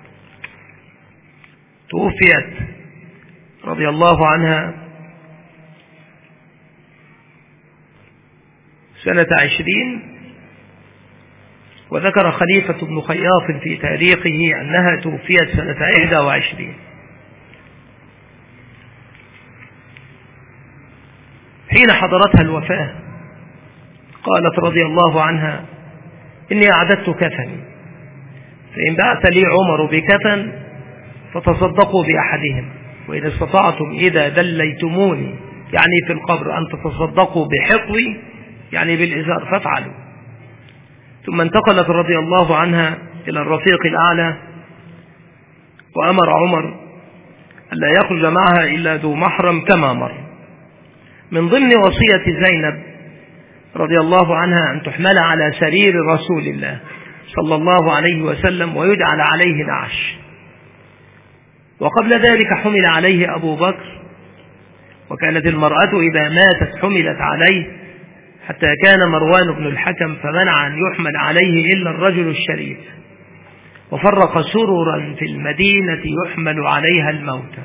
توفيت رضي الله عنها سنة عشرين، وذكر خليفة بن خياط في تاريخه أنها توفيت سنة إحدى وعشرين. حين حضرتها الوفاة قالت رضي الله عنها: إني أعددت كفني، فإن بعث لي عمر بكفن فتصدقوا بأحدهم، وإن استطعتم إذا دليتموني يعني في القبر أن تتصدقوا بحقوي يعني بالإزار فافعلوا. ثم انتقلت رضي الله عنها إلى الرفيق الأعلى، وأمر عمر ألا يخرج معها إلا ذو محرم كما مر. من ضمن وصية زينب رضي الله عنها أن تحمل على سرير رسول الله صلى الله عليه وسلم ويجعل عليه نعش، وقبل ذلك حمل عليه أبو بكر، وكانت المرأة إذا ماتت حملت عليه، حتى كان مروان بن الحكم فمنع أن يحمل عليه إلا الرجل الشريف، وفرق سررا في المدينة يحمل عليها الموتى.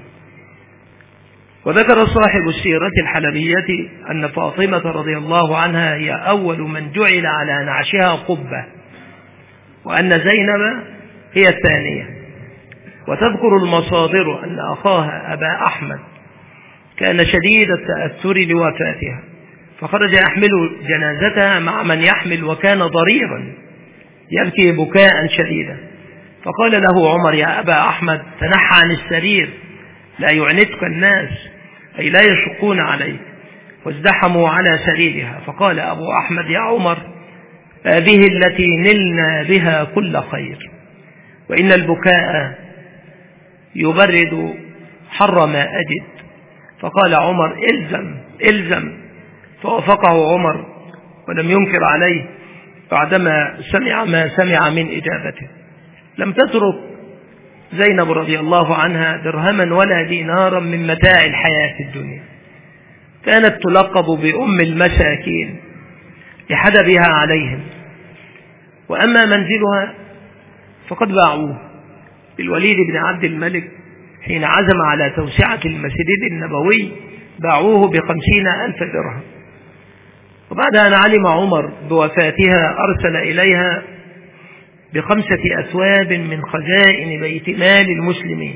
وذكر صاحب السيرة الحلبية أن فاطمة رضي الله عنها هي أول من جعل على نعشها قبة، وأن زينب هي الثانية. وتذكر المصادر أن أخاها أبا أحمد كان شديد التأثر لوفاتها، فخرج يحمل جنازتها مع من يحمل، وكان ضريرا يبكي بكاء شديدا، فقال له عمر: يا أبا أحمد تنحى عن السرير لا يعنتك الناس، أي لا يشقون عليك، وازدحموا على سريرها. فقال أبو أحمد: يا عمر هذه التي نلنا بها كل خير، وإن البكاء يبرد حر ما أجد. فقال عمر: إلزم إلزم، فوافقه عمر ولم ينكر عليه بعدما سمع ما سمع من إجابته. لم تترك زينب رضي الله عنها درهما ولا دينارا من متاع الحياة الدنيا، كانت تلقب بأم المساكين لحدبها عليهم. وأما منزلها فقد باعوه بالوليد بن عبد الملك حين عزم على توسعة المسجد النبوي، باعوه بخمسين ألف درهم. وبعد أن علم عمر بوفاتها أرسل إليها بخمسة أثواب من خزائن بيت مال المسلمين،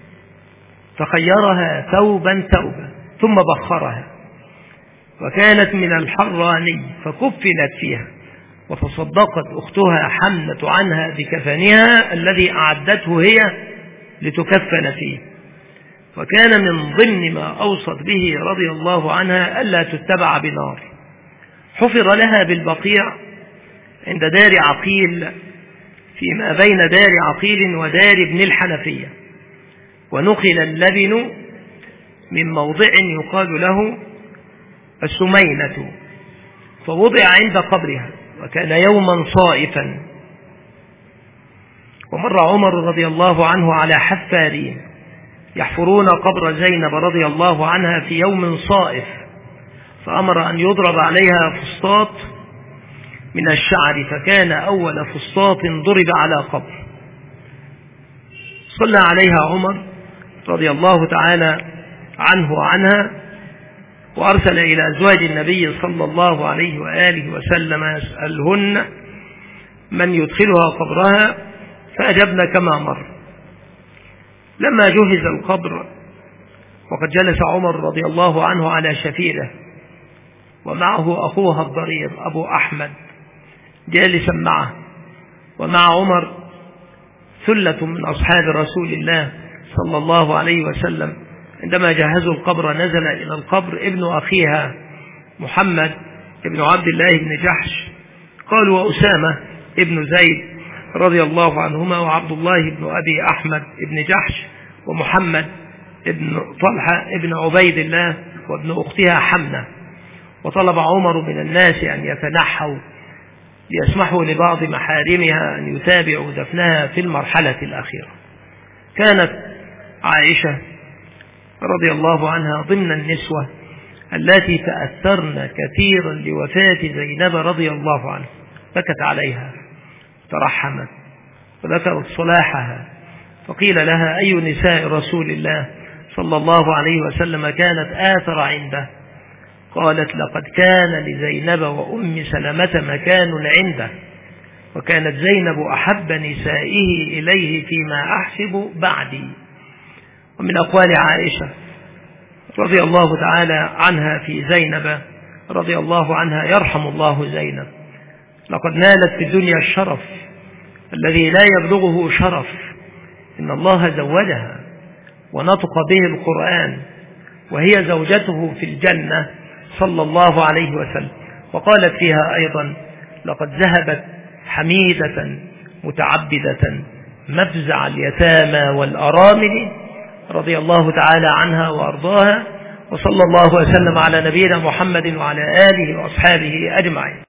فخيرها ثوبا ثوبا ثم بخرها، وكانت من الحراني فكفنت فيها، وتصدقت أختها حمنة عنها بكفنها الذي أعدته هي لتكفن فيه. وكان من ضمن ما أوصت به رضي الله عنها ألا تتبع بنار. حفر لها بالبقيع عند دار عقيل فيما بين دار عقيل ودار ابن الحنفية، ونقل اللبن من موضع يقال له السمينة، فوضع عند قبرها، وكان يوما صائفا. ومر عمر رضي الله عنه على حفارين يحفرون قبر زينب رضي الله عنها في يوم صائف، فأمر أن يضرب عليها فسطاط من الشعر، فكان أول فسطاط ضرب على قبر. صلى عليها عمر رضي الله تعالى عنه وعنها، وأرسل إلى أزواج النبي صلى الله عليه وآله وسلم يسألهن من يدخلها قبرها، فأجبن كما مر. لما جهز القبر وقد جلس عمر رضي الله عنه على شفيره، ومعه أخوها الضرير أبو أحمد جالسا معه، ومع عمر ثلة من أصحاب رسول الله صلى الله عليه وسلم. عندما جهزوا القبر نزل إلى القبر ابن أخيها محمد ابن عبد الله بن جحش، قالوا وأسامة ابن زيد رضي الله عنهما، وعبد الله بن أبي أحمد ابن جحش، ومحمد ابن طلحة ابن عبيد الله، وابن أختها حمنة. وطلب عمر من الناس أن يتنحوا ليسمحوا لبعض محارمها أن يتابعوا دفنها في المرحلة الأخيرة. كانت عائشة رضي الله عنها ضمن النسوة التي تأثرن كثيرا لوفاة زينب رضي الله عنها، بكت عليها ترحمت وذكرت صلاحها، فقيل لها: أي نساء رسول الله صلى الله عليه وسلم كانت آثر عنده؟ قالت: لقد كان لزينب وأم سلمة مكان عنده، وكانت زينب أحب نسائه إليه فيما أحسب بعدي. ومن أقوال عائشة رضي الله تعالى عنها في زينب رضي الله عنها: يرحم الله زينب، لقد نالت في الدنيا الشرف الذي لا يبلغه شرف، إن الله زوجها ونطق به القرآن، وهي زوجته في الجنة صلى الله عليه وسلم. وقالت فيها أيضا: لقد ذهبت حميدة متعبدة مفزع اليتامى والأرامل رضي الله تعالى عنها وأرضاها، وصلى الله وسلم على نبينا محمد وعلى آله وأصحابه أجمعين.